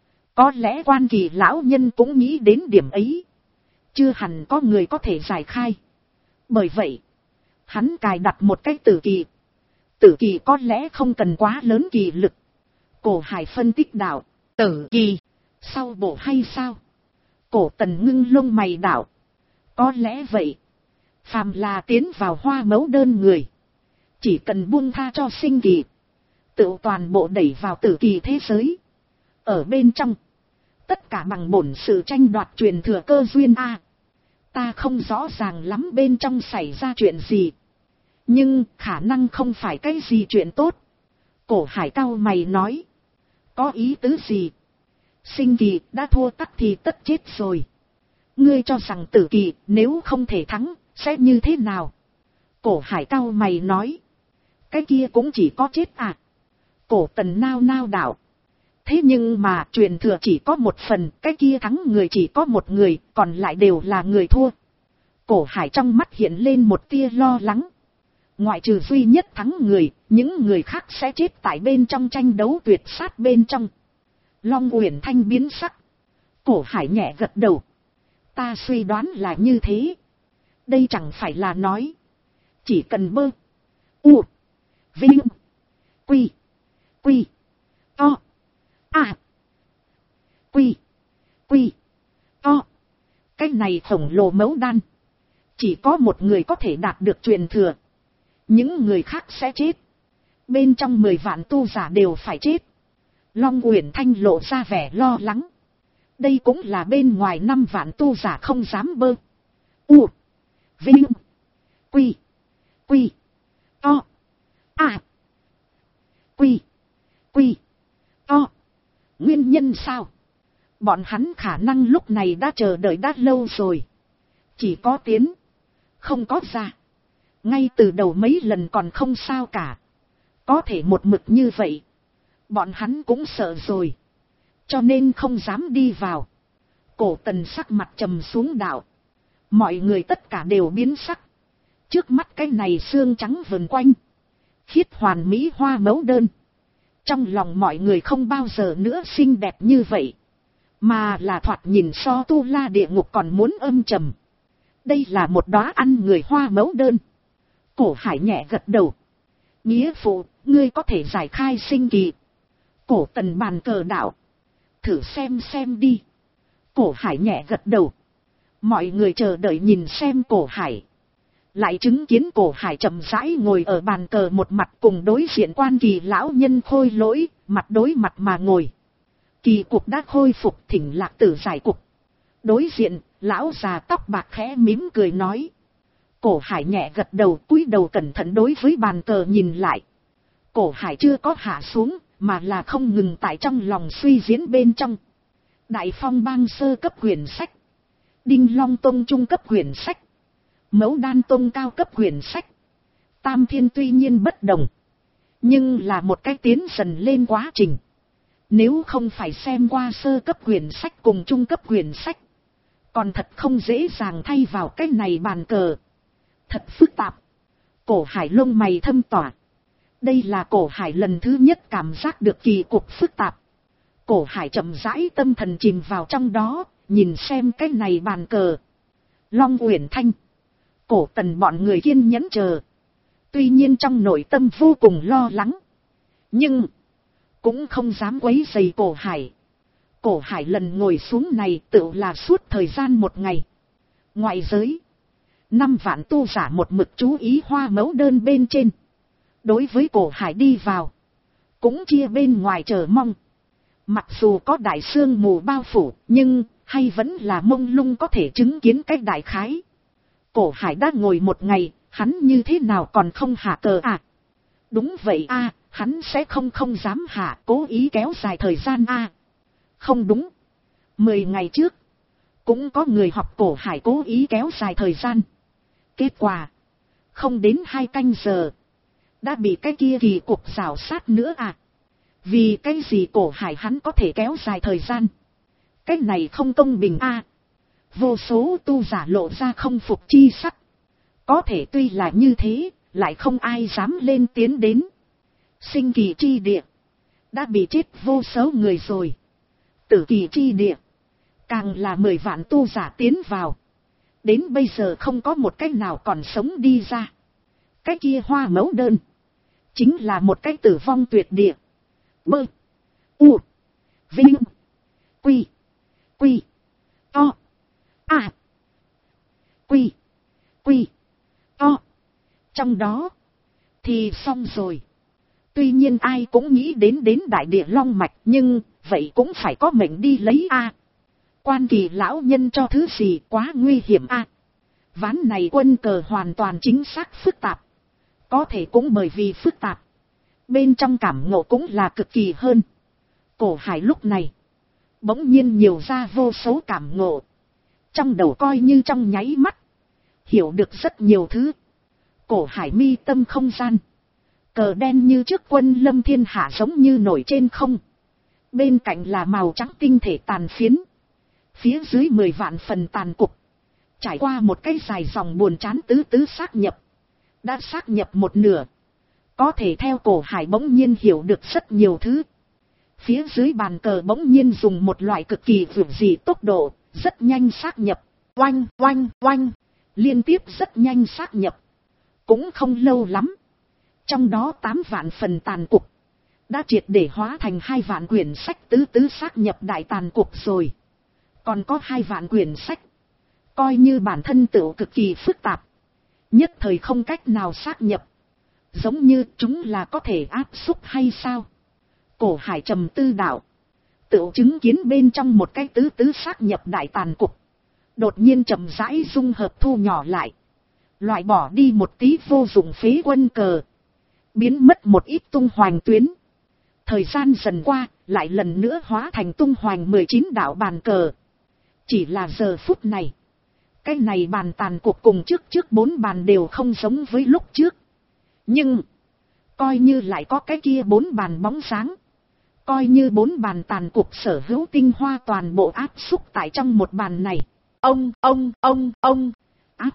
Có lẽ Quan Kỳ lão nhân cũng nghĩ đến điểm ấy, chưa hẳn có người có thể giải khai. Bởi vậy, hắn cài đặt một cái tử kỳ. Tử kỳ có lẽ không cần quá lớn kỳ lực. Cổ Hải phân tích đạo. Tử kỳ, sau bộ hay sao? Cổ Tần ngưng lông mày đạo. Có lẽ vậy. Phàm là tiến vào Hoa Mẫu Đơn người, chỉ cần buông tha cho sinh kỳ, tự toàn bộ đẩy vào tử kỳ thế giới. Ở bên trong, tất cả bằng bổn sự tranh đoạt truyền thừa cơ duyên a. Ta không rõ ràng lắm bên trong xảy ra chuyện gì, nhưng khả năng không phải cái gì chuyện tốt. Cổ Hải cau mày nói. Có ý tứ gì? Sinh kỳ đã thua tắc thì tất chết rồi. Ngươi cho rằng tử kỳ nếu không thể thắng, sẽ như thế nào? Cổ Hải cau mày nói. Cái kia cũng chỉ có chết à? Cổ Tần nao nao đạo. Thế nhưng mà truyền thừa chỉ có một phần, cái kia thắng người chỉ có một người, còn lại đều là người thua. Cổ Hải trong mắt hiện lên một tia lo lắng. Ngoại trừ duy nhất thắng người, những người khác sẽ chết tại bên trong tranh đấu tuyệt sát bên trong. Long Uyển Thanh biến sắc. Cổ Hải nhẹ gật đầu. Ta suy đoán là như thế. Đây chẳng phải là nói, chỉ cần bơ, u, vinh, quy, to, này khổng lồ mẫu đan, chỉ có một người có thể đạt được truyền thừa, những người khác sẽ chết, bên trong 10 vạn tu giả đều phải chết. Long Uyển Thanh lộ ra vẻ lo lắng, đây cũng là bên ngoài 5 vạn tu giả không dám bơ. U, Vinh, Quy, Quy, To, A, Quy, Quy, To. Nguyên nhân sao? Bọn hắn khả năng lúc này đã chờ đợi đã lâu rồi, chỉ có tiến, không có ra. Ngay từ đầu mấy lần còn không sao cả, có thể một mực như vậy, bọn hắn cũng sợ rồi, cho nên không dám đi vào. Cổ Tần sắc mặt trầm xuống đạo, mọi người tất cả đều biến sắc. Trước mắt cái này xương trắng vần quanh, khiết hoàn mỹ hoa mẫu đơn, trong lòng mọi người không bao giờ nữa xinh đẹp như vậy, mà là thoạt nhìn so tu la địa ngục còn muốn âm trầm. Đây là một đóa ăn người hoa mẫu đơn. Cổ Hải nhẹ gật đầu, nghĩa phụ, ngươi có thể giải khai sinh kỳ. Cổ Tần bàn cờ đạo, thử xem đi. Cổ Hải nhẹ gật đầu, mọi người chờ đợi nhìn xem Cổ Hải. Lại chứng kiến Cổ Hải chậm rãi ngồi ở bàn cờ, một mặt cùng đối diện Quan Kỳ lão nhân Khôi Lỗi, mặt đối mặt mà ngồi. Kỳ cục đã khôi phục, thỉnh Lạc Tử giải cục. Đối diện, lão già tóc bạc khẽ mỉm cười nói. Cổ Hải nhẹ gật đầu, cúi đầu cẩn thận đối với bàn cờ nhìn lại. Cổ Hải chưa có hạ xuống, mà là không ngừng tại trong lòng suy diễn bên trong. Đại Phong Bang sơ cấp quyển sách, Đinh Long Tông trung cấp quyển sách, Mẫu Đan Tông cao cấp quyển sách. Tam Thiên tuy nhiên bất đồng, nhưng là một cái tiến dần lên quá trình. Nếu không phải xem qua sơ cấp quyển sách cùng trung cấp quyển sách, còn thật không dễ dàng thay vào cái này bàn cờ. Thật phức tạp. Cổ Hải lông mày thâm tỏa. Đây là Cổ Hải lần thứ nhất cảm giác được kỳ cục phức tạp. Cổ Hải chậm rãi tâm thần chìm vào trong đó, nhìn xem cái này bàn cờ. Long Uyển Thanh, Cổ Tần bọn người kiên nhẫn chờ. Tuy nhiên trong nội tâm vô cùng lo lắng, nhưng cũng không dám quấy rầy Cổ Hải. Cổ Hải lần ngồi xuống này tựu là suốt thời gian một ngày. Ngoại giới, 5 vạn tu giả một mực chú ý hoa mẫu đơn bên trên. Đối với Cổ Hải đi vào, cũng chia bên ngoài chờ mong. Mặc dù có đại sương mù bao phủ, nhưng hay vẫn là mông lung có thể chứng kiến cái đại khái. Cổ Hải đã ngồi một ngày, hắn như thế nào còn không hạ cờ à? Đúng vậy a, hắn sẽ không dám hạ, cố ý kéo dài thời gian a. Không đúng, 10 ngày trước, cũng có người học Cổ Hải cố ý kéo dài thời gian. Kết quả, không đến 2 canh giờ, đã bị cái kia kỳ cục rào sát nữa à? Vì cái gì Cổ Hải hắn có thể kéo dài thời gian? Cái này không công bình a. Vô số tu giả lộ ra không phục chi sắc. Có thể tuy là như thế, lại không ai dám lên tiến đến. Sinh kỳ chi địa, đã bị chết vô số người rồi. Tử kỳ chi địa, càng là 10 vạn tu giả tiến vào. Đến bây giờ không có một cái nào còn sống đi ra. Cái kia hoa mẫu đơn, chính là một cái tử vong tuyệt địa. Bơ, U, Vinh, Quy, Quy, To, A, Quy, Quy, To. Trong đó, thì xong rồi. Tuy nhiên ai cũng nghĩ đến đại địa long mạch, nhưng vậy cũng phải có mệnh đi lấy a. Quan Kỳ lão nhân cho thứ gì quá nguy hiểm a. Ván này quân cờ hoàn toàn chính xác phức tạp. Có thể cũng bởi vì phức tạp, bên trong cảm ngộ cũng là cực kỳ hơn. Cổ Hải lúc này bỗng nhiên nhiều ra vô số cảm ngộ. Trong đầu coi như trong nháy mắt, hiểu được rất nhiều thứ. Cổ Hải mi tâm không gian, cờ đen như trước quân lâm thiên hạ giống như nổi trên không. Bên cạnh là màu trắng tinh thể tàn phiến. Phía dưới 10 vạn phần tàn cục. Trải qua một cái dài dòng buồn chán tứ xác nhập. Đã xác nhập một nửa. Có thể theo Cổ Hải bỗng nhiên hiểu được rất nhiều thứ. Phía dưới bàn cờ bỗng nhiên dùng một loại cực kỳ vượt dị tốc độ, rất nhanh xác nhập. Oanh, oanh, oanh. Liên tiếp rất nhanh xác nhập. Cũng không lâu lắm. Trong đó 8 vạn phần tàn cục đã triệt để hóa thành 2 vạn quyển sách tứ xác nhập đại tàn cục rồi. Còn có 2 vạn quyển sách Coi như bản thân tựu cực kỳ phức tạp, nhất thời không cách nào xác nhập. Giống như chúng là có thể áp xúc hay sao? Cổ Hải trầm tư đạo. Tựu chứng kiến bên trong một cái tứ tứ xác nhập đại tàn cục. Đột nhiên chậm rãi dung hợp thu nhỏ lại. Loại bỏ đi một tí vô dụng phế quân cờ. Biến mất một ít tung hoành tuyến. Thời gian dần qua, lại lần nữa hóa thành tung hoành 19 đạo bàn cờ. Chỉ là giờ phút này. Cái này bàn tàn cuộc cùng trước 4 bàn đều không giống với lúc trước. Nhưng, coi như lại có cái kia 4 bàn bóng sáng. Coi như 4 bàn tàn cuộc sở hữu tinh hoa toàn bộ áp xúc tại trong một bàn này. Ông, áp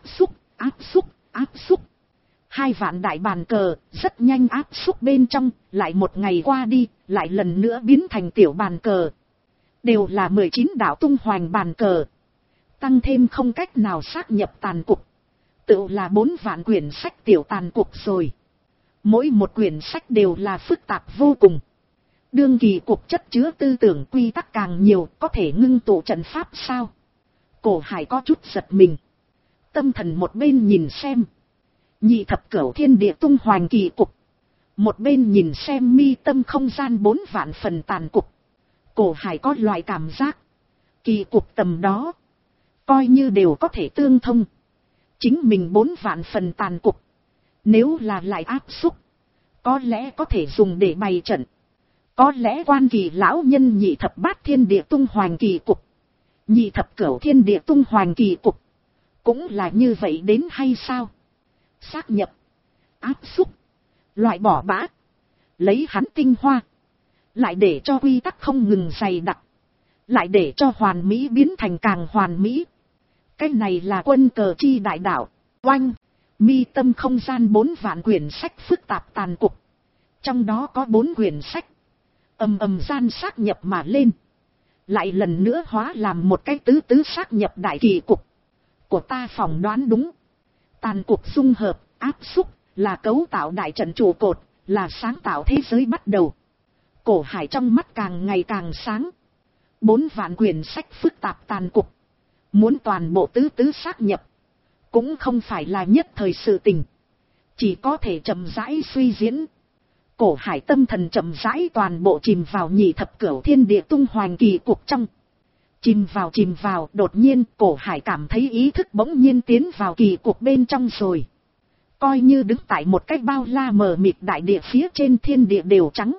xúc. 2 vạn đại bàn cờ, rất nhanh áp xúc bên trong, lại một ngày qua đi, lại lần nữa biến thành tiểu bàn cờ. Đều là 19 đạo tung hoành bàn cờ. Tăng thêm không cách nào xác nhập tàn cục. Tự là 4 vạn quyển sách tiểu tàn cục rồi. Mỗi một quyển sách đều là phức tạp vô cùng. Đương kỳ cục chất chứa tư tưởng quy tắc càng nhiều, có thể ngưng tụ trận pháp sao? Cổ Hải có chút giật mình. Tâm thần một bên nhìn xem. Nhị thập cửu thiên địa tung hoành kỳ cục. Một bên nhìn xem mi tâm không gian 4 vạn phần tàn cục. Cổ Hải có loại cảm giác. Kỳ cục tầm đó. Coi như đều có thể tương thông. Chính mình 4 vạn phần tàn cục. Nếu là lại áp xúc. Có lẽ có thể dùng để bày trận. Có lẽ quan kỳ lão nhân nhị thập bát thiên địa tung hoành kỳ cục. Nhị thập cửu thiên địa tung hoành kỳ cục. Cũng là như vậy đến hay sao? Xác nhập. Áp xúc. Loại bỏ bã. Lấy hắn tinh hoa. Lại để cho quy tắc không ngừng dày đặc. Lại để cho hoàn mỹ biến thành càng hoàn mỹ. Cái này là quân cờ chi đại đạo. Oanh. Mi tâm không gian 4 vạn quyển sách phức tạp tàn cục. Trong đó có 4 quyển sách. Ầm gian xác nhập mà lên. Lại lần nữa hóa làm một cái tứ tứ xác nhập đại kỳ cục. Của ta phỏng đoán đúng. Tàn cục dung hợp, áp xúc, là cấu tạo đại trận trụ cột, là sáng tạo thế giới bắt đầu. Cổ Hải trong mắt càng ngày càng sáng. 4 vạn quyển sách phức tạp tàn cục. Muốn toàn bộ tứ tứ xác nhập. Cũng không phải là nhất thời sự tình. Chỉ có thể chậm rãi suy diễn. Cổ Hải tâm thần chậm rãi toàn bộ chìm vào nhị thập cửu thiên địa tung hoành kỳ cục trong. Chìm vào, đột nhiên Cổ Hải cảm thấy ý thức bỗng nhiên tiến vào kỳ cục bên trong rồi. Coi như đứng tại một cái bao la mờ mịt đại địa phía trên thiên địa đều trắng.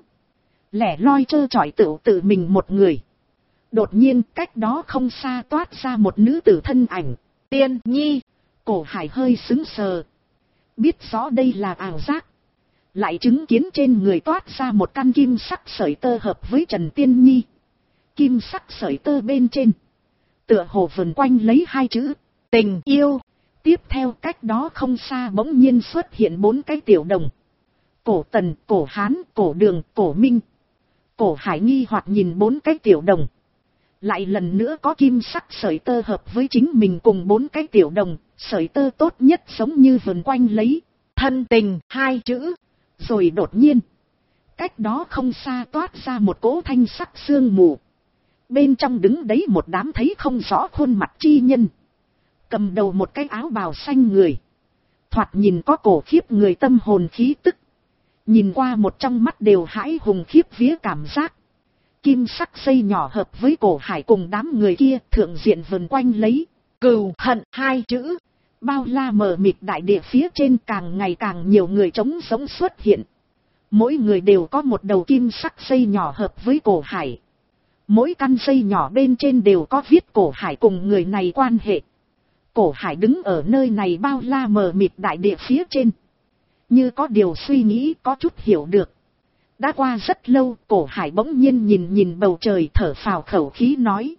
Lẻ loi trơ trọi tự mình một người. Đột nhiên cách đó không xa toát ra một nữ tử thân ảnh. Tiên Nhi. Cổ Hải hơi sững sờ. Biết rõ đây là ảo giác. Lại chứng kiến trên người toát ra một căn kim sắc sợi tơ hợp với Trần Tiên Nhi. Kim sắc sợi tơ bên trên. Tựa hồ vần quanh lấy 2 chữ. Tình yêu. Tiếp theo cách đó không xa bỗng nhiên xuất hiện 4 cái tiểu đồng. Cổ Tần, Cổ Hán, Cổ Đường, Cổ Minh. Cổ Hải nghi hoặc nhìn 4 cái tiểu đồng. Lại lần nữa có kim sắc sợi tơ hợp với chính mình cùng 4 cái tiểu đồng. Sợi tơ tốt nhất giống như vần quanh lấy. Thân tình 2 chữ. Rồi đột nhiên. Cách đó không xa toát ra một cỗ thanh sắc sương mù. Bên trong đứng đấy một đám thấy không rõ khuôn mặt chi nhân. Cầm đầu một cái áo bào xanh người. Thoạt nhìn có cổ khiếp người tâm hồn khí tức. Nhìn qua một trong mắt đều hãi hùng khiếp vía cảm giác. Kim sắc dây nhỏ hợp với Cổ Hải cùng đám người kia thượng diện vần quanh lấy. Cừu hận 2 chữ. Bao la mờ mịt đại địa phía trên càng ngày càng nhiều người trống sống xuất hiện. Mỗi người đều có một đầu kim sắc dây nhỏ hợp với Cổ Hải. Mỗi căn dây nhỏ bên trên đều có viết Cổ Hải cùng người này quan hệ. Cổ Hải đứng ở nơi này bao la mờ mịt đại địa phía trên. Như có điều suy nghĩ, có chút hiểu được. Đã qua rất lâu, Cổ Hải bỗng nhiên nhìn bầu trời, thở phào khẩu khí nói.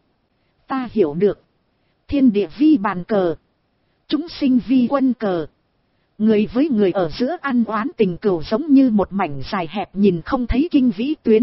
Ta hiểu được. Thiên địa vi bàn cờ. Chúng sinh vi quân cờ. Người với người ở giữa ăn oán tình cừu giống như một mảnh dài hẹp nhìn không thấy kinh vĩ tuyến.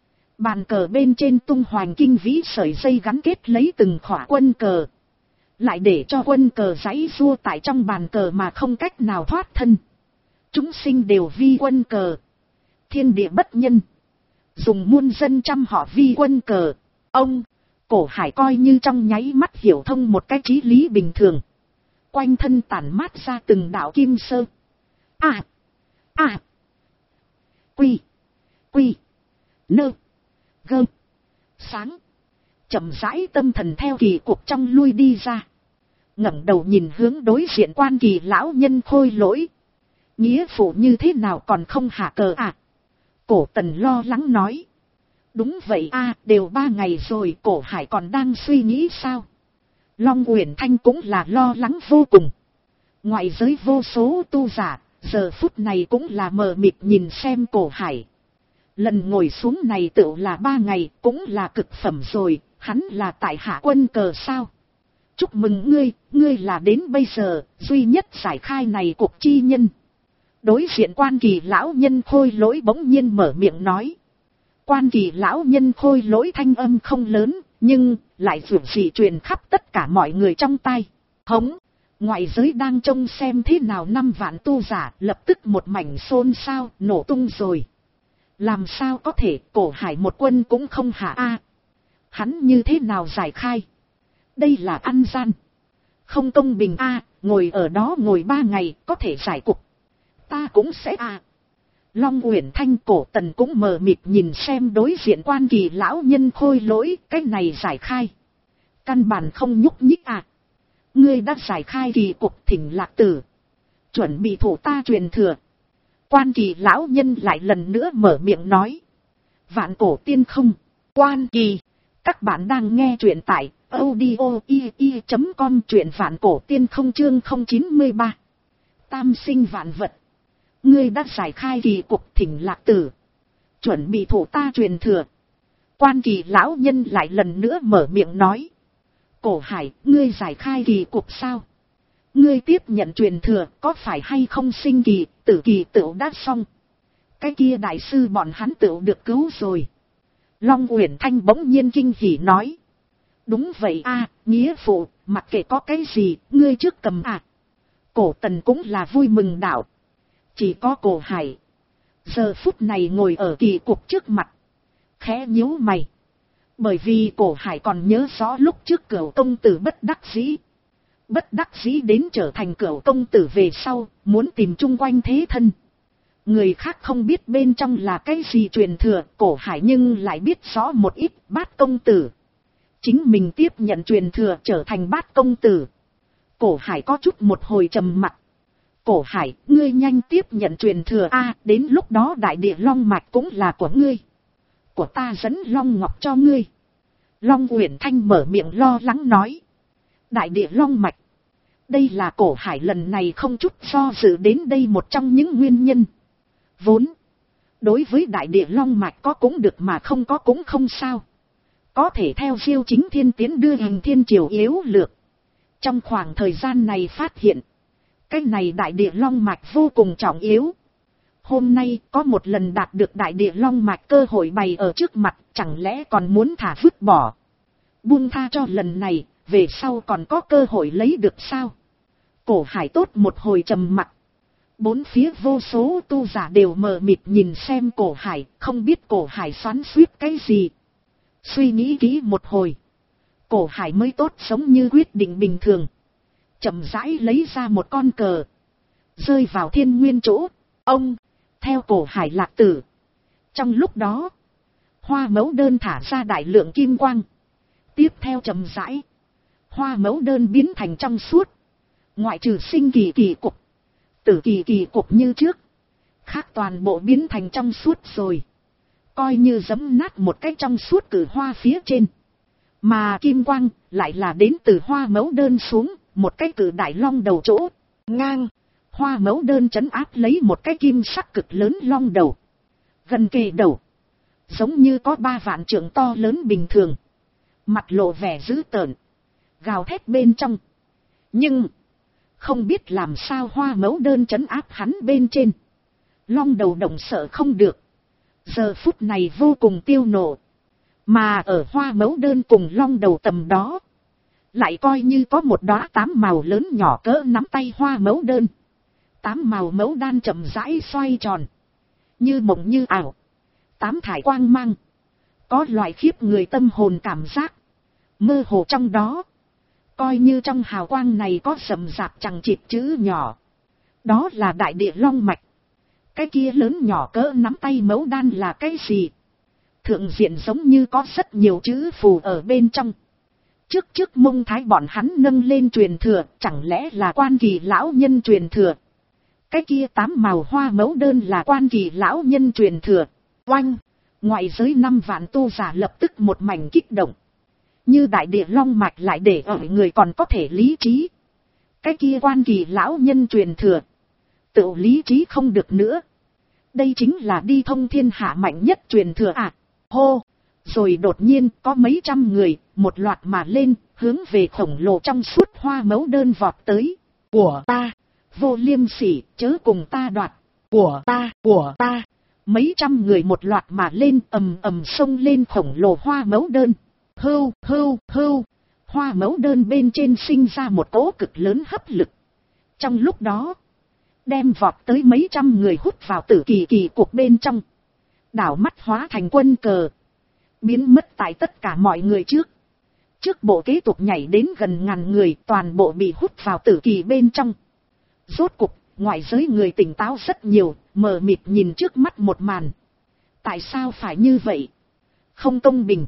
Bàn cờ bên trên tung hoành kinh vĩ sợi dây gắn kết lấy từng khỏa quân cờ. Lại để cho quân cờ giãy giụa tại trong bàn cờ mà không cách nào thoát thân. Chúng sinh đều vi quân cờ. Thiên địa bất nhân. Dùng muôn dân trăm họ vi quân cờ. Ông. Cổ Hải coi như trong nháy mắt hiểu thông một cái trí lý bình thường. Quanh thân tản mát ra từng đạo kim sơ. Quy. Nơ. Gơ. Sáng. Chậm rãi tâm thần theo kỳ cuộc trong lui đi ra. Ngẩng đầu nhìn hướng đối diện Quan Kỳ lão nhân Khôi Lỗi. Nghĩa phụ như thế nào còn không hạ cờ à? Cổ Tần lo lắng nói. Đúng vậy đều 3 ngày rồi. Cổ Hải còn đang suy nghĩ sao? Long Uyển Thanh cũng là lo lắng vô cùng. Ngoại giới vô số tu giả, giờ phút này cũng là mờ mịt nhìn xem Cổ Hải. Lần ngồi xuống này tựu là 3 ngày, cũng là cực phẩm rồi, hắn là tại hạ quân cờ sao? Chúc mừng ngươi là đến bây giờ, duy nhất giải khai này cuộc chi nhân. Đối diện Quan Kỳ lão nhân Khôi Lỗi bỗng nhiên mở miệng nói. Quan Kỳ lão nhân Khôi Lỗi thanh âm không lớn, nhưng lại dường dị truyền khắp tất cả mọi người trong tai. Hống, ngoại giới đang trông xem thế nào 5 vạn tu giả, lập tức một mảnh xôn xao, nổ tung rồi. Làm sao có thể, Cổ Hải một quân cũng không hạ Hắn như thế nào giải khai? Đây là ăn gian. Không công bình ngồi ở đó ngồi 3 ngày, có thể giải cục. Ta cũng sẽ Long Uyển Thanh Cổ Tần cũng mờ mịt nhìn xem đối diện Quan Kỳ lão nhân Khôi Lỗi, cái này giải khai. Căn bản không nhúc nhích Ngươi đã giải khai kỳ cục Thỉnh Lạc Tử. Chuẩn bị thủ ta truyền thừa. Quan Kỳ lão nhân lại lần nữa mở miệng nói. Vạn Cổ Tiên Không, Quan Kỳ. Các bạn đang nghe truyện tại audio.com truyện Vạn Cổ Tiên Không chương 093. Tam sinh vạn vật. Ngươi đã giải khai kỳ cục Thỉnh Lạc Tử. Chuẩn bị thủ ta truyền thừa. Quan Kỳ lão nhân lại lần nữa mở miệng nói. Cổ Hải, ngươi giải khai kỳ cục sao? Ngươi tiếp nhận truyền thừa, có phải hay không sinh kỳ, tử kỳ tựu đã xong. Cái kia đại sư bọn hắn tựu được cứu rồi. Long Uyển Thanh bỗng nhiên kinh hỉ nói. Đúng vậy nghĩa phụ, mặc kệ có cái gì, ngươi trước cầm Cổ Tần cũng là vui mừng đạo. Chỉ có Cổ Hải. Giờ phút này ngồi ở kỳ cục trước mặt. Khẽ nhíu mày. Bởi vì Cổ Hải còn nhớ rõ lúc trước Cửu công tử bất đắc dĩ. Bất đắc dĩ đến trở thành Cửu công tử về sau, muốn tìm chung quanh thế thân. Người khác không biết bên trong là cái gì truyền thừa, Cổ Hải nhưng lại biết rõ một ít. Bát công tử. Chính mình tiếp nhận truyền thừa trở thành Bát công tử. Cổ Hải có chút một hồi trầm mặc. Cổ Hải, ngươi nhanh tiếp nhận truyền thừa đến lúc đó đại địa long mạch cũng là của ngươi. Của ta dẫn long ngọc cho ngươi. Long Uyển Thanh mở miệng lo lắng nói. Đại địa long mạch. Đây là Cổ Hải lần này không chút do dự đến đây một trong những nguyên nhân. Vốn, đối với đại địa long mạch có cũng được mà không có cũng không sao. Có thể theo Diêu Chính Thiên tiến đưa Hình Thiên Triều yếu lược. Trong khoảng thời gian này phát hiện, cái này đại địa long mạch vô cùng trọng yếu. Hôm nay có một lần đạt được đại địa long mạch cơ hội bày ở trước mặt, chẳng lẽ còn muốn thả vứt bỏ. Buông tha cho lần này, về sau còn có cơ hội lấy được sao? Cổ Hải tốt một hồi trầm mặc. Bốn phía vô số tu giả đều mờ mịt nhìn xem Cổ Hải, không biết Cổ Hải xoắn xuýt cái gì. Suy nghĩ kỹ một hồi, Cổ Hải mới tốt giống như quyết định bình thường. Chậm rãi lấy ra một con cờ, rơi vào thiên nguyên chỗ. Ông, theo Cổ Hải lạc tử. Trong lúc đó, hoa mẫu đơn thả ra đại lượng kim quang. Tiếp theo chậm rãi, hoa mẫu đơn biến thành trong suốt. Ngoại trừ sinh kỳ kỳ cục, tử kỳ kỳ cục như trước, khác toàn bộ biến thành trong suốt rồi. Coi như giẫm nát một cái trong suốt cử hoa phía trên. Mà kim quang lại là đến từ hoa mẫu đơn xuống, một cái cử đại long đầu chỗ. Ngang, hoa mẫu đơn trấn áp lấy một cái kim sắc cực lớn long đầu. Gần kề đầu, giống như có 3 vạn trượng to lớn bình thường. Mặt lộ vẻ dữ tợn, gào thét bên trong. Nhưng, không biết làm sao hoa mẫu đơn trấn áp hắn bên trên. Long đầu động sợ không được. Giờ phút này vô cùng tiêu nộ. Mà ở hoa mẫu đơn cùng long đầu tầm đó, lại coi như có một đóa 8 màu lớn nhỏ cỡ nắm tay hoa mẫu đơn. 8 màu mẫu đan chậm rãi xoay tròn, như mộng như ảo. 8 thải quang mang, có loại khiếp người tâm hồn cảm giác. Mơ hồ trong đó, coi như trong hào quang này có rậm rạp chằng chịt chữ nhỏ. Đó là đại địa long mạch. Cái kia lớn nhỏ cỡ nắm tay mẫu đan là cái gì? Thượng diện giống như có rất nhiều chữ phù ở bên trong. Trước Mông Thái bọn hắn nâng lên truyền thừa, chẳng lẽ là Quan Kỳ lão nhân truyền thừa? Cái kia 8 màu hoa mẫu đơn là Quan Kỳ lão nhân truyền thừa. Oanh! Ngoại giới 5 vạn tu giả lập tức một mảnh kích động. Như đại địa long mạch lại để ở người còn có thể lý trí. Cái kia Quan Kỳ lão nhân truyền thừa, tự lý trí không được nữa. Đây chính là đi thông thiên hạ mạnh nhất truyền thừa à? Hô! Rồi đột nhiên có mấy trăm người, một loạt mà lên, hướng về khổng lồ trong suốt hoa mẫu đơn vọt tới. Của ta! Vô liêm sỉ, chớ cùng ta đoạt! Của ta! Của ta! Mấy trăm người một loạt mà lên, ầm ầm xông lên khổng lồ hoa mẫu đơn. Hưu, hưu, hưu! Hoa mẫu đơn bên trên sinh ra một cỗ cực lớn hấp lực. Trong lúc đó, đem vọt tới mấy trăm người hút vào tử kỳ kỳ cuộc bên trong. Đảo mắt hóa thành quân cờ, biến mất tại tất cả mọi người trước. Trước bộ kế tục nhảy đến gần ngàn người, toàn bộ bị hút vào tử kỳ bên trong. Rốt cục, ngoại giới người tỉnh táo rất nhiều, mờ mịt nhìn trước mắt một màn. Tại sao phải như vậy? Không công bình.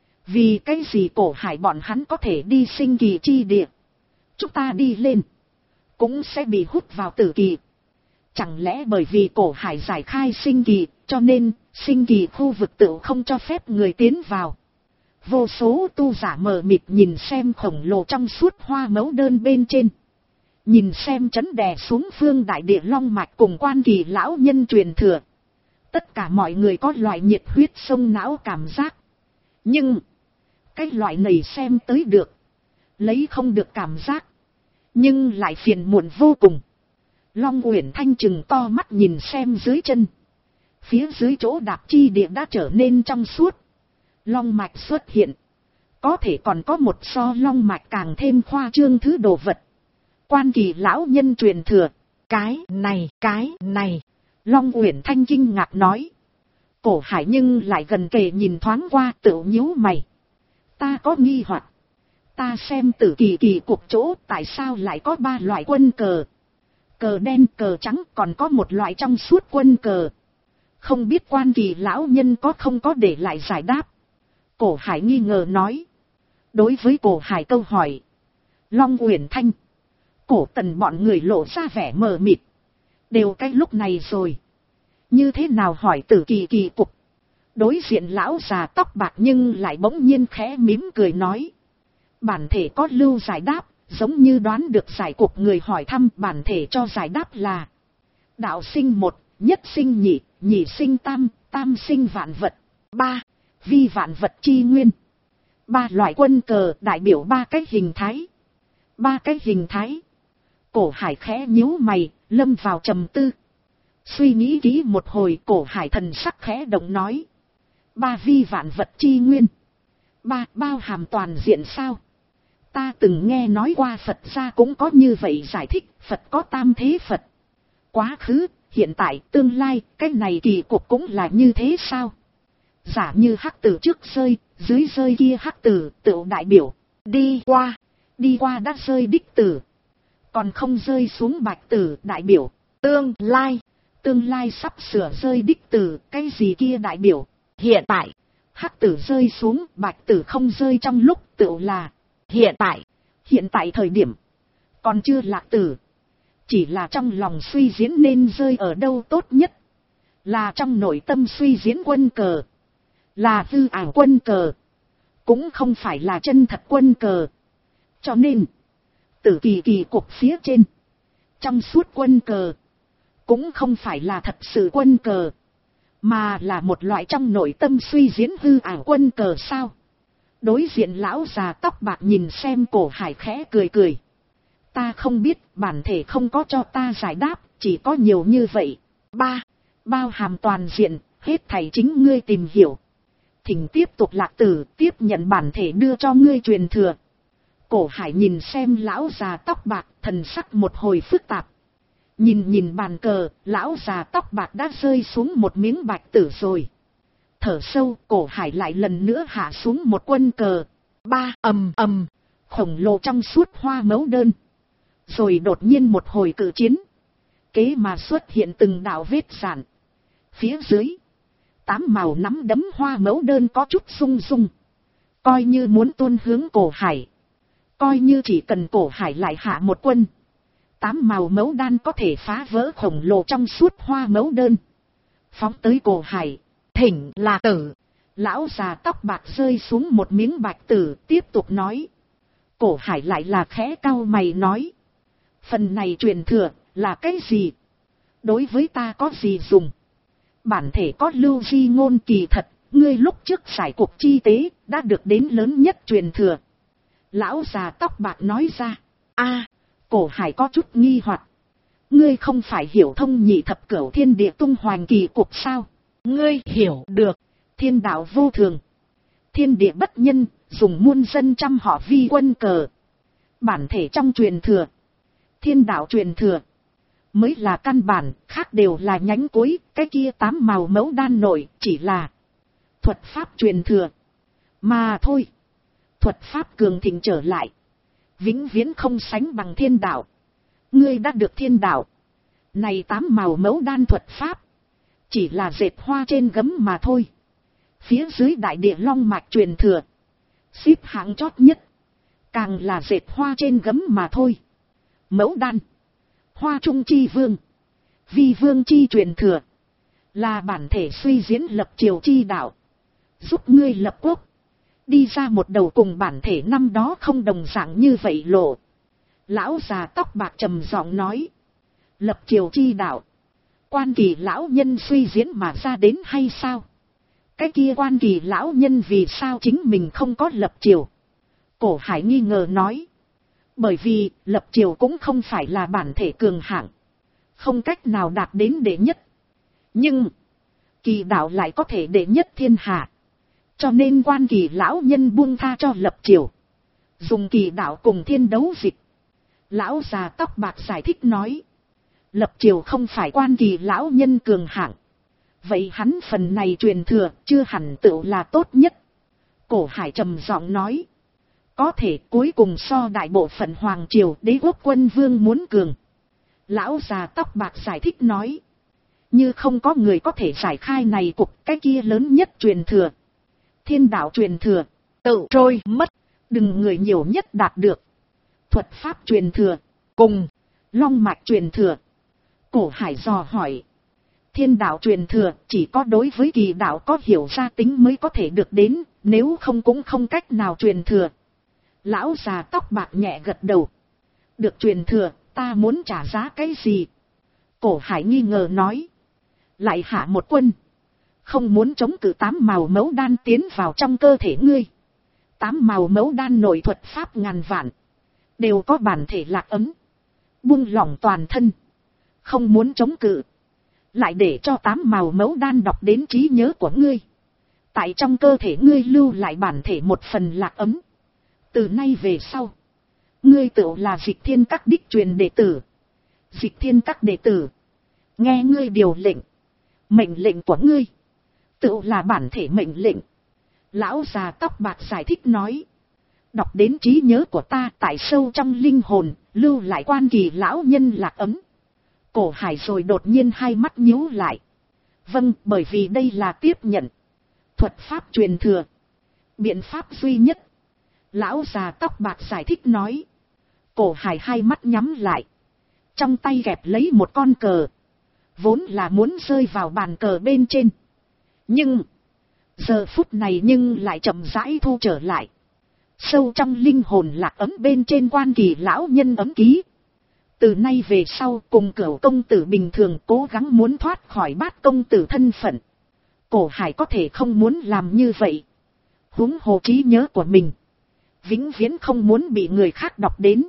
Vì cái gì Cổ Hải bọn hắn có thể đi sinh kỳ chi địa, chúng ta đi lên cũng sẽ bị hút vào tử kỳ? Chẳng lẽ bởi vì Cổ Hải giải khai sinh kỳ, cho nên sinh kỳ khu vực tự không cho phép người tiến vào? Vô số tu giả mờ mịt nhìn xem khổng lồ trong suốt hoa mẫu đơn bên trên. Nhìn xem chấn đè xuống phương đại địa long mạch cùng Quan Kỳ lão nhân truyền thừa. Tất cả mọi người có loại nhiệt huyết sông não cảm giác. Nhưng cái loại này xem tới được, lấy không được cảm giác, nhưng lại phiền muộn vô cùng. Long Uyển Thanh chừng to mắt nhìn xem dưới chân. Phía dưới chỗ đạp chi địa đã trở nên trong suốt. Long mạch xuất hiện. Có thể còn có một so long mạch càng thêm khoa trương thứ đồ vật. Quan Kỳ lão nhân truyền thừa. Cái này. Long Uyển Thanh kinh ngạc nói. Cổ Hải nhưng lại gần kề nhìn thoáng qua, tự nhíu mày. Ta có nghi hoặc. Ta xem tử kỳ kỳ cuộc chỗ tại sao lại có 3 loại quân cờ. Cờ đen, cờ trắng, còn có một loại trong suốt quân cờ. Không biết Quan Kỳ lão nhân có không có để lại giải đáp. Cổ Hải nghi ngờ nói. Đối với Cổ Hải câu hỏi, Long Uyển Thanh, Cổ Tần bọn người lộ ra vẻ mờ mịt. Đều cái lúc này rồi, như thế nào hỏi tử kỳ kỳ cục? Đối diện lão già tóc bạc nhưng lại bỗng nhiên khẽ mím cười nói. Bản thể có lưu giải đáp, giống như đoán được giải cuộc người hỏi thăm. Bản thể cho giải đáp là đạo sinh 1, nhất sinh nhị, nhị sinh tam, tam sinh vạn vật, 3, vi vạn vật chi nguyên. 3 loại quân cờ đại biểu 3 cái hình thái. 3 cái hình thái. Cổ Hải khẽ nhíu mày, lâm vào trầm tư. Suy nghĩ kỹ một hồi, Cổ Hải thần sắc khẽ động nói. 3 vi vạn vật chi nguyên. 3 bao hàm toàn diện sao? Ta từng nghe nói qua Phật gia cũng có như vậy giải thích, Phật có tam thế Phật. Quá khứ, hiện tại, tương lai, cái này kỳ cục cũng là như thế sao? Giả như hắc tử trước rơi, dưới rơi kia hắc tử, tựu đại biểu. Đi qua đã rơi đích tử. Còn không rơi xuống bạch tử, đại biểu. Tương lai sắp sửa rơi đích tử, cái gì kia đại biểu. Hiện tại, hắc tử rơi xuống, bạch tử không rơi trong lúc tựu là hiện tại. Hiện tại thời điểm, còn chưa lạc tử. Chỉ là trong lòng suy diễn nên rơi ở đâu tốt nhất. Là trong nội tâm suy diễn quân cờ. Là hư ảo quân cờ. Cũng không phải là chân thật quân cờ. Cho nên, tử kỳ kỳ cục phía trên, trong suốt quân cờ, cũng không phải là thật sự quân cờ, mà là một loại trong nội tâm suy diễn hư ảo quân cờ sao? Đối diện lão già tóc bạc nhìn xem Cổ Hải khẽ cười cười. Ta không biết, bản thể không có cho ta giải đáp, chỉ có nhiều như vậy. 3. Bao hàm toàn diện, hết thảy chính ngươi tìm hiểu. Thỉnh tiếp tục lạc tử, tiếp nhận bản thể đưa cho ngươi truyền thừa. Cổ Hải nhìn xem lão già tóc bạc, thần sắc một hồi phức tạp. Nhìn bàn cờ, lão già tóc bạc đã rơi xuống một miếng bạch tử rồi. Thở sâu, Cổ Hải lại lần nữa hạ xuống một quân cờ. ba ầm ầm, khổng lồ trong suốt hoa mẫu đơn. Rồi đột nhiên một hồi cự chiến. Kế mà xuất hiện từng đạo vết sạn. Phía dưới, 8 màu nắm đấm hoa mẫu đơn có chút rung rung. Coi như muốn tuôn hướng Cổ Hải. Coi như chỉ cần Cổ Hải lại hạ một quân. 8 màu mẫu đan có thể phá vỡ khổng lồ trong suốt hoa mẫu đơn. Phóng tới Cổ Hải. Thỉnh là tử. Lão già tóc bạc rơi xuống một miếng bạch tử, tiếp tục nói. Cổ Hải lại là khẽ cau mày nói. Phần này truyền thừa, là cái gì? Đối với ta có gì dùng? Bản thể có lưu di ngôn kỳ thật, ngươi lúc trước giải cuộc chi tế, đã được đến lớn nhất truyền thừa. Lão già tóc bạc nói ra. Cổ Hải có chút nghi hoặc. Ngươi không phải hiểu thông nhị thập cửu thiên địa tung hoành kỳ cục sao? Ngươi hiểu được. Thiên đạo vô thường. Thiên địa bất nhân, dùng muôn dân trăm họ vi quân cờ. Bản thể trong truyền thừa. Thiên đạo truyền thừa. Mới là căn bản, khác đều là nhánh cuối, cái kia 8 màu mẫu đan nội, chỉ là thuật pháp truyền thừa. Mà thôi. Thuật pháp cường thịnh trở lại. Vĩnh viễn không sánh bằng thiên đạo. Ngươi đã được thiên đạo. Này 8 màu mẫu đan thuật pháp. Chỉ là dệt hoa trên gấm mà thôi. Phía dưới đại địa long mạch truyền thừa. Xếp hạng chót nhất. Càng là dệt hoa trên gấm mà thôi. Mẫu đan. Hoa trung chi vương. Vi vương chi truyền thừa. Là bản thể suy diễn lập triều chi đạo. Giúp ngươi lập quốc. Đi ra một đầu cùng bản thể năm đó không đồng dạng như vậy lộ. Lão già tóc bạc trầm giọng nói. Lập triều chi đạo. Quan Kỳ lão nhân suy diễn mà ra đến hay sao? Cái kia Quan Kỳ lão nhân vì sao chính mình không có lập triều? Cổ Hải nghi ngờ nói. Bởi vì lập triều cũng không phải là bản thể cường hạng. Không cách nào đạt đến đệ nhất. Nhưng Kỳ đạo lại có thể đệ nhất thiên hạ. Cho nên Quan Kỳ lão nhân buông tha cho lập triều. Dùng Kỳ đạo cùng thiên đấu dịch. Lão già tóc bạc giải thích nói. Lập triều không phải Quan Kỳ lão nhân cường hạng. Vậy hắn phần này truyền thừa chưa hẳn tựu là tốt nhất. Cổ Hải trầm giọng nói. Có thể cuối cùng so đại bộ phận hoàng triều đế quốc quân vương muốn cường. Lão già tóc bạc giải thích nói. Như không có người có thể giải khai này cục cái kia lớn nhất truyền thừa. Thiên đạo truyền thừa. Tự trôi mất. Đừng người nhiều nhất đạt được. Thuật pháp truyền thừa. Cùng. Long mạch truyền thừa. Cổ Hải dò hỏi. Thiên đạo truyền thừa chỉ có đối với Kỳ đạo có hiểu ra tính mới có thể được đến. Nếu không cũng không cách nào truyền thừa. Lão già tóc bạc nhẹ gật đầu. Được truyền thừa, ta muốn trả giá cái gì? Cổ Hải nghi ngờ nói. Lại hạ một quân. Không muốn chống cự 8 màu mẫu đan tiến vào trong cơ thể ngươi. 8 màu mẫu đan nội thuật pháp ngàn vạn. Đều có bản thể lạc ấm. Buông lỏng toàn thân. Không muốn chống cự. Lại để cho 8 màu mẫu đan đọc đến trí nhớ của ngươi. Tại trong cơ thể ngươi lưu lại bản thể một phần lạc ấm. Từ nay về sau. Ngươi tự là Dịch Thiên Các đích truyền đệ tử. Dịch Thiên Các đệ tử. Nghe ngươi điều lệnh. Mệnh lệnh của ngươi. Tự là bản thể mệnh lệnh. Lão già tóc bạc giải thích nói. Đọc đến trí nhớ của ta tại sâu trong linh hồn. Lưu lại Quan Kỳ lão nhân lạc ấm. Cổ Hải rồi đột nhiên hai mắt nhíu lại. Vâng, bởi vì đây là tiếp nhận. Thuật pháp truyền thừa. Biện pháp duy nhất. Lão già tóc bạc giải thích nói. Cổ Hải hai mắt nhắm lại. Trong tay gẹp lấy một con cờ. Vốn là muốn rơi vào bàn cờ bên trên. Nhưng giờ phút này lại chậm rãi thu trở lại. Sâu trong linh hồn lạc ấm bên trên Quan Kỳ lão nhân ấm ký. Từ nay về sau cùng Cửu công tử bình thường cố gắng muốn thoát khỏi Bát công tử thân phận. Cổ Hải có thể không muốn làm như vậy. Huống hồ trí nhớ của mình. Vĩnh viễn không muốn bị người khác đọc đến.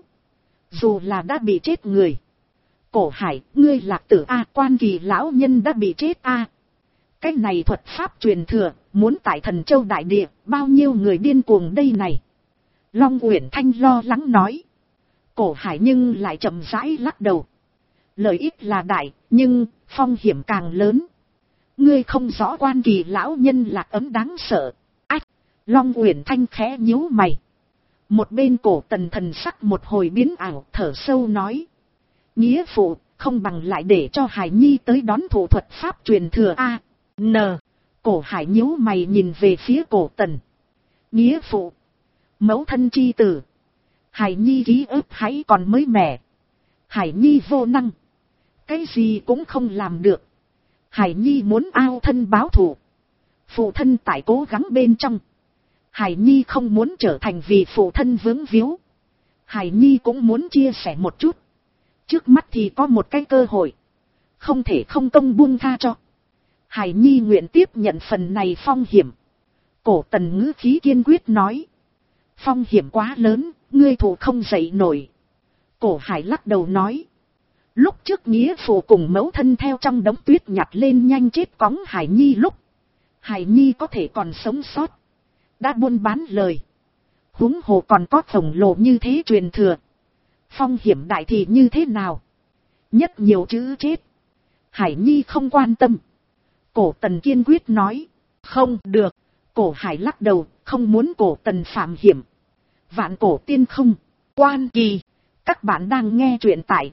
Dù là đã bị chết người. Cổ Hải, ngươi lạc tử A, Quan Kỳ lão nhân đã bị chết A. Cái này thuật pháp truyền thừa, muốn tại Thần Châu Đại Địa, bao nhiêu người điên cuồng đây này. Long Uyển Thanh lo lắng nói. Cổ Hải nhưng lại chậm rãi lắc đầu. Lợi ích là đại, nhưng phong hiểm càng lớn. Ngươi không rõ Quan Kỳ lão nhân lạc ấm đáng sợ. Ách, Long Uyển Thanh khẽ nhíu mày. Một bên Cổ Tần thần sắc một hồi biến ảo, thở sâu nói. Nghĩa phụ, không bằng lại để cho Hải Nhi tới đón thủ thuật pháp truyền thừa A. N. Cổ Hải nhíu mày nhìn về phía Cổ Tần. Nghĩa phụ, mẫu thân chi tử. Hải Nhi ký ức hãy còn mới mẻ. Hải Nhi vô năng. Cái gì cũng không làm được. Hải Nhi muốn ao thân báo thù. Phụ thân tại cố gắng bên trong. Hải Nhi không muốn trở thành vì phụ thân vướng víu. Hải Nhi cũng muốn chia sẻ một chút. Trước mắt thì có một cái cơ hội. Không thể không công buông tha cho. Hải Nhi nguyện tiếp nhận phần này phong hiểm. Cổ Tần ngữ khí kiên quyết nói. Phong hiểm quá lớn, ngươi thủ không dậy nổi. Cổ Hải lắc đầu nói. Lúc trước nghĩa phụ cùng mẫu thân theo trong đống tuyết nhặt lên nhanh chết cóng Hải Nhi lúc. Hải Nhi có thể còn sống sót. Đã buôn bán lời. Huống hồ còn có khổng lồ như thế truyền thừa. Phong hiểm đại thì như thế nào? Nhất nhiều chữ chết. Hải Nhi không quan tâm. Cổ Tần kiên quyết nói. Không được. Cổ Hải lắc đầu, không muốn Cổ Tần phạm hiểm. Vạn Cổ Tiên Không. Quan Kỳ. Các bạn đang nghe truyện tại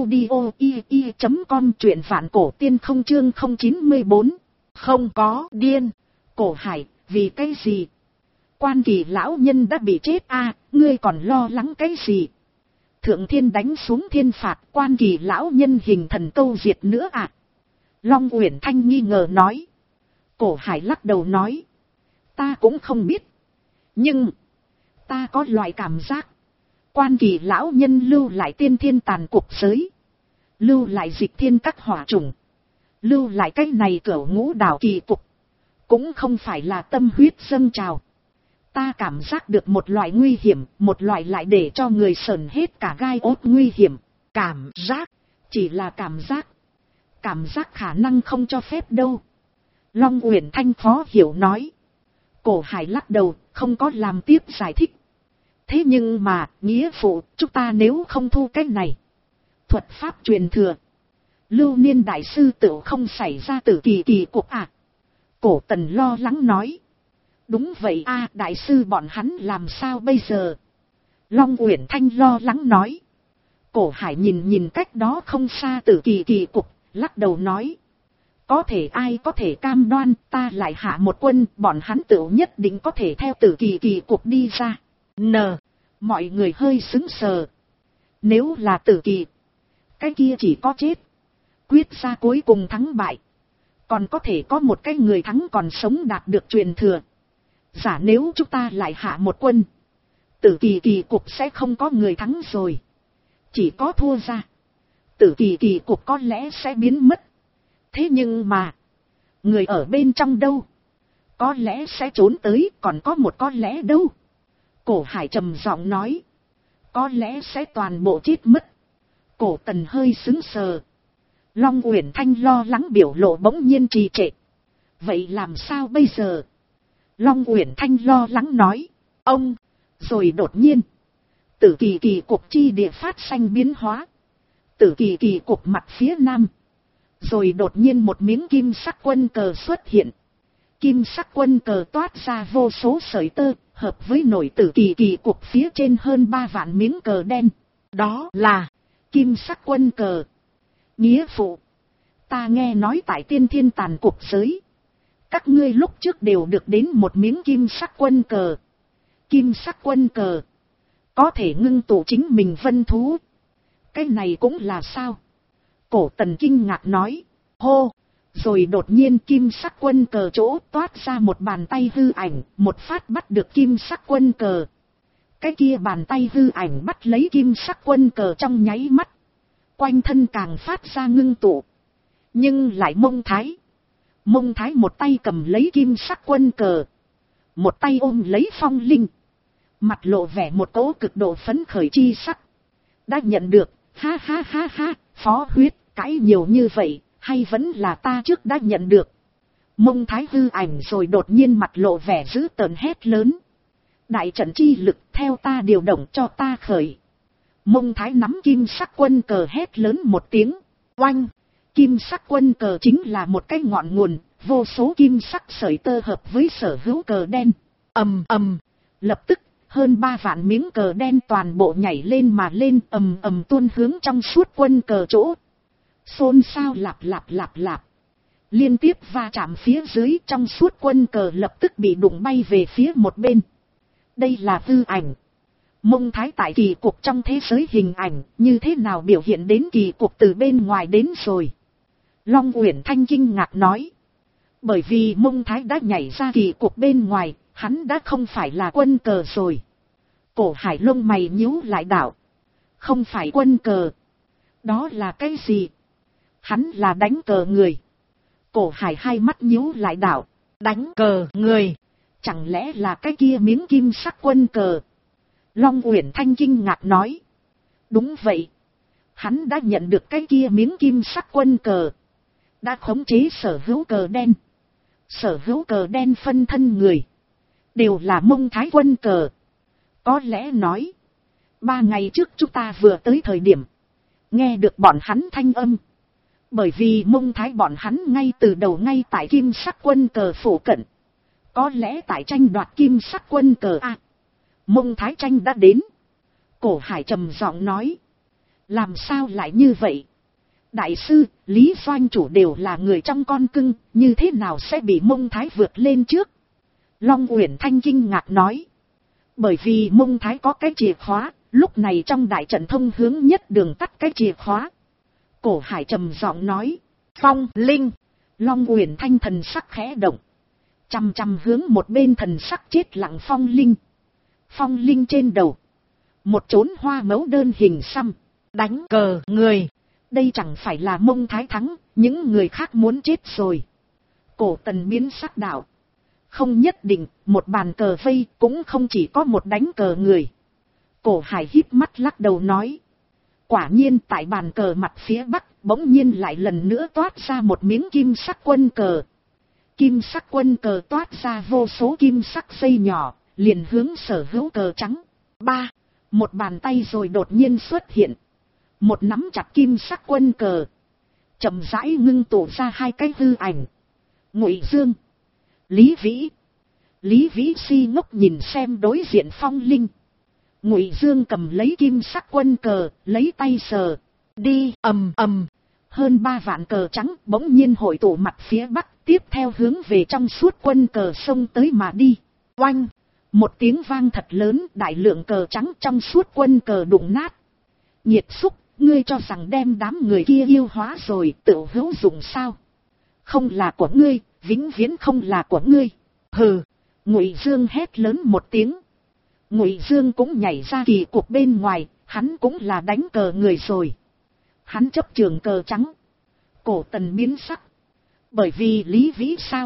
audio.com, truyện Vạn Cổ Tiên Không chương 094. Không có điên. Cổ Hải, vì cái gì? Quan Kỳ lão nhân đã bị chết a, ngươi còn lo lắng cái gì? Thượng thiên đánh xuống thiên phạt, Quan Kỳ lão nhân hình thần câu diệt nữa à? Long Uyển Thanh nghi ngờ nói. Cổ Hải lắc đầu nói. Ta cũng không biết. Nhưng, ta có loại cảm giác. Quan Kỳ lão nhân lưu lại tiên thiên tàn cục giới. Lưu lại dịch thiên các hỏa trùng. Lưu lại cái này cửu ngũ đảo kỳ cục. Cũng không phải là tâm huyết dâng trào. Ta cảm giác được một loại nguy hiểm, một loại lại để cho người sờn hết cả gai ốt nguy hiểm. Cảm giác, chỉ là cảm giác. Cảm giác khả năng không cho phép đâu. Long Uyển Thanh khó hiểu nói. Cổ Hải lắc đầu, không có làm tiếp giải thích. Thế nhưng mà, nghĩa phụ, chúng ta nếu không thu cái này. Thuật pháp truyền thừa. Lưu Niên đại sư tự không xảy ra tử kỳ kỳ cục à? Cổ Tần lo lắng nói. Đúng vậy a, đại sư bọn hắn làm sao bây giờ? Long Uyển Thanh lo lắng nói. Cổ Hải nhìn cách đó không xa tử kỳ kỳ cục, lắc đầu nói. Có thể ai có thể cam đoan, ta lại hạ một quân, bọn hắn tự nhất định có thể theo tử kỳ kỳ cục đi ra. Mọi người hơi sững sờ. Nếu là tử kỳ, cái kia chỉ có chết. Quyết ra cuối cùng thắng bại. Còn có thể có một cái người thắng còn sống đạt được truyền thừa. Giả nếu chúng ta lại hạ một quân, tử kỳ kỳ cục sẽ không có người thắng rồi. Chỉ có thua ra. Tử kỳ kỳ cục có lẽ sẽ biến mất. Thế nhưng mà, người ở bên trong đâu? Có lẽ sẽ trốn tới, còn có một có lẽ đâu? Cổ Hải trầm giọng nói. Có lẽ sẽ toàn bộ chết mất. Cổ Tần hơi sững sờ. Long Uyển Thanh lo lắng biểu lộ bỗng nhiên trì trệ. Vậy làm sao bây giờ? Long Uyển Thanh lo lắng nói. Ông, rồi đột nhiên. Tử kỳ kỳ cục chi địa phát sinh biến hóa. Tử kỳ kỳ cục mặt phía nam. Rồi đột nhiên một miếng kim sắc quân cờ xuất hiện. Kim sắc quân cờ toát ra vô số sợi tơ, hợp với nổi tử kỳ kỳ cục phía trên hơn 3 vạn miếng cờ đen. Đó là kim sắc quân cờ. Nghĩa phụ, ta nghe nói tại tiên thiên tàn cục giới. Các ngươi lúc trước đều được đến một miếng kim sắc quân cờ. Kim sắc quân cờ có thể ngưng tụ chính mình vân thú. Cái này cũng là sao? Cổ Tần kinh ngạc nói. Hô! Rồi đột nhiên kim sắc quân cờ chỗ toát ra một bàn tay hư ảnh, một phát bắt được kim sắc quân cờ. Cái kia bàn tay hư ảnh bắt lấy kim sắc quân cờ trong nháy mắt. Quanh thân càng phát ra ngưng tụ. Nhưng lại Mông Thái. Mông Thái một tay cầm lấy kim sắc quân cờ. Một tay ôm lấy phong linh. Mặt lộ vẻ một cỗ cực độ phấn khởi chi sắc. Đã nhận được, ha ha ha ha, Phó Huyết, cãi nhiều như vậy, hay vẫn là ta trước đã nhận được. Mông Thái hư ảnh rồi đột nhiên mặt lộ vẻ dữ tợn hét lớn. Đại trận chi lực theo ta điều động cho ta khởi. Mông Thái nắm kim sắc quân cờ hét lớn một tiếng. Oanh! Kim sắc quân cờ chính là một cái ngọn nguồn, vô số kim sắc sợi tơ hợp với sở hữu cờ đen. ầm ầm, lập tức, hơn 3 vạn miếng cờ đen toàn bộ nhảy lên mà lên ầm ầm tuôn hướng trong suốt quân cờ chỗ. Xôn xao lạp lạp lạp lạp. Liên tiếp va chạm phía dưới trong suốt quân cờ lập tức bị đụng bay về phía một bên. Đây là hư ảnh. Mông Thái tại kỳ cục trong thế giới hình ảnh như thế nào biểu hiện đến kỳ cục từ bên ngoài đến rồi. Long Uyển Thanh kinh ngạc nói. Bởi vì Mông Thái đã nhảy ra kỳ cục bên ngoài, hắn đã không phải là quân cờ rồi. Cổ Hải lông mày nhíu lại đạo. Không phải quân cờ. Đó là cái gì? Hắn là đánh cờ người. Cổ Hải hai mắt nhíu lại đạo. Đánh cờ người. Chẳng lẽ là cái kia miếng kim sắc quân cờ? Long Uyển Thanh kinh ngạc nói. Đúng vậy. Hắn đã nhận được cái kia miếng kim sắc quân cờ. Đã khống chế sở hữu cờ đen. Sở hữu cờ đen phân thân người. Đều là Mông Thái quân cờ. Có lẽ nói. 3 ngày trước chúng ta vừa tới thời điểm. Nghe được bọn hắn thanh âm. Bởi vì Mông Thái bọn hắn ngay từ đầu ngay tại kim sắc quân cờ phủ cận. Có lẽ tại tranh đoạt kim sắc quân cờ a. Mông Thái tranh đã đến. Cổ Hải trầm giọng nói. Làm sao lại như vậy? Đại sư, Lý Doanh chủ đều là người trong con cưng, như thế nào sẽ bị Mông Thái vượt lên trước? Long Uyển Thanh kinh ngạc nói. Bởi vì Mông Thái có cái chìa khóa, lúc này trong đại trận thông hướng nhất đường tắt cái chìa khóa. Cổ Hải trầm giọng nói. Phong Linh. Long Uyển Thanh thần sắc khẽ động. Chằm chằm hướng một bên thần sắc chết lặng Phong Linh. Phong Linh trên đầu. Một chốn hoa mẫu đơn hình xăm. Đánh cờ người. Đây chẳng phải là Mông Thái thắng, những người khác muốn chết rồi. Cổ Tần biến sắc đạo. Không nhất định, một bàn cờ vây cũng không chỉ có một đánh cờ người. Cổ Hải híp mắt lắc đầu nói. Quả nhiên tại bàn cờ mặt phía bắc, bỗng nhiên lại lần nữa toát ra một miếng kim sắc quân cờ. Kim sắc quân cờ toát ra vô số kim sắc dây nhỏ, liền hướng sở hữu cờ trắng. Một bàn tay rồi đột nhiên xuất hiện. Một nắm chặt kim sắc quân cờ. Chậm rãi ngưng tụ ra 2 cái hư ảnh. Ngụy Dương. Lý Vĩ. Lý Vĩ si ngốc nhìn xem đối diện Phong Linh. Ngụy Dương cầm lấy kim sắc quân cờ, lấy tay sờ. Đi ầm ầm. Hơn 3 vạn cờ trắng bỗng nhiên hội tụ mặt phía bắc, tiếp theo hướng về trong suốt quân cờ sông tới mà đi. Oanh. Một tiếng vang thật lớn, đại lượng cờ trắng trong suốt quân cờ đụng nát. Nhiệt xúc, ngươi cho rằng đem đám người kia yêu hóa rồi tự hữu dụng sao? Không là của ngươi, vĩnh viễn không là của ngươi. Hừ. Ngụy Dương hét lớn một tiếng. Ngụy Dương cũng nhảy ra kỳ cục bên ngoài, hắn cũng là đánh cờ người rồi. Hắn chấp trường cờ trắng. Cổ Tần biến sắc. Bởi vì Lý Vĩ sao?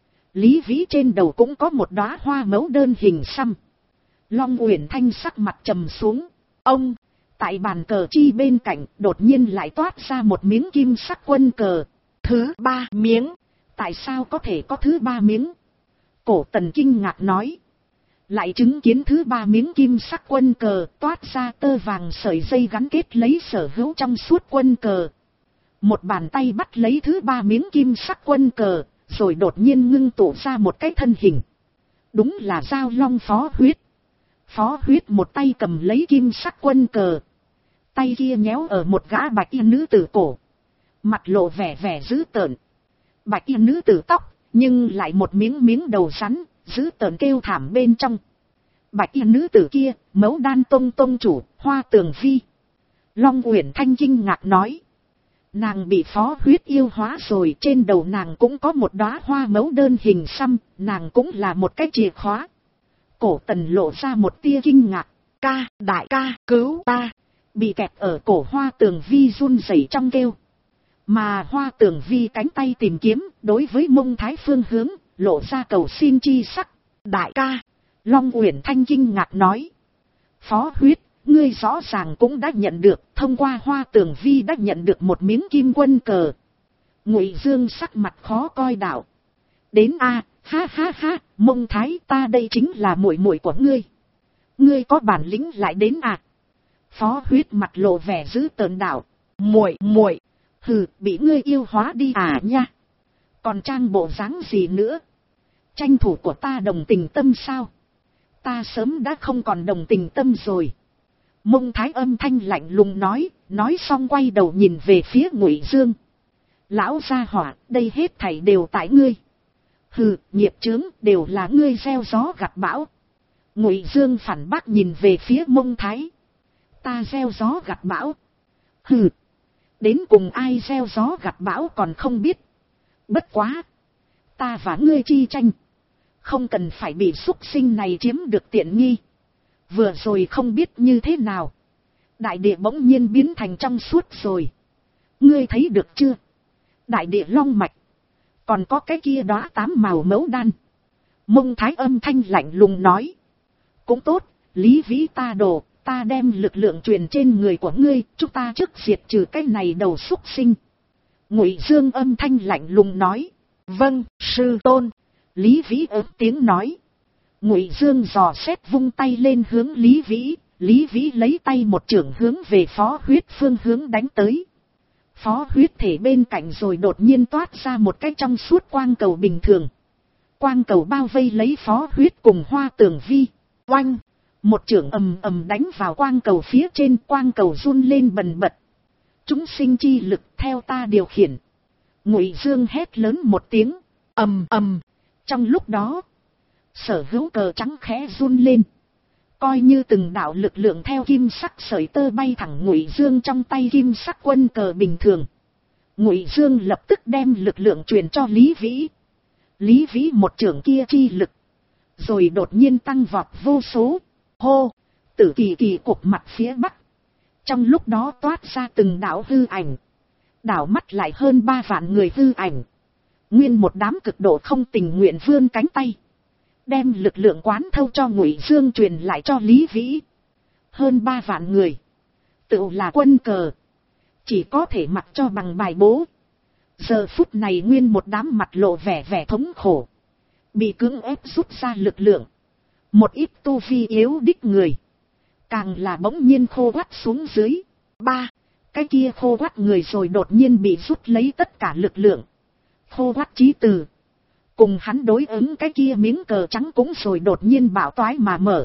Lý Vĩ trên đầu cũng có một đóa hoa mẫu đơn hình xăm. Long Uyển Thanh sắc mặt trầm xuống. Ông, tại bàn cờ chi bên cạnh đột nhiên lại toát ra một miếng kim sắc quân cờ. Thứ 3 miếng. Tại sao có thể có thứ 3 miếng? Cổ Tần kinh ngạc nói. Lại chứng kiến thứ 3 miếng kim sắc quân cờ toát ra tơ vàng sợi dây gắn kết lấy sở hữu trong suốt quân cờ. Một bàn tay bắt lấy thứ 3 miếng kim sắc quân cờ, rồi đột nhiên ngưng tụ ra một cái thân hình. Đúng là Giao Long Phó Huyết. Phó Huyết một tay cầm lấy kim sắc quân cờ. Tay kia nhéo ở một gã bạch y nữ tử cổ. Mặt lộ vẻ vẻ dữ tợn. Bạch y nữ tử tóc, nhưng lại một miếng đầu rắn, dữ tợn kêu thảm bên trong. Bạch y nữ tử kia, Mẫu Đan Tông tông chủ, Hoa Tường Vi. Long Uyển Thanh kinh ngạc nói. Nàng bị Phó Huyết yêu hóa rồi, trên đầu nàng cũng có một đóa hoa mẫu đơn hình xăm, nàng cũng là một cái chìa khóa. Cổ Tần lộ ra một tia kinh ngạc. Đại ca, cứu ta. Bị kẹt ở cổ Hoa Tường Vi run rẩy trong kêu. Mà Hoa Tường Vi cánh tay tìm kiếm, đối với Mông Thái phương hướng, lộ ra cầu xin chi sắc. Đại ca. Long Uyển Thanh kinh ngạc nói. Phó Huyết, ngươi rõ ràng cũng đã nhận được, thông qua Hoa Tường Vi đã nhận được một miếng kim quân cờ. Ngụy Dương sắc mặt khó coi đạo. Đến a, ha ha ha, Mông Thái, ta đây chính là muội muội của ngươi. Ngươi có bản lĩnh lại đến à? Phó Huyết mặt lộ vẻ dữ tợn đạo. Muội, hừ, bị ngươi yêu hóa đi à nha. Còn trang bộ dáng gì nữa? tranh thủ của ta đồng tình tâm sao? Ta sớm đã không còn đồng tình tâm rồi. Mông Thái âm thanh lạnh lùng nói xong quay đầu nhìn về phía Ngụy Dương. Lão gia hỏa, đây hết thảy đều tại ngươi. Hừ, nghiệp chướng đều là ngươi gieo gió gặt bão. Ngụy Dương phản bác nhìn về phía Mông Thái. Ta gieo gió gặt bão? Hừ, đến cùng ai gieo gió gặt bão còn không biết. Bất quá, ta và ngươi chi tranh, không cần phải bị súc sinh này chiếm được tiện nghi. Vừa rồi không biết như thế nào, đại địa bỗng nhiên biến thành trong suốt rồi. Ngươi thấy được chưa? Đại địa long mạch, còn có cái kia đóa 8 màu mẫu đan. Mông Thái âm thanh lạnh lùng nói. Cũng tốt, Lý Vĩ ta đồ, ta đem lực lượng truyền trên người của ngươi, chúng ta trước diệt trừ cái này đầu súc sinh. Ngụy Dương âm thanh lạnh lùng nói. Vâng, sư tôn. Lý Vĩ ớt tiếng nói. Ngụy Dương dò xét vung tay lên hướng Lý Vĩ. Lý Vĩ lấy tay một chưởng hướng về Phó Huyết phương hướng đánh tới. Phó Huyết thể bên cạnh rồi đột nhiên toát ra một cái trong suốt quang cầu bình thường. Quang cầu bao vây lấy Phó Huyết cùng Hoa Tường Vi. Oanh! Một chưởng ầm ầm đánh vào quang cầu phía trên, quang cầu run lên bần bật. Chúng sinh chi lực theo ta điều khiển. Ngụy Dương hét lớn một tiếng. Ầm ầm! Trong lúc đó, sở hữu cờ trắng khẽ run lên. Coi như từng đạo lực lượng theo kim sắc sợi tơ bay thẳng Ngụy Dương trong tay kim sắc quân cờ bình thường. Ngụy Dương lập tức đem lực lượng truyền cho Lý Vĩ. Lý Vĩ một chưởng kia chi lực, rồi đột nhiên tăng vọt vô số. Hô! Tử Kỳ Kỳ cục mặt phía bắc. Trong lúc đó toát ra từng đạo hư ảnh. Đảo mắt lại hơn 3 vạn người hư ảnh. Nguyên một đám cực độ không tình nguyện vươn cánh tay, đem lực lượng quán thâu cho Ngụy Dương truyền lại cho Lý Vĩ. Hơn 3 vạn người, tự là quân cờ, chỉ có thể mặc cho bằng bài bố. Giờ phút này nguyên một đám mặt lộ vẻ thống khổ, bị cưỡng ép rút ra lực lượng. Một ít tu vi yếu đích người, càng là bỗng nhiên khô quắt xuống dưới. Cái kia khô quắt người rồi đột nhiên bị rút lấy tất cả lực lượng. Khô quắt chí từ, cùng hắn đối ứng cái kia miếng cờ trắng cũng rồi đột nhiên bạo toái mà mở.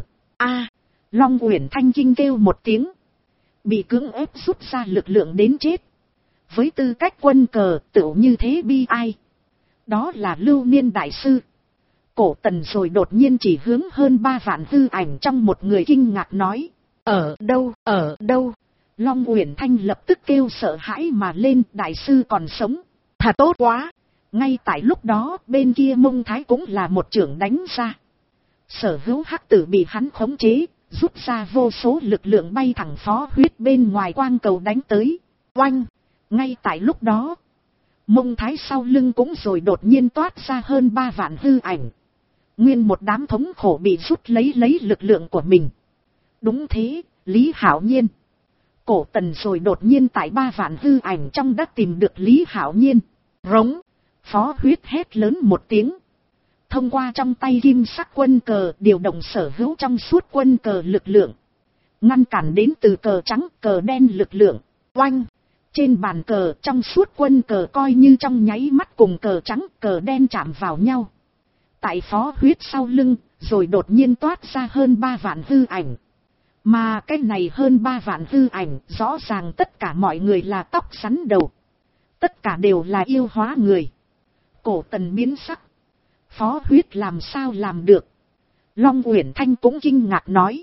Long Uyển Thanh kinh kêu một tiếng, bị cưỡng ép rút ra lực lượng đến chết. Với tư cách quân cờ tựu như thế bi ai. Đó là Lưu Niên đại sư. Cổ Tần rồi đột nhiên chỉ hướng hơn 3 vạn hư ảnh trong một người kinh ngạc nói. Ở đâu? Long Uyển Thanh lập tức kêu sợ hãi mà lên, đại sư còn sống. Thật tốt quá. Ngay tại lúc đó bên kia Mông Thái cũng là một chưởng đánh ra. Sở hữu hắc tử bị hắn khống chế, rút ra vô số lực lượng bay thẳng Phó Huyết bên ngoài quang cầu đánh tới. Oanh! Ngay tại lúc đó, Mông Thái sau lưng cũng rồi đột nhiên toát ra hơn 3 vạn hư ảnh. Nguyên một đám thống khổ bị rút lấy lực lượng của mình. Đúng thế, Lý Hạo Nhiên. Cổ Tần rồi đột nhiên tại 3 vạn hư ảnh trong đã tìm được Lý Hạo Nhiên. Rống! Phó Huyết hét lớn một tiếng. Thông qua trong tay kim sắc quân cờ điều động sở hữu trong suốt quân cờ lực lượng. Ngăn cản đến từ cờ trắng cờ đen lực lượng. Oanh! Trên bàn cờ trong suốt quân cờ coi như trong nháy mắt cùng cờ trắng cờ đen chạm vào nhau. Tại Phó Huyết sau lưng rồi đột nhiên toát ra hơn 3 vạn hư ảnh. Mà cái này hơn 3 vạn hư ảnh rõ ràng tất cả mọi người là tóc rắn đầu. Tất cả đều là yêu hóa người. Cổ Tần biến sắc. Phó Huyết làm sao làm được? Long Uyển Thanh cũng kinh ngạc nói.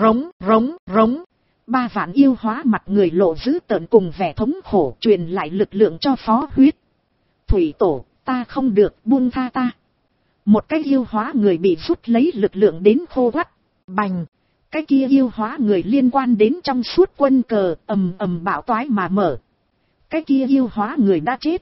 Rống. 3 vạn yêu hóa mặt người lộ dữ tợn cùng vẻ thống khổ truyền lại lực lượng cho Phó Huyết. Thủy Tổ, ta không được, buông tha ta. Một cái yêu hóa người bị rút lấy lực lượng đến khô quắt. Bành! Cái kia yêu hóa người liên quan đến trong suốt quân cờ ầm ầm bạo toái mà mở. Cái kia yêu hóa người đã chết.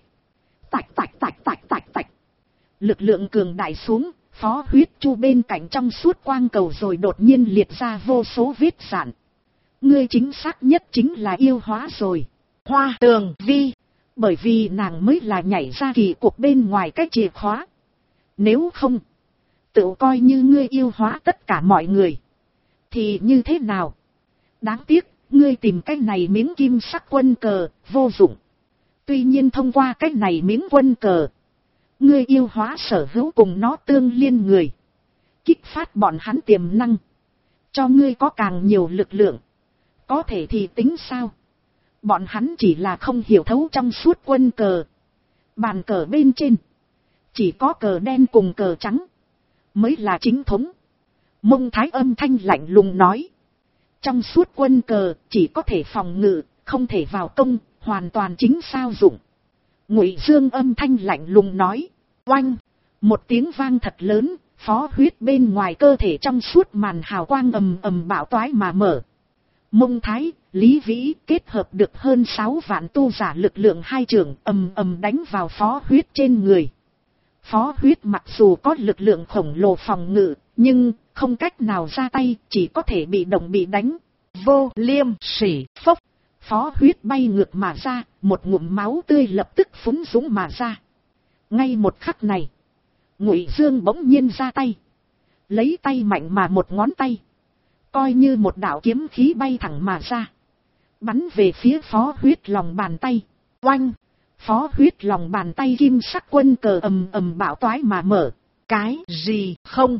Tạch. Lực lượng cường đại xuống, Phó Huyết chu bên cạnh trong suốt quang cầu rồi đột nhiên liệt ra vô số vết rạn. Ngươi chính xác nhất chính là yêu hóa rồi. Hoa Tường Vi. Bởi vì nàng mới là nhảy ra kỳ cuộc bên ngoài cái chìa khóa. Nếu không, tự coi như ngươi yêu hóa tất cả mọi người, thì như thế nào? Đáng tiếc, ngươi tìm cái này miếng kim sắc quân cờ, vô dụng. Tuy nhiên thông qua cái này miếng quân cờ, Ngươi yêu hóa sở hữu cùng nó tương liên người. Kích phát bọn hắn tiềm năng. Cho ngươi có càng nhiều lực lượng. Có thể thì tính sao? Bọn hắn chỉ là không hiểu thấu trong suốt quân cờ. Bàn cờ bên trên. Chỉ có cờ đen cùng cờ trắng. Mới là chính thống. Mông Thái âm thanh lạnh lùng nói. Trong suốt quân cờ chỉ có thể phòng ngự, không thể vào công, hoàn toàn chính sao dụng. Ngụy Dương âm thanh lạnh lùng nói. Oanh! Một tiếng vang thật lớn, phó huyết bên ngoài cơ thể trong suốt màn hào quang ầm ầm bạo toái mà mở. Mông Thái, Lý Vĩ kết hợp được hơn 6 vạn tu giả lực lượng hai trường ầm ầm đánh vào phó huyết trên người. Phó huyết mặc dù có lực lượng khổng lồ phòng ngự, nhưng không cách nào ra tay, chỉ có thể bị động bị đánh. Vô liêm sỉ phốc. Phó huyết bay ngược mà ra, một ngụm máu tươi lập tức phúng dũng mà ra. Ngay một khắc này, Ngụy Dương bỗng nhiên ra tay. Lấy tay mạnh mà một ngón tay. Coi như một đạo kiếm khí bay thẳng mà ra. Bắn về phía phó huyết lòng bàn tay. Oanh! Phó huyết lòng bàn tay kim sắc quân cờ ầm ầm bạo toái mà mở. Cái gì không.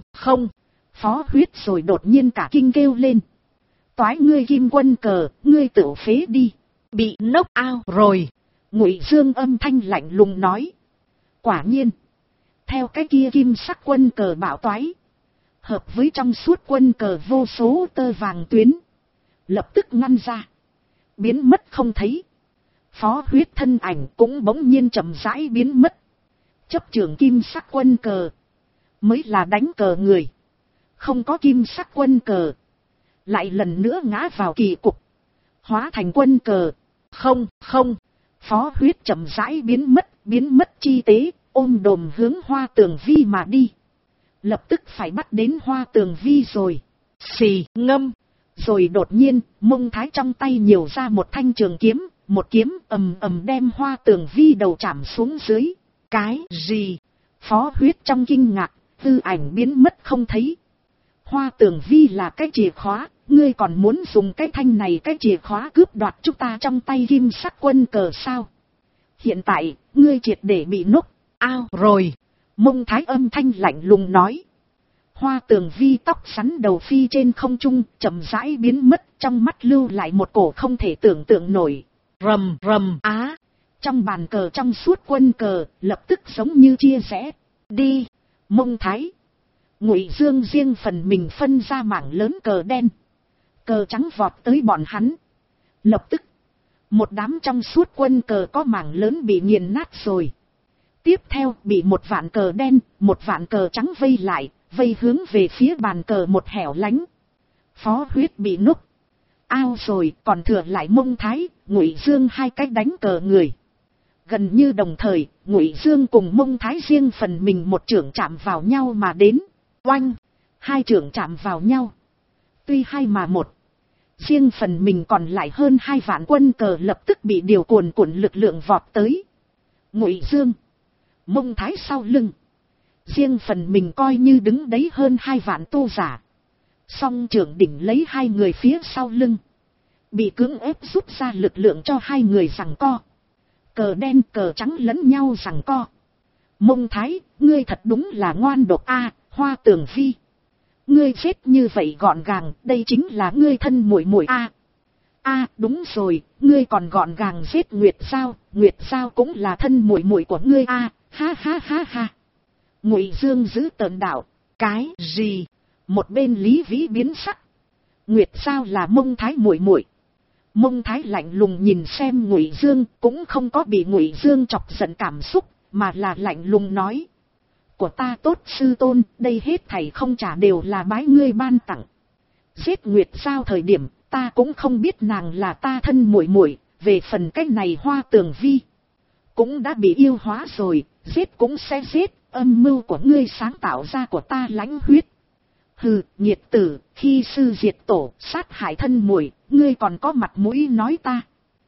Phó huyết rồi đột nhiên cả kinh kêu lên. Toái ngươi kim quân cờ, ngươi tự phế đi. Bị knock out rồi. Ngụy Dương âm thanh lạnh lùng nói. Quả nhiên. Theo cái kia kim sắc quân cờ bạo toái. Hợp với trong suốt quân cờ vô số tơ vàng tuyến. Lập tức ngăn ra. Biến mất không thấy. Phó huyết thân ảnh cũng bỗng nhiên chậm rãi biến mất. Chấp trưởng kim sắc quân cờ. Mới là đánh cờ người. Không có kim sắc quân cờ. Lại lần nữa ngã vào kỳ cục. Hóa thành quân cờ. Không. Phó huyết chậm rãi biến mất chi tế. Ôm đồm hướng Hoa Tường Vi mà đi. Lập tức phải bắt đến Hoa Tường Vi rồi. Xì ngâm. Rồi đột nhiên, Mông Thái trong tay nhiều ra một thanh trường kiếm. Một kiếm ầm ầm đem Hoa Tường Vi đầu chạm xuống dưới. Cái gì? Phó huyết trong kinh ngạc, hư ảnh biến mất không thấy. Hoa Tường Vi là cái chìa khóa, ngươi còn muốn dùng cái thanh này cái chìa khóa cướp đoạt chúng ta trong tay kim sắc quân cờ sao? Hiện tại, ngươi triệt để bị knock out rồi. Mông Thái âm thanh lạnh lùng nói. Hoa Tường Vi tóc sắn đầu phi trên không trung, chậm rãi biến mất, trong mắt lưu lại một cổ không thể tưởng tượng nổi. Rầm á. Trong bàn cờ trong suốt quân cờ, lập tức giống như chia rẽ. Đi. Mông Thái. Ngụy Dương riêng phần mình phân ra mảng lớn cờ đen. Cờ trắng vọt tới bọn hắn. Lập tức. Một đám trong suốt quân cờ có mảng lớn bị nghiền nát rồi. Tiếp theo bị một vạn cờ đen, một vạn cờ trắng vây lại, vây hướng về phía bàn cờ một hẻo lánh. Phó huyết bị núc. Ao rồi, còn thừa lại Mông Thái, Ngụy Dương hai cách đánh cờ người. Gần như đồng thời, Ngụy Dương cùng Mông Thái riêng phần mình một chưởng chạm vào nhau mà đến. Oanh! Hai chưởng chạm vào nhau. Tuy hai mà một. Riêng phần mình còn lại hơn 2 vạn quân cờ lập tức bị điều cuồn cuộn lực lượng vọt tới. Ngụy Dương, Mông Thái sau lưng. Riêng phần mình coi như đứng đấy hơn 2 vạn tu giả. Song trưởng đỉnh lấy hai người phía sau lưng. Bị cưỡng ép rút ra lực lượng cho hai người giằng co. Cờ đen cờ trắng lẫn nhau giằng co. Mông Thái, ngươi thật đúng là ngoan độc a. Hoa Tường Vi. Ngươi giết như vậy gọn gàng, đây chính là ngươi thân muội muội a. A, đúng rồi, ngươi còn gọn gàng giết Nguyệt Giao cũng là thân muội muội của ngươi a. Ha ha ha ha. Ngụy Dương giữ tợn đạo. Cái gì? Một bên Lý Vĩ biến sắc. Nguyệt Giao là Mông Thái muội muội. Mông Thái lạnh lùng nhìn xem Ngụy Dương, cũng không có bị Ngụy Dương chọc giận cảm xúc, mà là lạnh lùng nói. Của ta tốt sư tôn, đây hết thảy không trả đều là bái ngươi ban tặng. Giết Nguyệt Giao thời điểm, ta cũng không biết nàng là ta thân muội muội, về phần cách này Hoa Tường Vi. Cũng đã bị yêu hóa rồi, giết cũng sẽ giết, âm mưu của ngươi sáng tạo ra của ta lãnh huyết. Hừ, nhiệt tử, khi sư diệt tổ, sát hại thân muội, ngươi còn có mặt mũi nói ta.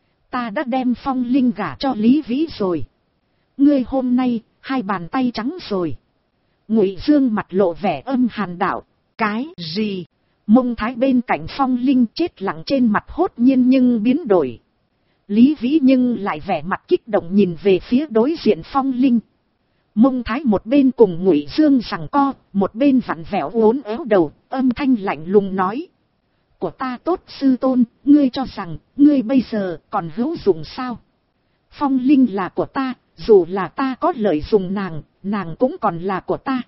Ta đã đem Phong Linh gả cho Lý Vĩ rồi. Ngươi hôm nay, 2 bàn tay trắng rồi. Ngụy Dương mặt lộ vẻ âm hàn đạo. Cái gì? Mông Thái bên cạnh Phong Linh chết lặng trên mặt hốt nhiên nhưng biến đổi. Lý Vĩ nhưng lại vẻ mặt kích động nhìn về phía đối diện Phong Linh. Mông Thái một bên cùng Ngụy Dương giằng co, một bên vặn vẹo uốn éo đầu, âm thanh lạnh lùng nói. Của ta tốt sư tôn, ngươi cho rằng, ngươi bây giờ còn hữu dụng sao? Phong Linh là của ta, dù là ta có lợi dụng nàng, nàng cũng còn là của ta.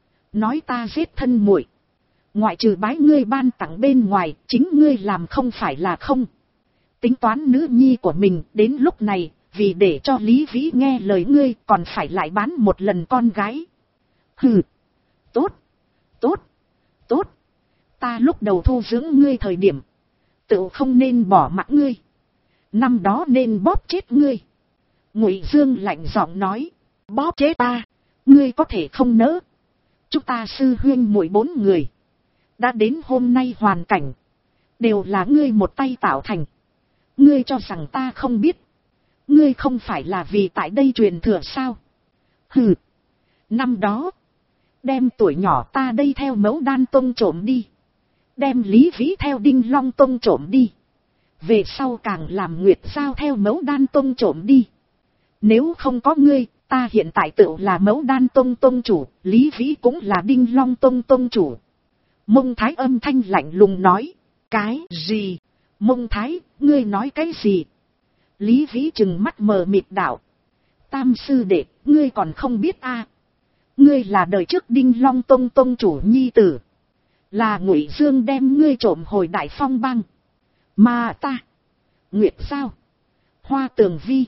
Nói ta giết thân muội, ngoại trừ bái ngươi ban tặng bên ngoài, chính ngươi làm không phải là không. Tính toán nữ nhi của mình, đến lúc này, vì để cho Lý Vĩ nghe lời ngươi, còn phải lại bán một lần con gái. Hừ, tốt, tốt, tốt. Ta lúc đầu thu dưỡng ngươi thời điểm, tự không nên bỏ mặc ngươi. Năm đó nên bóp chết ngươi. Ngụy Dương lạnh giọng nói, bóp chết ta, ngươi có thể không nỡ. Chúng ta sư huynh muội 4 người, đã đến hôm nay hoàn cảnh, đều là ngươi một tay tạo thành. Ngươi cho rằng ta không biết, ngươi không phải là vì tại đây truyền thừa sao? Hừ, năm đó, đem tuổi nhỏ ta đây theo Mẫu Đan Tông trộm đi, đem Lý Vĩ theo Đinh Long Tông trộm đi, về sau càng làm Nguyệt Giao theo Mẫu Đan Tông trộm đi. Nếu không có ngươi, ta hiện tại tự là Mẫu Đan Tông Tông chủ, Lý Vĩ cũng là Đinh Long Tông Tông chủ. Mông Thái âm thanh lạnh lùng nói, cái gì? Mông Thái, ngươi nói cái gì? Lý Vĩ trừng mắt mờ mịt đạo. Tam sư đệ, ngươi còn không biết a? Ngươi là đời trước Đinh Long Tông Tông chủ nhi tử, là Ngụy Dương đem ngươi trộm hồi Đại Phong Bang, mà ta, Nguyệt Giao, Hoa Tường Vi,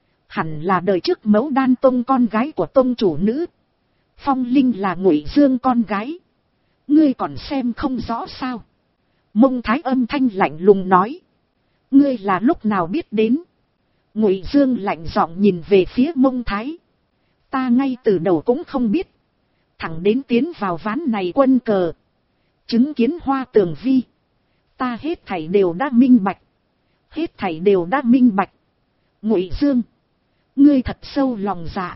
hẳn là đời trước Mẫu Đan Tông con gái của tông chủ nữ. Phong Linh là Ngụy Dương con gái, ngươi còn xem không rõ sao? Mông Thái âm thanh lạnh lùng nói, ngươi là lúc nào biết đến? Ngụy Dương lạnh giọng nhìn về phía Mông Thái, ta ngay từ đầu cũng không biết, thẳng đến tiến vào ván này quân cờ, chứng kiến Hoa Tường Vi, ta hết thảy đều đã minh bạch, hết thảy đều đã minh bạch. Ngụy Dương, ngươi thật sâu lòng dạ,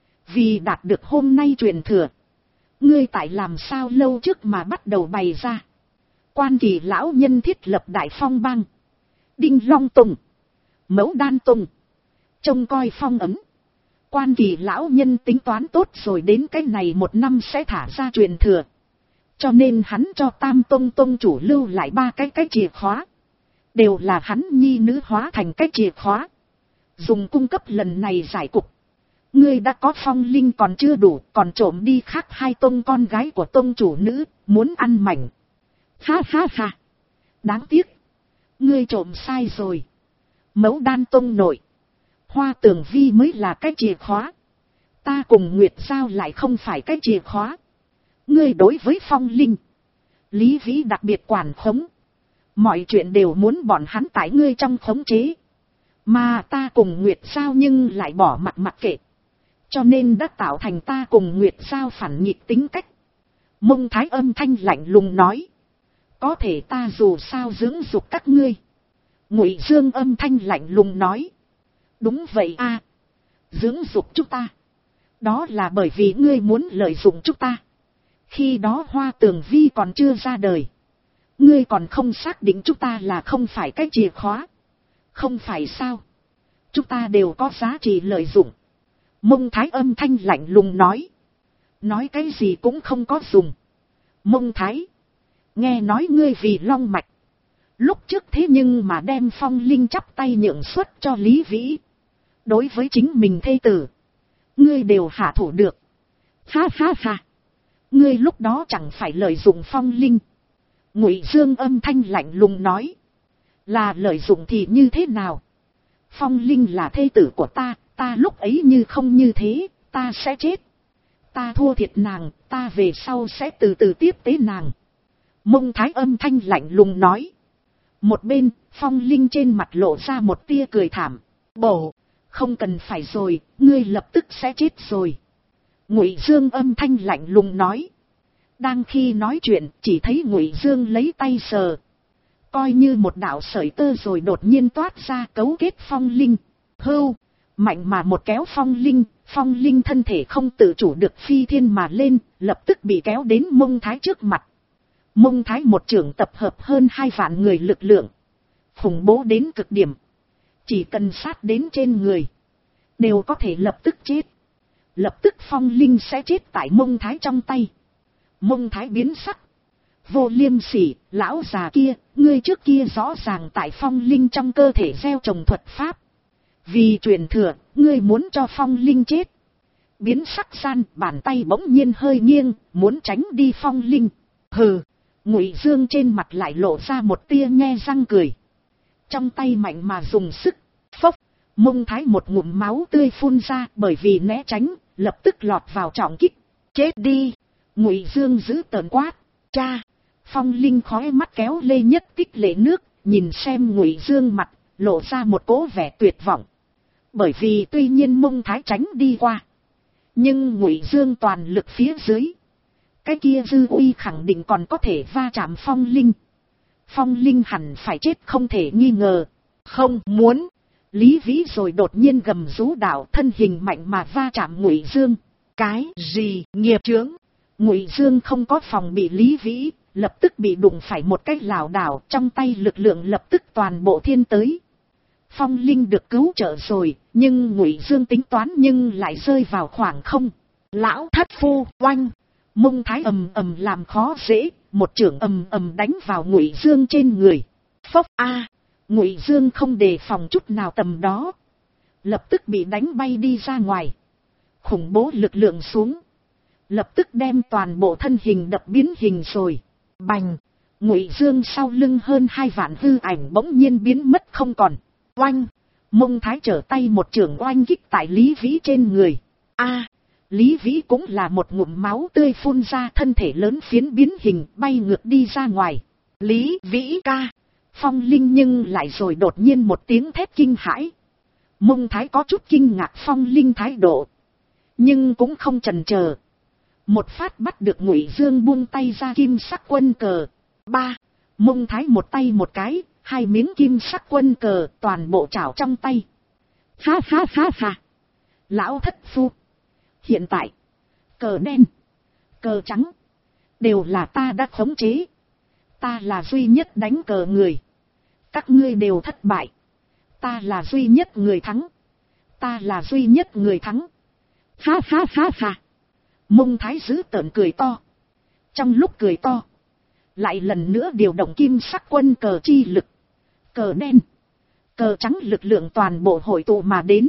vì đạt được hôm nay truyền thừa, ngươi tại làm sao lâu trước mà bắt đầu bày ra. Quan Kỳ lão nhân thiết lập Đại Phong Bang, Đinh Long Tông, Mẫu Đan Tông, trông coi phong ấm. Quan Kỳ lão nhân tính toán tốt rồi, đến cái này 1 năm sẽ thả ra truyền thừa, cho nên hắn cho Tam Tông Tông chủ lưu lại 3 cái chìa khóa, đều là hắn nhi nữ hóa thành cái chìa khóa, dùng cung cấp lần này giải cục. Ngươi đã có Phong Linh còn chưa đủ, còn trộm đi khác 2 tông con gái của tông chủ nữ, muốn ăn mảnh. Ha ha ha, đáng tiếc, ngươi trộm sai rồi. Mẫu Đan Tông nội, Hoa Tường Vi mới là cái chìa khóa, ta cùng Nguyệt Giao lại không phải cái chìa khóa. Ngươi đối với Phong Linh, Lý Vĩ đặc biệt quản khống, mọi chuyện đều muốn bọn hắn tại ngươi trong khống chế, mà ta cùng Nguyệt Giao nhưng lại bỏ mặc kệ, cho nên đã tạo thành ta cùng Nguyệt Giao phản nghịch tính cách. Mông Thái âm thanh lạnh lùng nói, có thể ta dù sao dưỡng dục các ngươi. Ngụy Dương âm thanh lạnh lùng nói, đúng vậy a, dưỡng dục chúng ta, đó là bởi vì ngươi muốn lợi dụng chúng ta. Khi đó Hoa Tường Vi còn chưa ra đời, ngươi còn không xác định chúng ta là không phải cái chìa khóa, không phải sao? Chúng ta đều có giá trị lợi dụng. Mông Thái âm thanh lạnh lùng nói cái gì cũng không có dùng. Mông Thái, nghe nói ngươi vì long mạch, lúc trước thế nhưng mà đem Phong Linh chắp tay nhượng xuất cho Lý Vĩ, đối với chính mình thê tử, ngươi đều hạ thủ được. Ha ha ha, ngươi lúc đó chẳng phải lợi dụng Phong Linh. Ngụy Dương âm thanh lạnh lùng nói, là lợi dụng thì như thế nào? Phong Linh là thê tử của ta, ta lúc ấy như không như thế, ta sẽ chết. Ta thua thiệt nàng, ta về sau sẽ từ từ tiếp tế nàng. Mông Thái âm thanh lạnh lùng nói. Một bên, Phong Linh trên mặt lộ ra một tia cười thảm. Bổ, không cần phải rồi, ngươi lập tức sẽ chết rồi. Ngụy Dương âm thanh lạnh lùng nói. Đang khi nói chuyện, chỉ thấy Ngụy Dương lấy tay sờ, coi như một đạo sợi tơ rồi đột nhiên toát ra cấu kết Phong Linh. Hưu, mạnh mà một kéo Phong Linh thân thể không tự chủ được phi thiên mà lên, lập tức bị kéo đến Mông Thái trước mặt. Mông Thái một trưởng tập hợp hơn 2 vạn người lực lượng, khủng bố đến cực điểm, chỉ cần sát đến trên người, đều có thể lập tức chết. lập tức Phong Linh sẽ chết tại Mông Thái trong tay. Mông Thái biến sắc. Vô Liêm Sỉ, lão già kia, ngươi trước kia rõ ràng tại Phong Linh trong cơ thể gieo trồng thuật pháp. Vì truyền thừa, ngươi muốn cho Phong Linh chết. Biến sắc gian, bàn tay bỗng nhiên hơi nghiêng, muốn tránh đi Phong Linh. Hừ, Ngụy Dương trên mặt lại lộ ra một tia nhe răng cười. Trong tay mạnh mà dùng sức, phốc, Mông Thái một ngụm máu tươi phun ra, bởi vì né tránh, lập tức lọt vào trọng kích. Chết đi! Ngụy Dương giữ tợn quát. Cha! Phong Linh khóe mắt kéo lê nhất tích lệ nước, nhìn xem Ngụy Dương mặt, lộ ra một cỗ vẻ tuyệt vọng. Bởi vì tuy nhiên Mông Thái tránh đi qua, nhưng Ngụy Dương toàn lực phía dưới, cái kia dư uy khẳng định còn có thể va chạm Phong Linh. Phong Linh hẳn phải chết không thể nghi ngờ. Không muốn! Lý Vĩ rồi đột nhiên gầm rú đạo, thân hình mạnh mà va chạm Ngụy Dương. Cái gì nghiệp chướng? Ngụy Dương không có phòng bị Lý Vĩ, lập tức bị đụng phải một cái lảo đảo, trong tay lực lượng lập tức toàn bộ thiên tới. Phong Linh được cứu trợ rồi, nhưng Ngụy Dương tính toán nhưng lại rơi vào khoảng không. Lão thất phu, oanh! Mông Thái ầm ầm làm khó dễ, một chưởng ầm ầm đánh vào Ngụy Dương trên người. Phốc a! Ngụy Dương không đề phòng chút nào tầm đó, lập tức bị đánh bay đi ra ngoài. Khủng bố lực lượng xuống, lập tức đem toàn bộ thân hình đập biến hình rồi. Bành! Ngụy Dương sau lưng hơn 2 vạn hư ảnh bỗng nhiên biến mất không còn. Oanh! Mông Thái trở tay một chưởng oanh kích tại Lý Vĩ trên người. A! Lý Vĩ cũng là một ngụm máu tươi phun ra, thân thể lớn phiến biến hình bay ngược đi ra ngoài. Lý Vĩ ca! Phong Linh nhưng lại rồi đột nhiên một tiếng thét kinh hãi. Mông Thái có chút kinh ngạc Phong Linh thái độ, nhưng cũng không chần chờ. Một phát bắt được Ngụy Dương buông tay ra kim sắc quân cờ. Ba! Mông Thái một tay một cái, 2 miếng kim sắc quân cờ toàn bộ chảo trong tay. Ha ha ha ha! Lão thất phu! Hiện tại, cờ đen, cờ trắng, đều là ta đã khống chế. Ta là duy nhất đánh cờ người. Các ngươi đều thất bại. Ta là duy nhất người thắng. Ta là duy nhất người thắng. Ha ha ha ha! Mông Thái giữ tợn cười to. Trong lúc cười to, lại lần nữa điều động kim sắc quân cờ chi lực. Cờ đen, cờ trắng lực lượng toàn bộ hội tụ mà đến.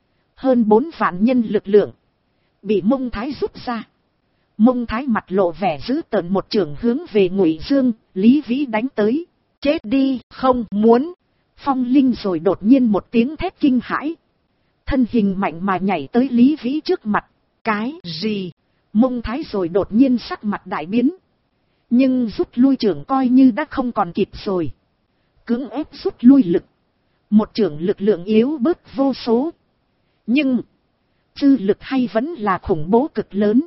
Hơn 4 vạn nhân lực lượng bị Mông Thái rút ra. Mông Thái mặt lộ vẻ dữ tợn một chưởng hướng về Ngụy Dương, Lý Vĩ đánh tới. Chết đi, không muốn! Phong Linh rồi đột nhiên một tiếng thét kinh hãi. Thân hình mạnh mà nhảy tới Lý Vĩ trước mặt. Cái gì? Mông Thái rồi đột nhiên sắc mặt đại biến. Nhưng rút lui chưởng coi như đã không còn kịp rồi. Cưỡng ép rút lui lực. Một chưởng lực lượng yếu bớt vô số. Nhưng dư lực hay vẫn là khủng bố cực lớn.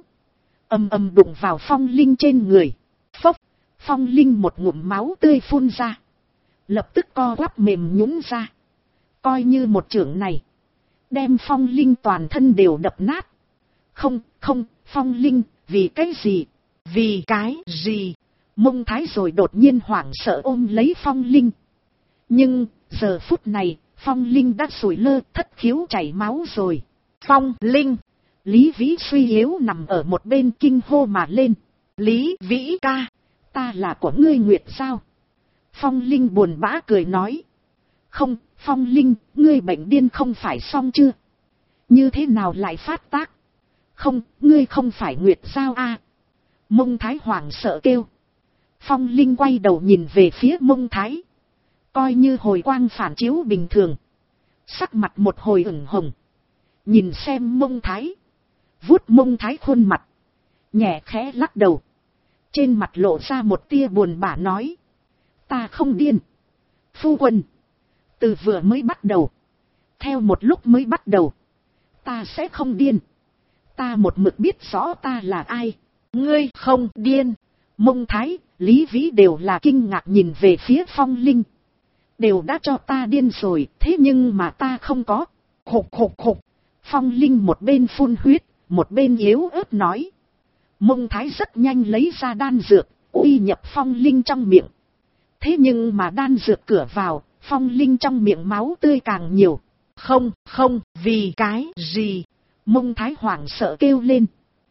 Ầm ầm đụng vào Phong Linh trên người. Phốc! Phong Linh một ngụm máu tươi phun ra. Lập tức co quắp mềm nhũn ra. Coi như một chưởng này, đem Phong Linh toàn thân đều đập nát. Không, Phong Linh, vì cái gì? Vì cái gì? Mông Thái rồi đột nhiên hoảng sợ ôm lấy Phong Linh. Nhưng, giờ phút này, Phong Linh đã sủi lơ, thất khiếu chảy máu rồi. Phong Linh! Lý Vĩ suy yếu nằm ở một bên kinh hô mà lên. Lý Vĩ ca! Ta là của ngươi Nguyệt sao? Phong Linh buồn bã cười nói. Không, Phong Linh, ngươi bệnh điên không phải xong chưa? Như thế nào lại phát tác? Không, ngươi không phải Nguyệt sao a? Mông Thái hoảng sợ kêu. Phong Linh quay đầu nhìn về phía Mông Thái. Coi như hồi quang phản chiếu bình thường. Sắc mặt một hồi ửng hồng. Nhìn xem Mông Thái. Vuốt Mông Thái khuôn mặt. Nhẹ khẽ lắc đầu. Trên mặt lộ ra một tia buồn bã nói. Ta không điên. Phu quân. Từ vừa mới bắt đầu. Theo một lúc mới bắt đầu. Ta sẽ không điên. Ta một mực biết rõ ta là ai. Ngươi không điên. Mông Thái, Lý Vĩ đều là kinh ngạc nhìn về phía Phong Linh. Đều đã cho ta điên rồi, thế nhưng mà ta không có. Khục khục khục. Phong Linh một bên phun huyết, một bên yếu ớt nói. Mông Thái rất nhanh lấy ra đan dược, uy nhập Phong Linh trong miệng. Thế nhưng mà đan dược cửa vào, Phong Linh trong miệng máu tươi càng nhiều. Không, vì cái gì? Mông Thái hoảng sợ kêu lên.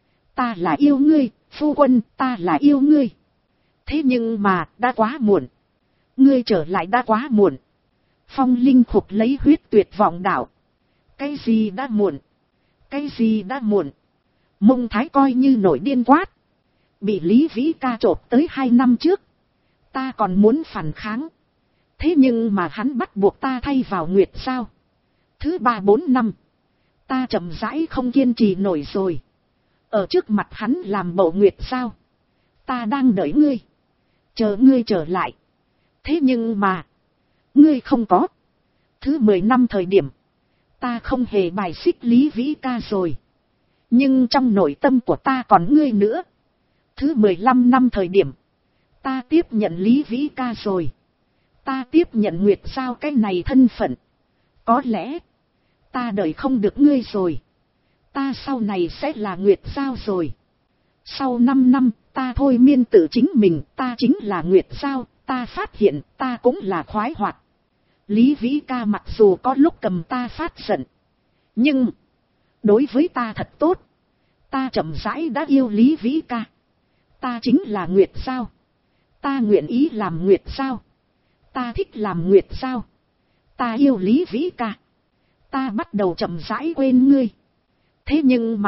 Ta là yêu ngươi, phu quân, ta là yêu ngươi. Thế nhưng mà, đã quá muộn. Ngươi trở lại đã quá muộn. Phong Linh khục lấy huyết tuyệt vọng đạo. Cái gì đã muộn? Cái gì đã muộn? Mông Thái coi như nổi điên quát. Bị Lý Vĩ Ca chộp tới 2 năm trước. Ta còn muốn phản kháng. Thế nhưng mà hắn bắt buộc ta thay vào Nguyệt Sao. Thứ 3-4 năm. Ta chậm rãi không kiên trì nổi rồi. Ở trước mặt hắn làm bộ Nguyệt Sao. Ta đang đợi ngươi. Chờ ngươi trở lại. Thế nhưng mà. Ngươi không có. Thứ 10 năm thời điểm. Ta không hề bài xích Lý Vĩ Ca rồi. Nhưng trong nội tâm của ta còn ngươi nữa. Thứ 15 năm thời điểm. Ta tiếp nhận Lý Vĩ Ca rồi. Ta tiếp nhận Nguyệt Sao cái này thân phận. Có lẽ. Ta đợi không được ngươi rồi. Ta sau này sẽ là Nguyệt Sao rồi. Sau 5 năm ta thôi miên tự chính mình. Ta chính là Nguyệt Sao. Ta phát hiện ta cũng là khoái hoạt. Lý Vĩ Ca mặc dù có lúc cầm ta phát giận. Nhưng. Đối với ta thật tốt. Ta chậm rãi đã yêu Lý Vĩ Ca. Ta chính là Nguyệt Sao. Ta nguyện ý làm Nguyệt Sao. Ta thích làm Nguyệt Sao. Ta yêu Lý Vĩ Ca. Ta bắt đầu chậm rãi quên ngươi. Thế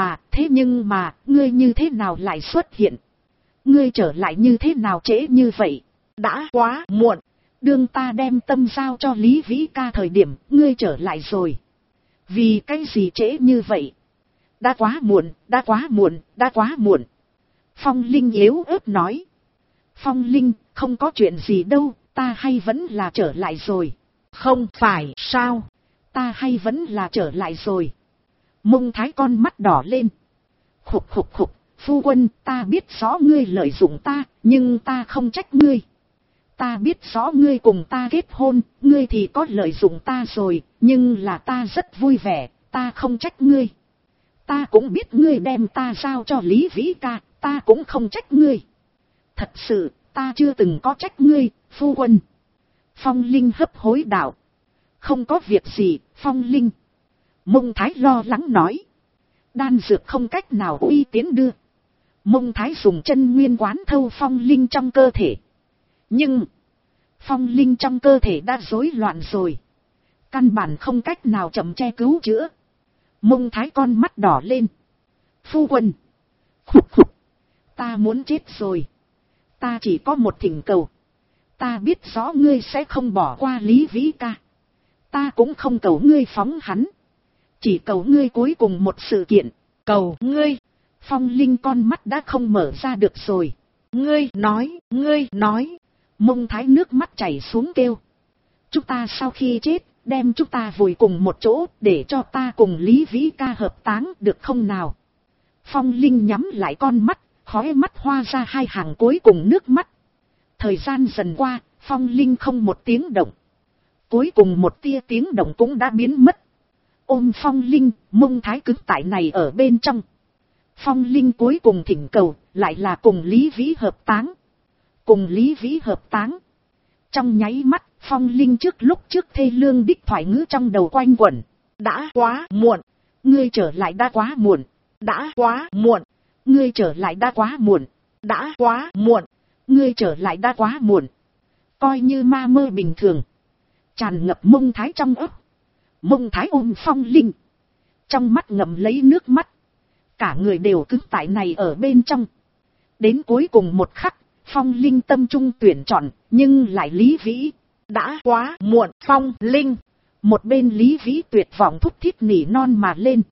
nhưng mà, ngươi như thế nào lại xuất hiện? Ngươi trở lại như thế nào trễ như vậy? Đã quá muộn. Đương ta đem tâm giao cho Lý Vĩ Ca thời điểm, ngươi trở lại rồi. Vì cái gì trễ như vậy? Đã quá muộn, đã quá muộn, đã quá muộn. Phong Linh yếu ớt nói. Phong Linh, không có chuyện gì đâu, ta hay vẫn là trở lại rồi. Không phải sao? Ta hay vẫn là trở lại rồi. Mông Thái con mắt đỏ lên. Khục khục khục, phu quân, ta biết rõ ngươi lợi dụng ta, nhưng ta không trách ngươi. Ta biết rõ ngươi cùng ta kết hôn, ngươi thì có lợi dụng ta rồi, nhưng là ta rất vui vẻ, ta không trách ngươi. Ta cũng biết ngươi đem ta giao cho Lý Vĩ Ca, ta cũng không trách ngươi. Thật sự, ta chưa từng có trách ngươi, phu quân. Phong Linh hấp hối đạo. Không có việc gì, Phong Linh. Mông Thái lo lắng nói. Đan dược không cách nào uy tiến đưa. Mông Thái dùng chân nguyên quán thâu Phong Linh trong cơ thể. Nhưng, Phong Linh trong cơ thể đã rối loạn rồi. Căn bản không cách nào chậm che cứu chữa. Mông Thái con mắt đỏ lên. Phu quân. Khục khục. Ta muốn chết rồi. Ta chỉ có một thỉnh cầu. Ta biết rõ ngươi sẽ không bỏ qua Lý Vĩ Ca. Ta cũng không cầu ngươi phóng hắn. Chỉ cầu ngươi cuối cùng một sự kiện. Cầu ngươi. Phong Linh con mắt đã không mở ra được rồi. Ngươi nói. Mông Thái nước mắt chảy xuống kêu. Chúng ta sau khi chết, đem chúng ta vùi cùng một chỗ, để cho ta cùng Lý Vĩ Ca hợp táng được không nào? Phong Linh nhắm lại con mắt, khóe mắt hoa ra 2 hàng cuối cùng nước mắt. Thời gian dần qua, Phong Linh không một tiếng động. Cuối cùng một tia tiếng động cũng đã biến mất. Ôm Phong Linh, Mông Thái cứng tại này ở bên trong. Phong Linh cuối cùng thỉnh cầu, lại là cùng Lý Vĩ hợp táng. Cùng Lý Vĩ hợp táng. Trong nháy mắt, Phong Linh trước thê lương đích thoại ngữ trong đầu quanh quẩn. Đã quá muộn. Ngươi trở lại đã quá muộn. Đã quá muộn. Ngươi trở lại đã quá muộn. Đã quá muộn. Ngươi trở lại đã quá muộn. Coi như ma mơ bình thường. Tràn ngập Mông Thái trong ấp. Mông Thái ôm Phong Linh. Trong mắt ngậm lấy nước mắt. Cả người đều cứng tại này ở bên trong. Đến cuối cùng một khắc, Phong Linh tâm trung tuyển chọn, nhưng lại Lý Vĩ. Đã quá muộn. Phong Linh. Một bên Lý Vĩ tuyệt vọng thúc thiết nỉ non mà lên.